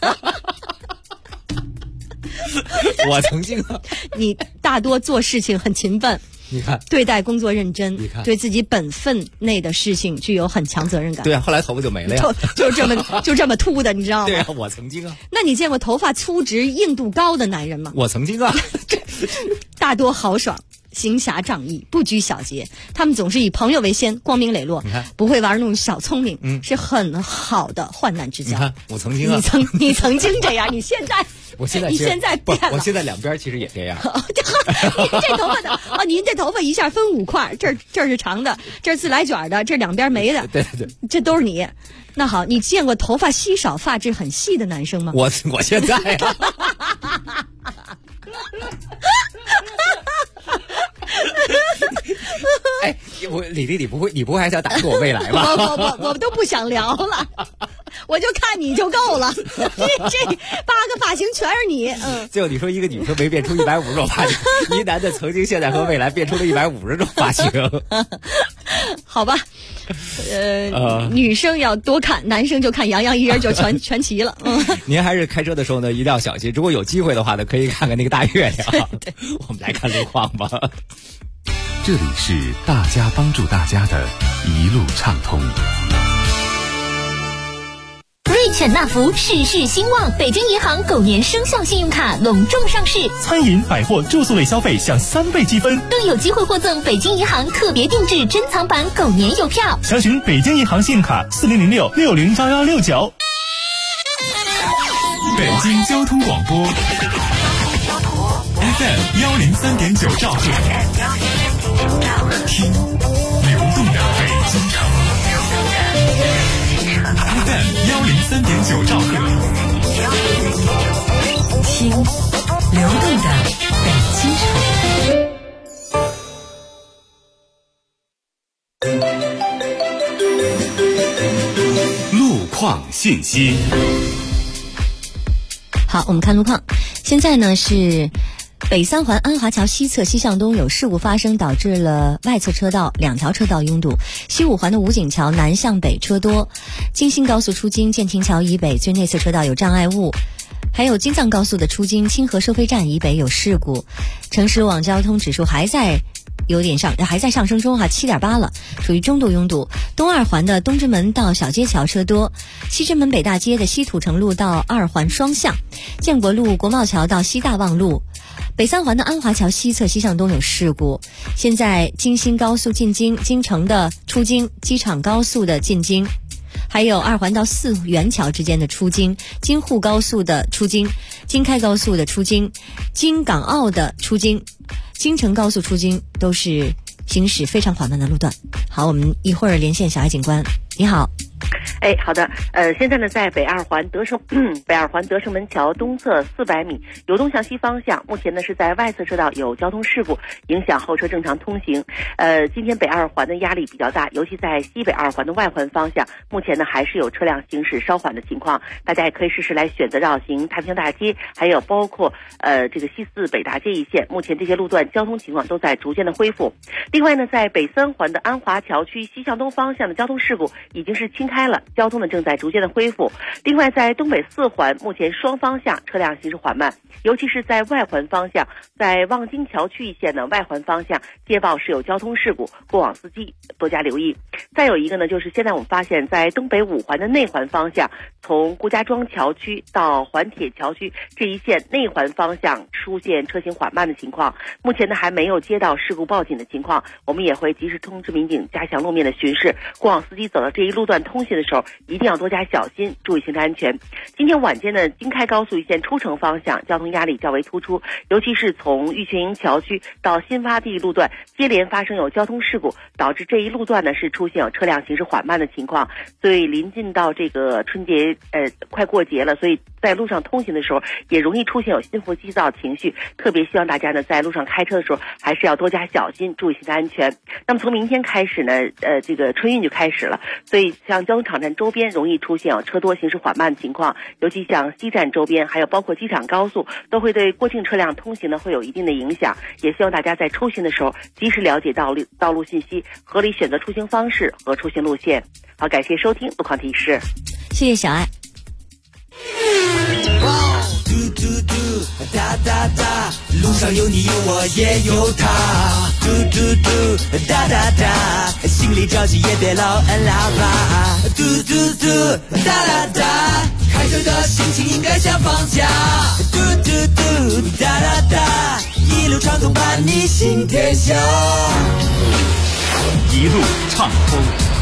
[SPEAKER 7] 我曾经啊。
[SPEAKER 3] 你大多做事情很勤奋。
[SPEAKER 7] 你看，
[SPEAKER 3] 对待工作认真，
[SPEAKER 7] 你看，
[SPEAKER 3] 对自己本分内的事情具有很强责任感。
[SPEAKER 7] 对啊，后来头发就没了呀，
[SPEAKER 3] 就这么秃的，你知道吗？
[SPEAKER 7] 对啊，我曾经啊。
[SPEAKER 3] 那你见过头发粗直、硬度高的男人吗？
[SPEAKER 7] 我曾经啊。
[SPEAKER 3] 大多豪爽，行侠仗义，不拘小节。他们总是以朋友为先，光明磊落，不会玩弄小聪明，是很好的患难之交。
[SPEAKER 7] 你看，我曾经啊。
[SPEAKER 3] 你曾经这样，你现在。你现在变了，
[SPEAKER 7] 我现在两边其实也这样。
[SPEAKER 3] 您这头发的您这头发一下分5块，这是长的，这是自来卷的，这两边没的。
[SPEAKER 7] 对，
[SPEAKER 3] 这都是你。那好，你见过头发稀少、发质很细的男生吗？
[SPEAKER 7] 我现在啊。 李丽，你不会还想打出我未来吧？
[SPEAKER 3] 我都不想聊了，我就看你就够了。这8个发型全是你。
[SPEAKER 7] 最后你说一个女生没变出150种发型，一男的曾经、现在和未来变出了150种发型。
[SPEAKER 3] 好吧，女生要多看，男生就看杨洋一人就全齐了。
[SPEAKER 7] 您还是开车的时候呢，一定要小心。如果有机会的话呢，可以看看那个大月亮。对，我们来看路况吧。
[SPEAKER 9] 这里是大家帮助大家的一路畅通。
[SPEAKER 20] 瑞犬纳福事事兴旺，北京银行狗年生肖信用卡隆重上市，
[SPEAKER 10] 餐饮、百货、住宿类消费享3倍积分，
[SPEAKER 20] 更有机会获赠北京银行特别定制珍藏版狗年邮票。
[SPEAKER 10] 详询北京银行信用卡4006-601169。
[SPEAKER 11] 北京交通广播 FM103.9兆赫，听流动的北京城。FM103.9兆赫，
[SPEAKER 18] 听流动的北京
[SPEAKER 9] 城。路况信息。
[SPEAKER 3] 好，我们看路况。现在呢是北三环安华桥西侧西向东有事故发生，导致了外侧车道2条车道拥堵。西五环的武警桥南向北车多，京新高速出京建亭桥以北最内侧车道有障碍物，还有京藏高速的出京清河收费站以北有事故。城市路网交通指数还在上升中7.8了，属于中度拥堵。东二环的东直门到小街桥车多，西直门北大街的西土城路到二环双向，建国路国贸桥到西大望路。北三环的安华桥西侧西向东有事故，现在京新高速进京、京城的出京、机场高速的进京，还有二环到四元桥之间的出京、京沪高速的出京、京开高速的出京、京港澳的出京、京承高速出京都是行驶非常缓慢的路段。好，我们一会儿连线小爱警官。你好。
[SPEAKER 19] 好的，现在呢，在北二环德胜门桥东侧400米，由东向西方向，目前呢是在外侧车道有交通事故，影响后车正常通行。今天北二环的压力比较大，尤其在西北二环的外环方向，目前呢还是有车辆行驶稍缓的情况，大家也可以试试来选择绕行太平洋大街，还有包括这个西四北大街一线，目前这些路段交通情况都在逐渐的恢复。另外呢，在北三环的安华桥区西向东方向的交通事故已经是清开了，交通呢正在逐渐的恢复。另外在东北4环，目前双方向车辆行驶缓慢，尤其是在外环方向，在望京桥区一线的外环方向接报是有交通事故，过往司机多加留意。再有一个呢，就是现在我们发现在东北5环的内环方向，从顾家庄桥区到环铁桥区这一线内环方向出现车行缓慢的情况，目前呢还没有接到事故报警的情况，我们也会及时通知民警加强路面的巡视，过往司机走到这一路段通行的时候一定要多加小心，注意行车安全。今天晚间呢，京开高速一线出城方向交通压力较为突出，尤其是从玉泉营桥区到新发地路段接连发生有交通事故，导致这一路段呢是出现有车辆行驶缓慢的情况。所以临近到这个春节快过节了，所以在路上通行的时候也容易出现有心浮气躁情绪，特别希望大家呢在路上开车的时候还是要多加小心，注意行车安全。那么从明天开始呢，这个春运就开始了，所以像交通场站周边容易出现有车多行驶缓慢的情况，尤其像西站周边还有包括机场高速都会对过境车辆通行呢会有一定的影响，也希望大家在出行的时候及时了解道路信息，合理选择出行方式和出行路线。好，感谢收听路况提示。
[SPEAKER 3] 谢谢小爱。
[SPEAKER 2] 哒哒哒，路上有你有我也有他，嘟嘟嘟，哒哒哒，心里着急也别老摁喇叭，嘟嘟嘟，哒哒哒，开车的心情应该像放假，嘟嘟嘟，哒哒哒，一路畅通伴你行天下，
[SPEAKER 9] 一路畅通。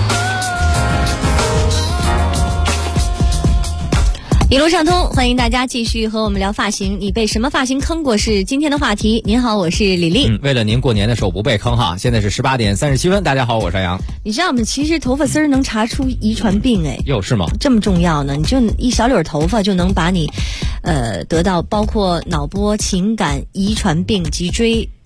[SPEAKER 3] 一路畅通，欢迎大家继续和我们聊发型。你被什么发型坑过是今天的话题。您好，我是李丽。
[SPEAKER 7] 为了您过年的时候不被坑哈，现在是18点37分。大家好，我是杨。
[SPEAKER 3] 你知道吗？其实头发丝儿能查出遗传病，
[SPEAKER 7] 哟，是吗？
[SPEAKER 3] 这么重要呢？你就一小绺头发就能把你，得到包括脑波、情感、遗传病、脊椎、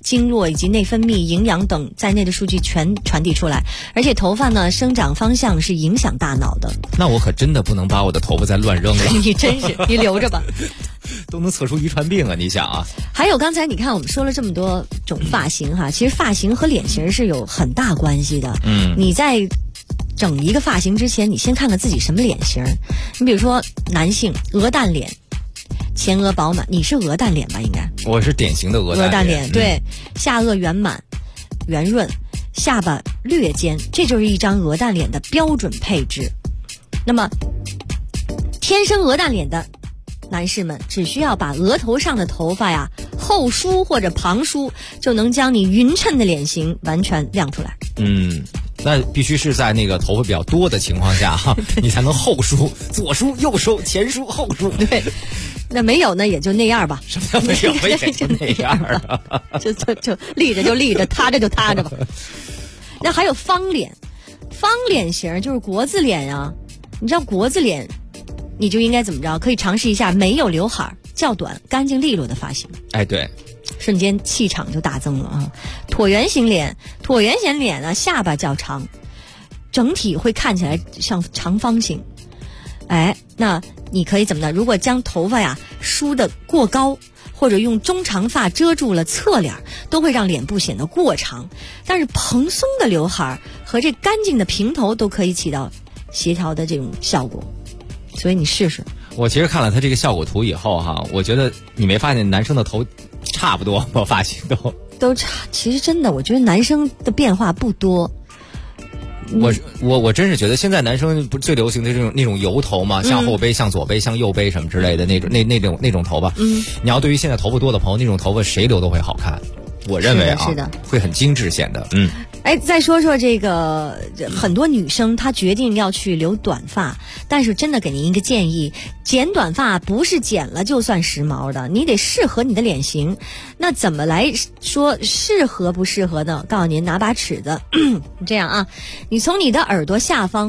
[SPEAKER 3] 经络以及内分泌、营养等在内的数据全传递出来。而且头发呢，生长方向是影响大脑的。
[SPEAKER 7] 那我可真的不能把我的头发再乱扔了。
[SPEAKER 3] 你真是，你留着吧。
[SPEAKER 7] 都能测出遗传病啊！你想啊，
[SPEAKER 3] 还有刚才你看我们说了这么多种发型哈，其实发型和脸型是有很大关系的。你在整一个发型之前，你先看看自己什么脸型。你比如说男性鹅蛋脸，前额饱满，你是鹅蛋脸吧？应该
[SPEAKER 7] 我是典型的鹅蛋脸，
[SPEAKER 3] 对，下颚圆满圆润，下巴略尖，这就是一张鹅蛋脸的标准配置。那么天生鹅蛋脸的男士们只需要把额头上的头发呀后梳或者旁梳，就能将你匀称的脸型完全亮出来。
[SPEAKER 7] 那必须是在那个头发比较多的情况下哈，你才能后梳、左梳、右梳、前梳、后梳。
[SPEAKER 3] 对，那没有呢也就那样吧。
[SPEAKER 7] 什么叫没有也就那样啊？
[SPEAKER 3] 就立着就立着，塌着就塌着吧。那还有方脸，方脸型就是国字脸啊。你知道国字脸，你就应该怎么着？可以尝试一下没有刘海、较短、干净利落的发型。
[SPEAKER 7] 哎，对，
[SPEAKER 3] 瞬间气场就大增了啊！椭圆形脸，椭圆形脸呢，下巴较长，整体会看起来像长方形。哎，那你可以怎么呢？如果将头发呀梳得过高，或者用中长发遮住了侧脸，都会让脸部显得过长。但是蓬松的刘海和这干净的平头都可以起到协调的这种效果。所以你试试。
[SPEAKER 7] 我其实看了他这个效果图以后哈，我觉得你没发现男生的头差不多吗？发型都
[SPEAKER 3] 差。其实真的，我觉得男生的变化不多。
[SPEAKER 7] 我真是觉得现在男生不最流行的那种油头嘛，向后背、向左背、向右背什么之类的那种头发。你要对于现在头发多的朋友，那种头发谁留都会好看。我认为啊，
[SPEAKER 3] 是的，
[SPEAKER 7] 会很精致显得。
[SPEAKER 3] 哎，再说说这个，很多女生她决定要去留短发，但是真的给您一个建议，剪短发不是剪了就算时髦的，你得适合你的脸型。那怎么来说适合不适合呢？告诉您，拿把尺子，这样啊，你从你的耳朵下方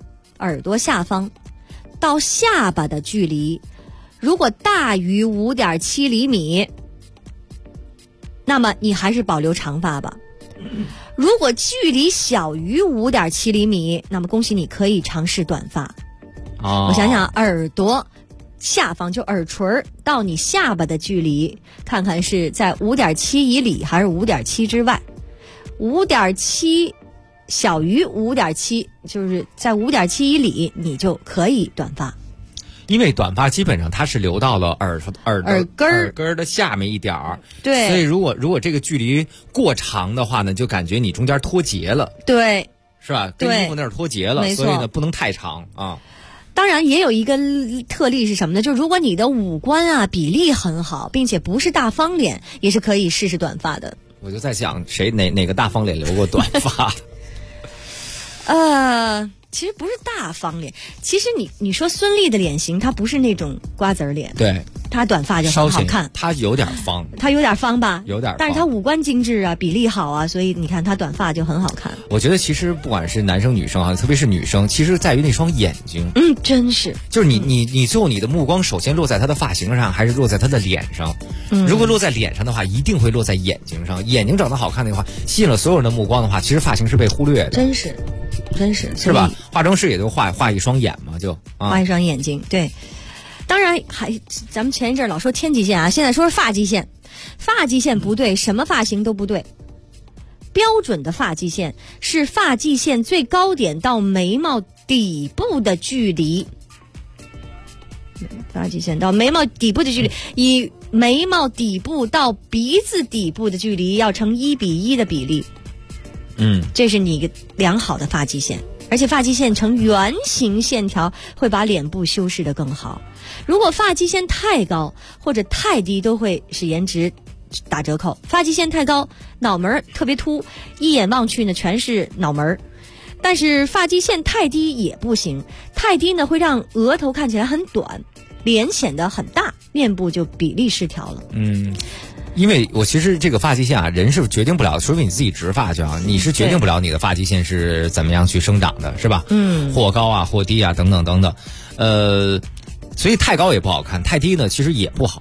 [SPEAKER 3] 到下巴的距离，如果大于5.7厘米，那么你还是保留长发吧。如果距离小于5.7厘米，那么恭喜你可以尝试短发。我想想，耳朵下方就耳垂到你下巴的距离，看看是在5.7以里还是5.7之外。5.7小于5.7，就是在5.7以里，你就可以短发。
[SPEAKER 7] 因为短发基本上它是留到了耳根的下面一点儿，
[SPEAKER 3] 对，
[SPEAKER 7] 所以如果这个距离过长的话呢，就感觉你中间脱节了，
[SPEAKER 3] 对，
[SPEAKER 7] 是吧？跟衣服那儿脱节了，所以呢不能太长啊。
[SPEAKER 3] 当然也有一个特例是什么呢？就如果你的五官啊比例很好，并且不是大方脸，也是可以试试短发的。
[SPEAKER 7] 我就在想，哪个大方脸留过短发？
[SPEAKER 3] 其实不是大方脸，其实你说孙俪的脸型，她不是那种瓜子脸，
[SPEAKER 7] 对，
[SPEAKER 3] 她短发就很好看，
[SPEAKER 7] 她有点方，
[SPEAKER 3] 她有点方吧，
[SPEAKER 7] 有点方，
[SPEAKER 3] 但是她五官精致啊，比例好啊，所以你看她短发就很好看。
[SPEAKER 7] 我觉得其实不管是男生女生啊，特别是女生，其实在于那双眼睛，
[SPEAKER 3] 真是，
[SPEAKER 7] 就是你最后你的目光首先落在她的发型上，还是落在她的脸上？如果落在脸上的话，一定会落在眼睛上。眼睛长得好看的话，吸引了所有人的目光的话，其实发型是被忽略的，
[SPEAKER 3] 真是
[SPEAKER 7] 是吧？化妆师也就画一双眼嘛，
[SPEAKER 3] 画一双眼睛。对，当然咱们前一阵老说天际线啊，现在说是发际线。发际线不对，什么发型都不对。标准的发际线是发际线最高点到眉毛底部的距离。发际线到眉毛底部的距离，以眉毛底部到鼻子底部的距离要成1:1的比例。这是你一个良好的发际线，而且发际线呈圆形线条会把脸部修饰得更好。如果发际线太高或者太低，都会使颜值打折扣。发际线太高，脑门特别凸，一眼望去呢全是脑门。但是发际线太低也不行，太低呢会让额头看起来很短，脸显得很大，面部就比例失调了。
[SPEAKER 7] 因为我其实这个发际线啊，人是决定不了，除非你自己植发去啊，你是决定不了你的发际线是怎么样去生长的，是吧？或高啊，或低啊，等等等等。所以太高也不好看，太低呢其实也不好看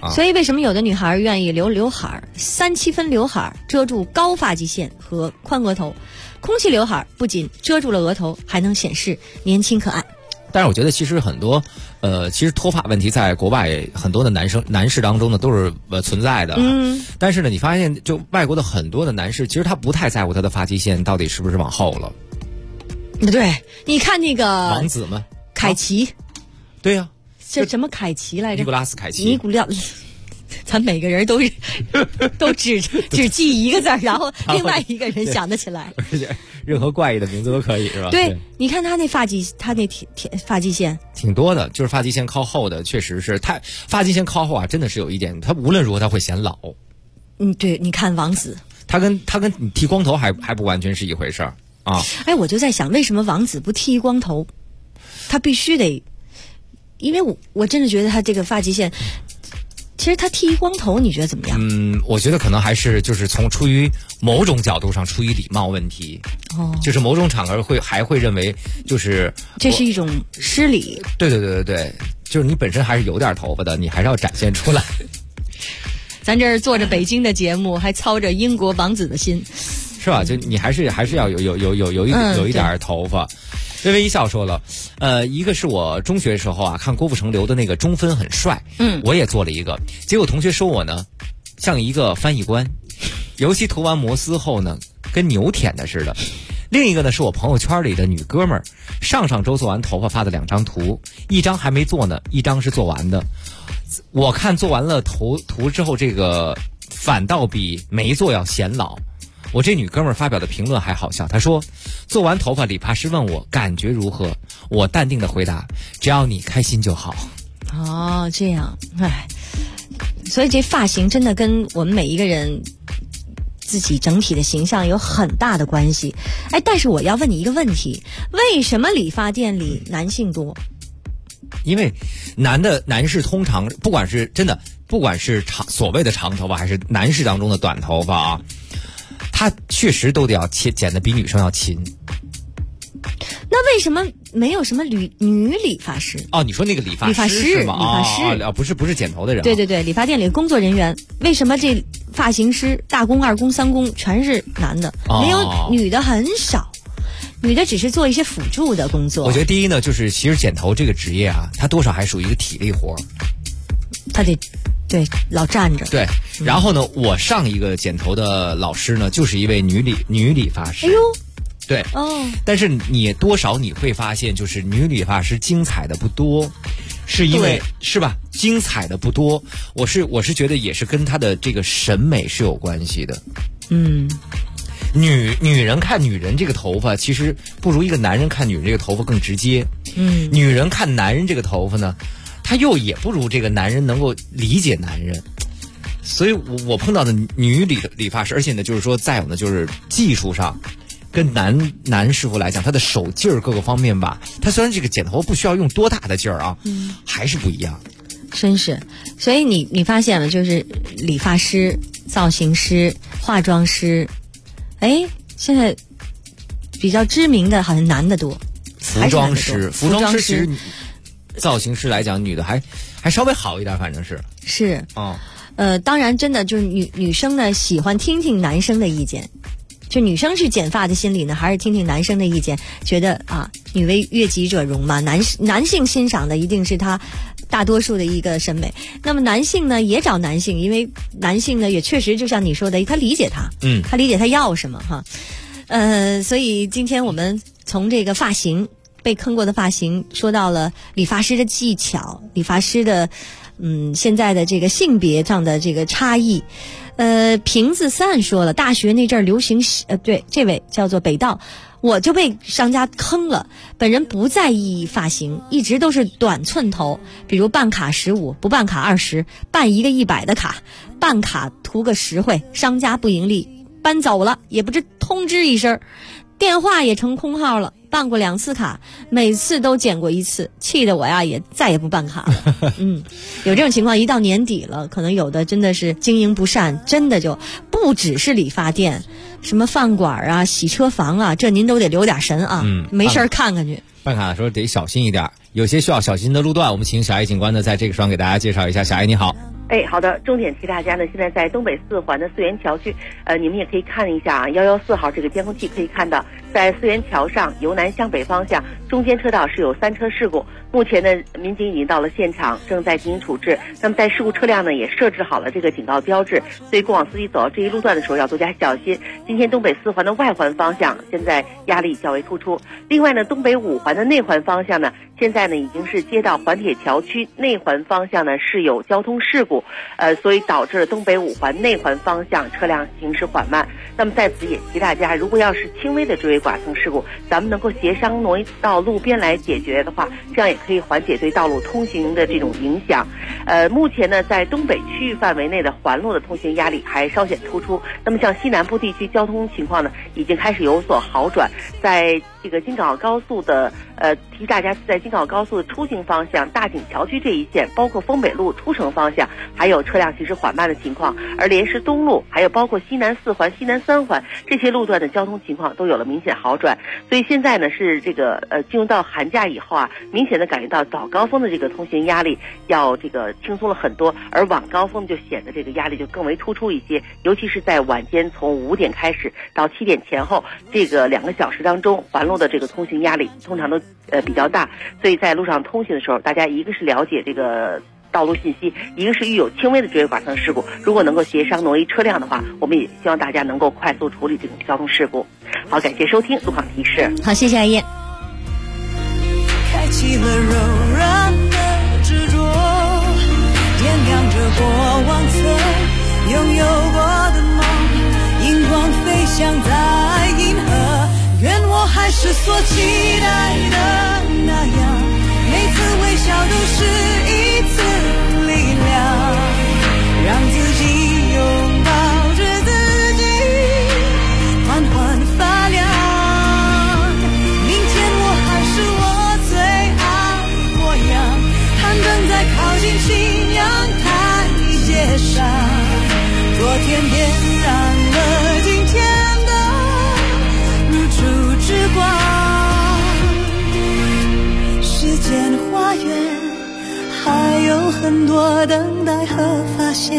[SPEAKER 7] 啊。
[SPEAKER 3] 所以为什么有的女孩愿意留刘海，3-7分刘海遮住高发际线和宽额头，空气刘海不仅遮住了额头，还能显示年轻可爱。
[SPEAKER 7] 但是我觉得其实很多，其实脱发问题在国外很多的男士当中呢都是存在的。但是呢，你发现就外国的很多的男士，其实他不太在乎他的发际线到底是不是往后了。
[SPEAKER 3] 对，你看那个
[SPEAKER 7] 王子们，
[SPEAKER 3] 凯奇，
[SPEAKER 7] 对呀，
[SPEAKER 3] 这什么凯奇来着？
[SPEAKER 7] 尼古拉斯凯奇。
[SPEAKER 3] 咱每个人都只记一个字，然后另外一个人想得起来。
[SPEAKER 7] 而且任何怪异的名字都可以，是吧？
[SPEAKER 3] 对，你看他那发际线
[SPEAKER 7] 挺多的，就是发际线靠后的，确实是他发际线靠后啊，真的是有一点，他无论如何他会显老。
[SPEAKER 3] 对，你看王子，
[SPEAKER 7] 他跟你剃光头还不完全是一回事儿啊。
[SPEAKER 3] 哎，我就在想，为什么王子不剃光头？他必须得，因为我真的觉得他这个发际线。其实他剃光头，你觉得怎么样？
[SPEAKER 7] 我觉得可能还是就是出于某种角度上，出于礼貌问题，就是某种场合还会认为就是
[SPEAKER 3] 这是一种失礼。
[SPEAKER 7] 对，就是你本身还是有点头发的，你还是要展现出来。
[SPEAKER 3] 咱这儿做着北京的节目，还操着英国王子的心，
[SPEAKER 7] 是吧？就你还是要有一点头发。微微一笑说了，一个是我中学时候啊，看郭富城留的那个中分很帅，我也做了一个，结果同学说我呢像一个翻译官，尤其涂完摩丝后呢，跟牛舔的似的。另一个呢是我朋友圈里的女哥们儿，上周做完头发发的2张图，一张还没做呢，一张是做完的。我看做完了图之后，这个反倒比没做要显老。我这女哥们儿发表的评论还好笑，她说做完头发理发师问我感觉如何，我淡定的回答只要你开心就好。
[SPEAKER 3] 哦，这样，所以这发型真的跟我们每一个人自己整体的形象有很大的关系。但是我要问你一个问题，为什么理发店里男性多？
[SPEAKER 7] 因为男士通常不管是所谓的长头发还是男士当中的短头发啊，他确实都得要剪得比女生要勤。
[SPEAKER 3] 那为什么没有什么女理发师？
[SPEAKER 7] 哦，你说那个理发师是吗？
[SPEAKER 3] 理发师
[SPEAKER 7] 不是剪头的人。
[SPEAKER 3] 对，理发店里工作人员，为什么这发型师大工、二工、三工全是男的，没有女的很少？女的只是做一些辅助的工作。
[SPEAKER 7] 我觉得第一呢，就是其实剪头这个职业啊，它多少还属于一个体力活，
[SPEAKER 3] 他得老站着。
[SPEAKER 7] 对，然后呢，我上一个剪头的老师呢，就是一位女理发师。
[SPEAKER 3] 哎呦，
[SPEAKER 7] 对但是你多少你会发现，就是女理发师精彩的不多，是因为是吧？精彩的不多，我是觉得也是跟她的这个审美是有关系的。女人看女人这个头发，其实不如一个男人看女人这个头发更直接。女人看男人这个头发呢，他又也不如这个男人能够理解男人。所以我碰到的女理发师，而且呢，就是说再有呢，就是技术上跟男师傅来讲，他的手劲儿各个方面吧，他虽然这个剪头不需要用多大的劲儿啊，还是不一样。
[SPEAKER 3] 真是，所以你发现了，就是理发师、造型师、化妆师，现在比较知名的好像男的多。服装师
[SPEAKER 7] 其实造型师来讲，女的还稍微好一点，反正是
[SPEAKER 3] 当然真的就是女生呢喜欢听听男生的意见，就女生是剪发的心理呢，还是听听男生的意见，觉得女为悦己者容嘛，男性欣赏的一定是他大多数的一个审美。那么男性呢也找男性，因为男性呢也确实就像你说的，他理解他理解他要什么所以今天我们从这个发型被坑过的发型说到了理发师的技巧，理发师的现在的这个性别上的这个差异。瓶子3说了，大学那阵儿流行对，这位叫做北道，我就被商家坑了。本人不在意发型，一直都是短寸头，比如办卡15，不办卡20，办一个100的卡，办卡图个实惠，商家不盈利，搬走了也不知通知一声，电话也成空号了，办过2次卡，每次都剪过1次，气得我呀也再也不办卡了。有这种情况，一到年底了，可能有的真的是经营不善，真的就不只是理发店，什么饭馆啊、洗车房啊，这您都得留点神啊，没事看看去。
[SPEAKER 7] 办卡的时候得小心一点，有些需要小心的路段，我们请小艾警官呢在这个时候给大家介绍一下。小艾你好。
[SPEAKER 19] 好的，重点提大家呢，现在在东北4环的四元桥区，你们也可以看一下114号这个监控器，可以看到在四元桥上由南向北方向中间车道是有3车事故，目前呢民警已经到了现场，正在进行处置。那么在事故车辆呢也设置好了这个警告标志，所以过往司机走到这一路段的时候要多加小心。今天东北4环的外环方向现在压力较为突出，另外呢东北5环的内环方向呢现在呢已经是接到环铁桥区内环方向呢是有交通事故，所以导致了东北5环内环方向车辆行驶缓慢。那么在此也提大家，如果要是轻微的追尾剐蹭事故，咱们能够协商挪移到路边来解决的话，这样也可以缓解对道路通行的这种影响。目前呢在东北区域范围内的环路的通行压力还稍显突出。那么像西南部地区交通情况呢已经开始有所好转，在这个京港澳高速的提大家在京港澳高速的出行方向大井桥区这一线，包括丰北路出城方向还有车辆行驶缓慢的情况，而莲石东路还有包括西南4环、西南3环这些路段的交通情况都有了明显好转。所以现在呢是这个进入到寒假以后明显的感觉到早高峰的这个通行压力要这个轻松了很多，而晚高峰就显得这个压力就更为突出一些，尤其是在晚间从5点开始到7点前后这个2个小时当中，环路的这个通行压力通常都比较大。所以在路上通行的时候，大家一个是了解这个道路信息，一个是遇有轻微的追尾剐蹭事故，如果能够协商挪移车辆的话，我们也希望大家能够快速处理这种交通事故。好，感谢收听路况提示。
[SPEAKER 3] 好，谢谢阿燕。
[SPEAKER 2] 开启了柔软的执着，点亮着过往曾拥有过的梦，荧光飞翔在银河，愿我还是所期待的那样，每次微笑都是一次力量，让自己拥抱着自己，缓缓发亮。明天我还是我最爱模样，攀登在靠近信仰台阶上，昨天点燃了今天的如初之光。时间花园还有很多等待和发现，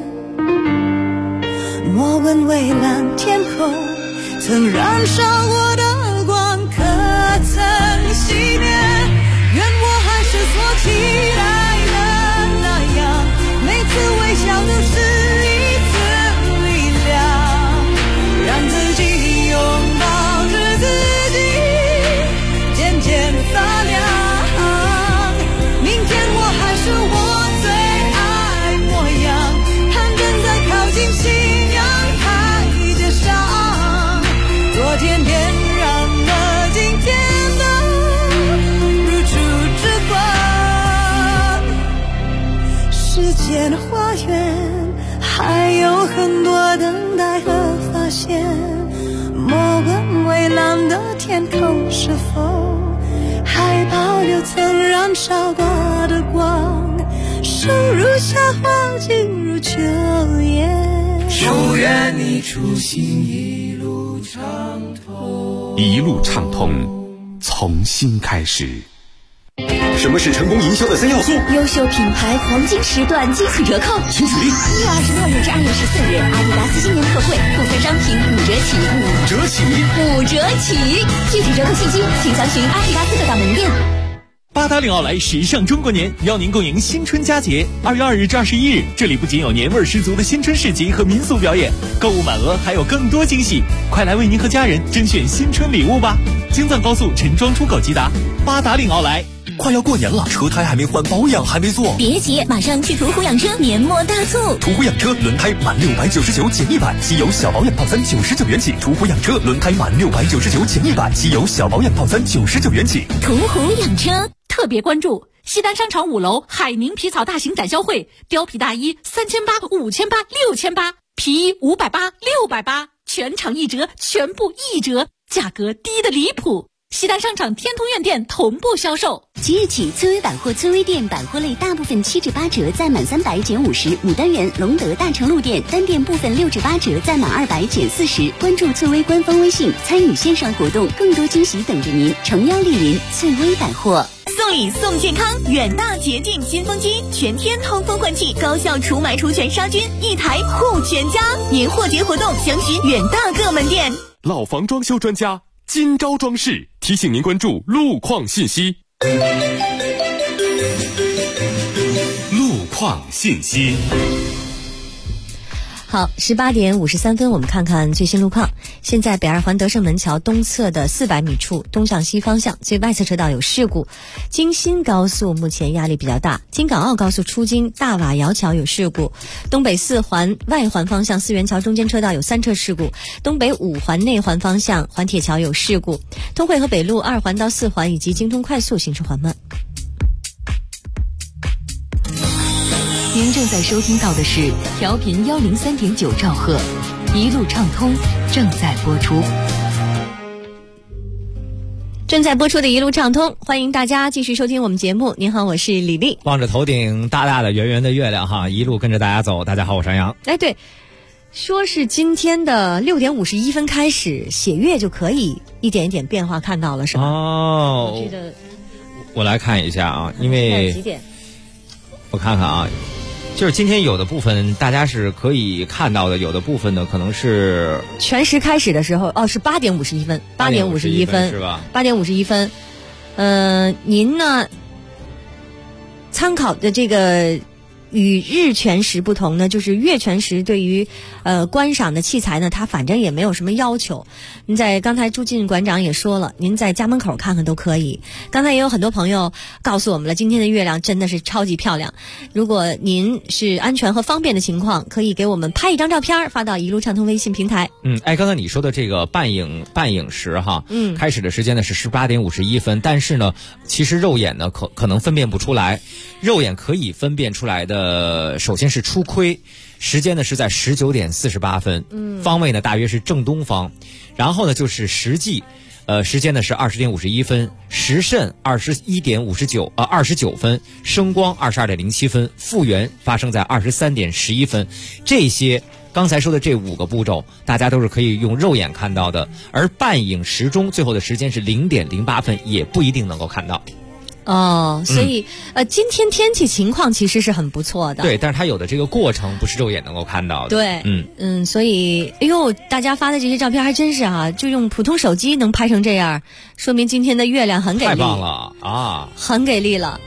[SPEAKER 2] 莫问蔚蓝天空曾燃烧过的光可曾熄灭，愿我还是所期待的那样，每次微笑都是一次力量，让自己拥抱着自己，渐渐发亮。明天我还是我最爱模样，攀登在靠近信仰台阶上，昨天点燃了今天的如初之光。时间花园还有很多等待和发现，莫问蔚蓝的天空是否还保留曾燃烧过的光，手如夏花，静如秋叶。祝愿你出行一路畅通，
[SPEAKER 9] 一路畅通，从新开始。
[SPEAKER 13] 什么是成功营销的3要素？
[SPEAKER 8] 优秀品牌黄金时段惊喜折扣，
[SPEAKER 13] 请举例。
[SPEAKER 8] 1月26日至2月14日，阿迪达斯新年特惠，部分商品5折起，5折起，5折起。具体折扣信息请详询阿迪达斯各大门店。
[SPEAKER 5] 八达岭奥莱时尚中国年邀您共迎新春佳节。2月2日至21日，这里不仅有年味十足的新春市集和民俗表演，购物满额还有更多惊喜，快来为您和家人甄选新春礼物吧！京藏高速陈庄出口吉达，八达岭奥莱。
[SPEAKER 14] 快要过年了，车胎还没换，保养还没做，
[SPEAKER 8] 别急，马上去途虎养车年末大促。
[SPEAKER 14] 途虎养车轮胎满699减100，机油小保养套餐99元起。途虎养车轮胎满699减100，机油小保养套餐99元起。
[SPEAKER 8] 途虎养车
[SPEAKER 16] 特别关注西单商场5楼海宁皮草大型展销会，貂皮大衣3800、5800、6800，皮衣580、680，全场1折，全部1折，价格低得离谱。西单商场天通苑店同步销售。
[SPEAKER 8] 即日起，翠微百货翠微店百货类大部分7至8折，再满300减50。牡丹园、隆德大成路店单店部分6至8折，再满200减40。关注翠微官方微信，参与线上活动，更多惊喜等着您。诚邀莅临翠微百货。
[SPEAKER 2] 送
[SPEAKER 20] 送礼送健康，远大洁净新风机，全天通风换气，高效除螨除醛杀菌，一台护全家。年货节活动详询远大各门店。
[SPEAKER 12] 老房装修专家金招装饰提醒您关注路况信息。
[SPEAKER 11] 路况信息。
[SPEAKER 3] 好，18点53分，我们看看最新路况。现在北二环德胜门桥东侧的400米处，东向西方向最外侧车道有事故。京新高速目前压力比较大，京港澳高速出京大瓦窑桥有事故。东北4环外环方向四元桥中间车道有3车事故。东北5环内环方向环铁桥有事故。通惠河北路2环到4环以及京通快速行驶缓慢。
[SPEAKER 8] 您正在收听到的是调频103.9兆赫，一路畅通正在播出。
[SPEAKER 3] 正在播出的一路畅通，欢迎大家继续收听我们节目。您好，我是李丽。
[SPEAKER 7] 望着头顶大大的圆圆的月亮哈，一路跟着大家走。大家好，我是杨。
[SPEAKER 3] 哎，对，说是今天的6点51分开始写月就可以一点一点变化看到了，是吧？
[SPEAKER 7] 哦，
[SPEAKER 3] 我记得
[SPEAKER 7] 我来看一下啊，因为
[SPEAKER 3] 几点？
[SPEAKER 7] 我看看啊。就是今天有的部分大家是可以看到的，有的部分呢可能是
[SPEAKER 3] 全时开始的时候，是8点51分，8点51分
[SPEAKER 7] 是吧
[SPEAKER 3] ？8点51分，您呢参考的这个与日全食不同呢，就是月全食对于观赏的器材呢，它反正也没有什么要求。您在刚才朱进馆长也说了，您在家门口看看都可以。刚才也有很多朋友告诉我们了，今天的月亮真的是超级漂亮。如果您是安全和方便的情况，可以给我们拍一张照片发到一路畅通微信平台。
[SPEAKER 7] 刚才你说的这个半影时哈，开始的时间呢是18点51分，但是呢，其实肉眼呢可能分辨不出来，肉眼可以分辨出来的，首先是初亏。时间呢是在19点48分，方位呢大约是正东方，然后呢就是实际，时间呢是20点51分，时辰21点29分，升光22点07分，复原发生在23点11分，这些刚才说的这5个步骤，大家都是可以用肉眼看到的，而半影时钟最后的时间是0点08分，也不一定能够看到。
[SPEAKER 3] 所以今天天气情况其实是很不错的。
[SPEAKER 7] 对，但是它有的这个过程不是肉眼能够看到的。
[SPEAKER 3] 对，所以大家发的这些照片还真是就用普通手机能拍成这样，说明今天的月亮很给力。
[SPEAKER 7] 太棒了啊！
[SPEAKER 3] 很给力了。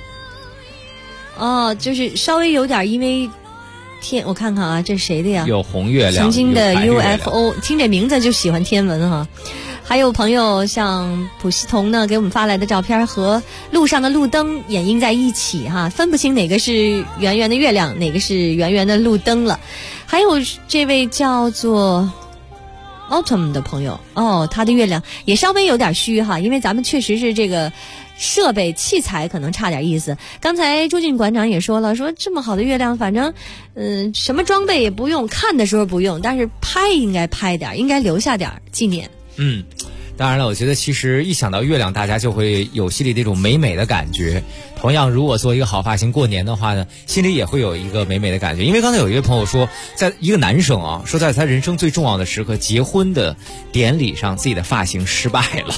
[SPEAKER 3] 就是稍微有点因为天，我看看这是谁的呀？
[SPEAKER 7] 有红月亮，
[SPEAKER 3] 曾经的 UFO， 听这名字就喜欢天文哈。还有朋友像普希彤呢，给我们发来的照片和路上的路灯掩映在一起分不清哪个是圆圆的月亮，哪个是圆圆的路灯了。还有这位叫做 Autumn 的朋友，他的月亮也稍微有点虚因为咱们确实是这个设备器材可能差点意思。刚才朱进馆长也说了，说这么好的月亮，反正什么装备也不用，看的时候不用，但是拍应该拍点，应该留下点纪念。
[SPEAKER 7] 当然了，我觉得其实一想到月亮，大家就会有心里那种美美的感觉。同样，如果做一个好发型过年的话呢，心里也会有一个美美的感觉。因为刚才有一位朋友说，在一个男生说在他人生最重要的时刻，结婚的典礼上，自己的发型失败了。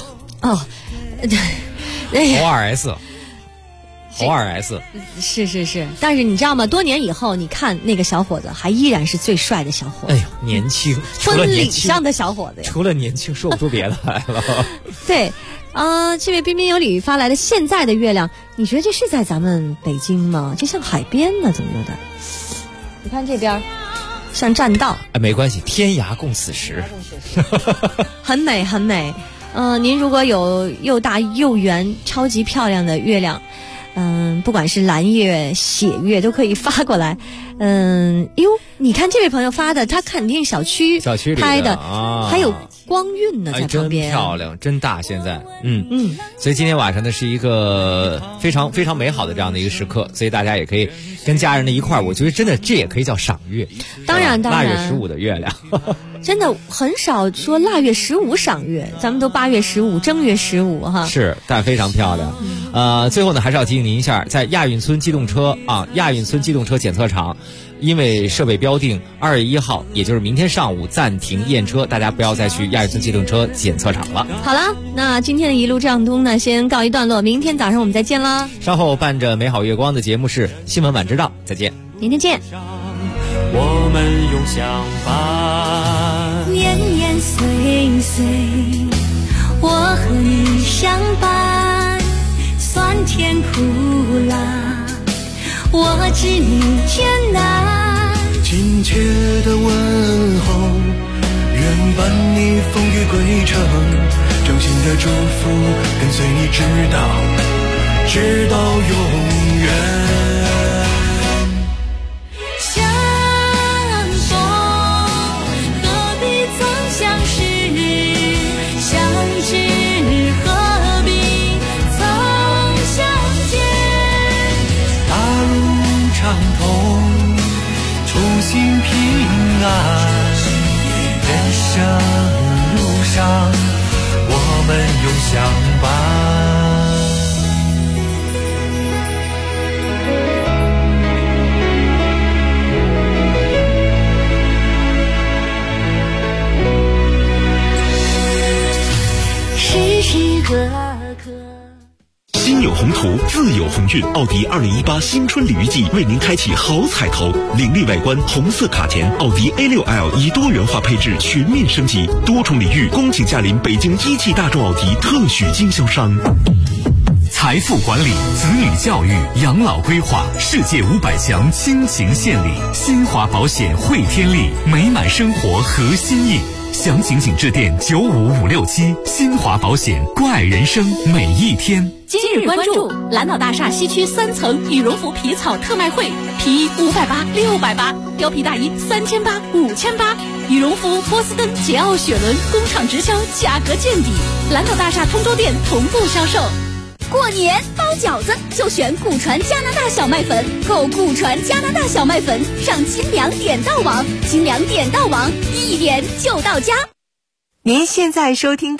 [SPEAKER 7] 侯 2S
[SPEAKER 3] 是，但是你知道吗？多年以后，你看那个小伙子还依然是最帅的小伙子。
[SPEAKER 7] 年轻，
[SPEAKER 3] 婚礼上的小伙子呀，
[SPEAKER 7] 除了年轻说不出别的来了。
[SPEAKER 3] 对，这位彬彬有礼发来的现在的月亮，你觉得这是在咱们北京吗？这像海边呢，怎么有点？你看这边，像栈道。
[SPEAKER 7] 没关系，天涯共此时。
[SPEAKER 3] 很美很美。您如果有又大又圆、超级漂亮的月亮。不管是蓝月、血月都可以发过来。你看这位朋友发的，他肯定小区
[SPEAKER 7] 里
[SPEAKER 3] 拍的，还有光晕呢在旁边，
[SPEAKER 7] 真漂亮，真大。现在，所以今天晚上呢是一个非常非常美好的这样的一个时刻，所以大家也可以跟家人的一块儿，我觉得真的这也可以叫赏月。
[SPEAKER 3] 当然，
[SPEAKER 7] 腊月15的月亮。
[SPEAKER 3] 真的很少说腊月15赏月，咱们都8月15、正月15
[SPEAKER 7] 是，但非常漂亮。最后呢，还是要提醒您一下，在亚运村机动车检测场因为设备标定2月1号，也就是明天上午暂停验车，大家不要再去亚运村机动车检测场了。
[SPEAKER 3] 好了，那今天的一路畅通呢，先告一段落，明天早上我们再见啦。
[SPEAKER 7] 稍后伴着美好月光的节目是新闻晚知道，再见，
[SPEAKER 3] 明天见。
[SPEAKER 2] 我们永相伴，
[SPEAKER 8] 年年岁岁，我和你相伴，酸甜苦辣，我知你艰难。
[SPEAKER 2] 亲切的问候，愿伴你风雨归程，衷心的祝福跟随你直到永远。心平安，人生路上我们永相伴。
[SPEAKER 8] 时时刻刻
[SPEAKER 15] 心有宏图，自有鸿运。奥迪2018新春鲤鱼季为您开启好彩头，凌厉外观，红色卡钳，奥迪 A6L 以多元化配置全面升级，多重礼遇，恭请驾临北京一汽大众奥迪特许经销商。
[SPEAKER 9] 财富管理、子女教育、养老规划，世界500强倾情献礼，新华保险汇天利，美满生活核心印。详情请致电95567，新华保险，关爱人生每一天。
[SPEAKER 16] 今日关注蓝岛大厦西区3层羽绒服皮草特卖会，皮衣580、680，貂皮大衣3800、5800，羽绒服波司登、捷奥、雪伦工厂直销，价格见底，蓝岛大厦通州店同步销售。
[SPEAKER 8] 过年包饺子就选古传加拿大小麦粉，购古传加拿大小麦粉上金粮点到网，金粮点到网，一点就到家。
[SPEAKER 21] 您现在收听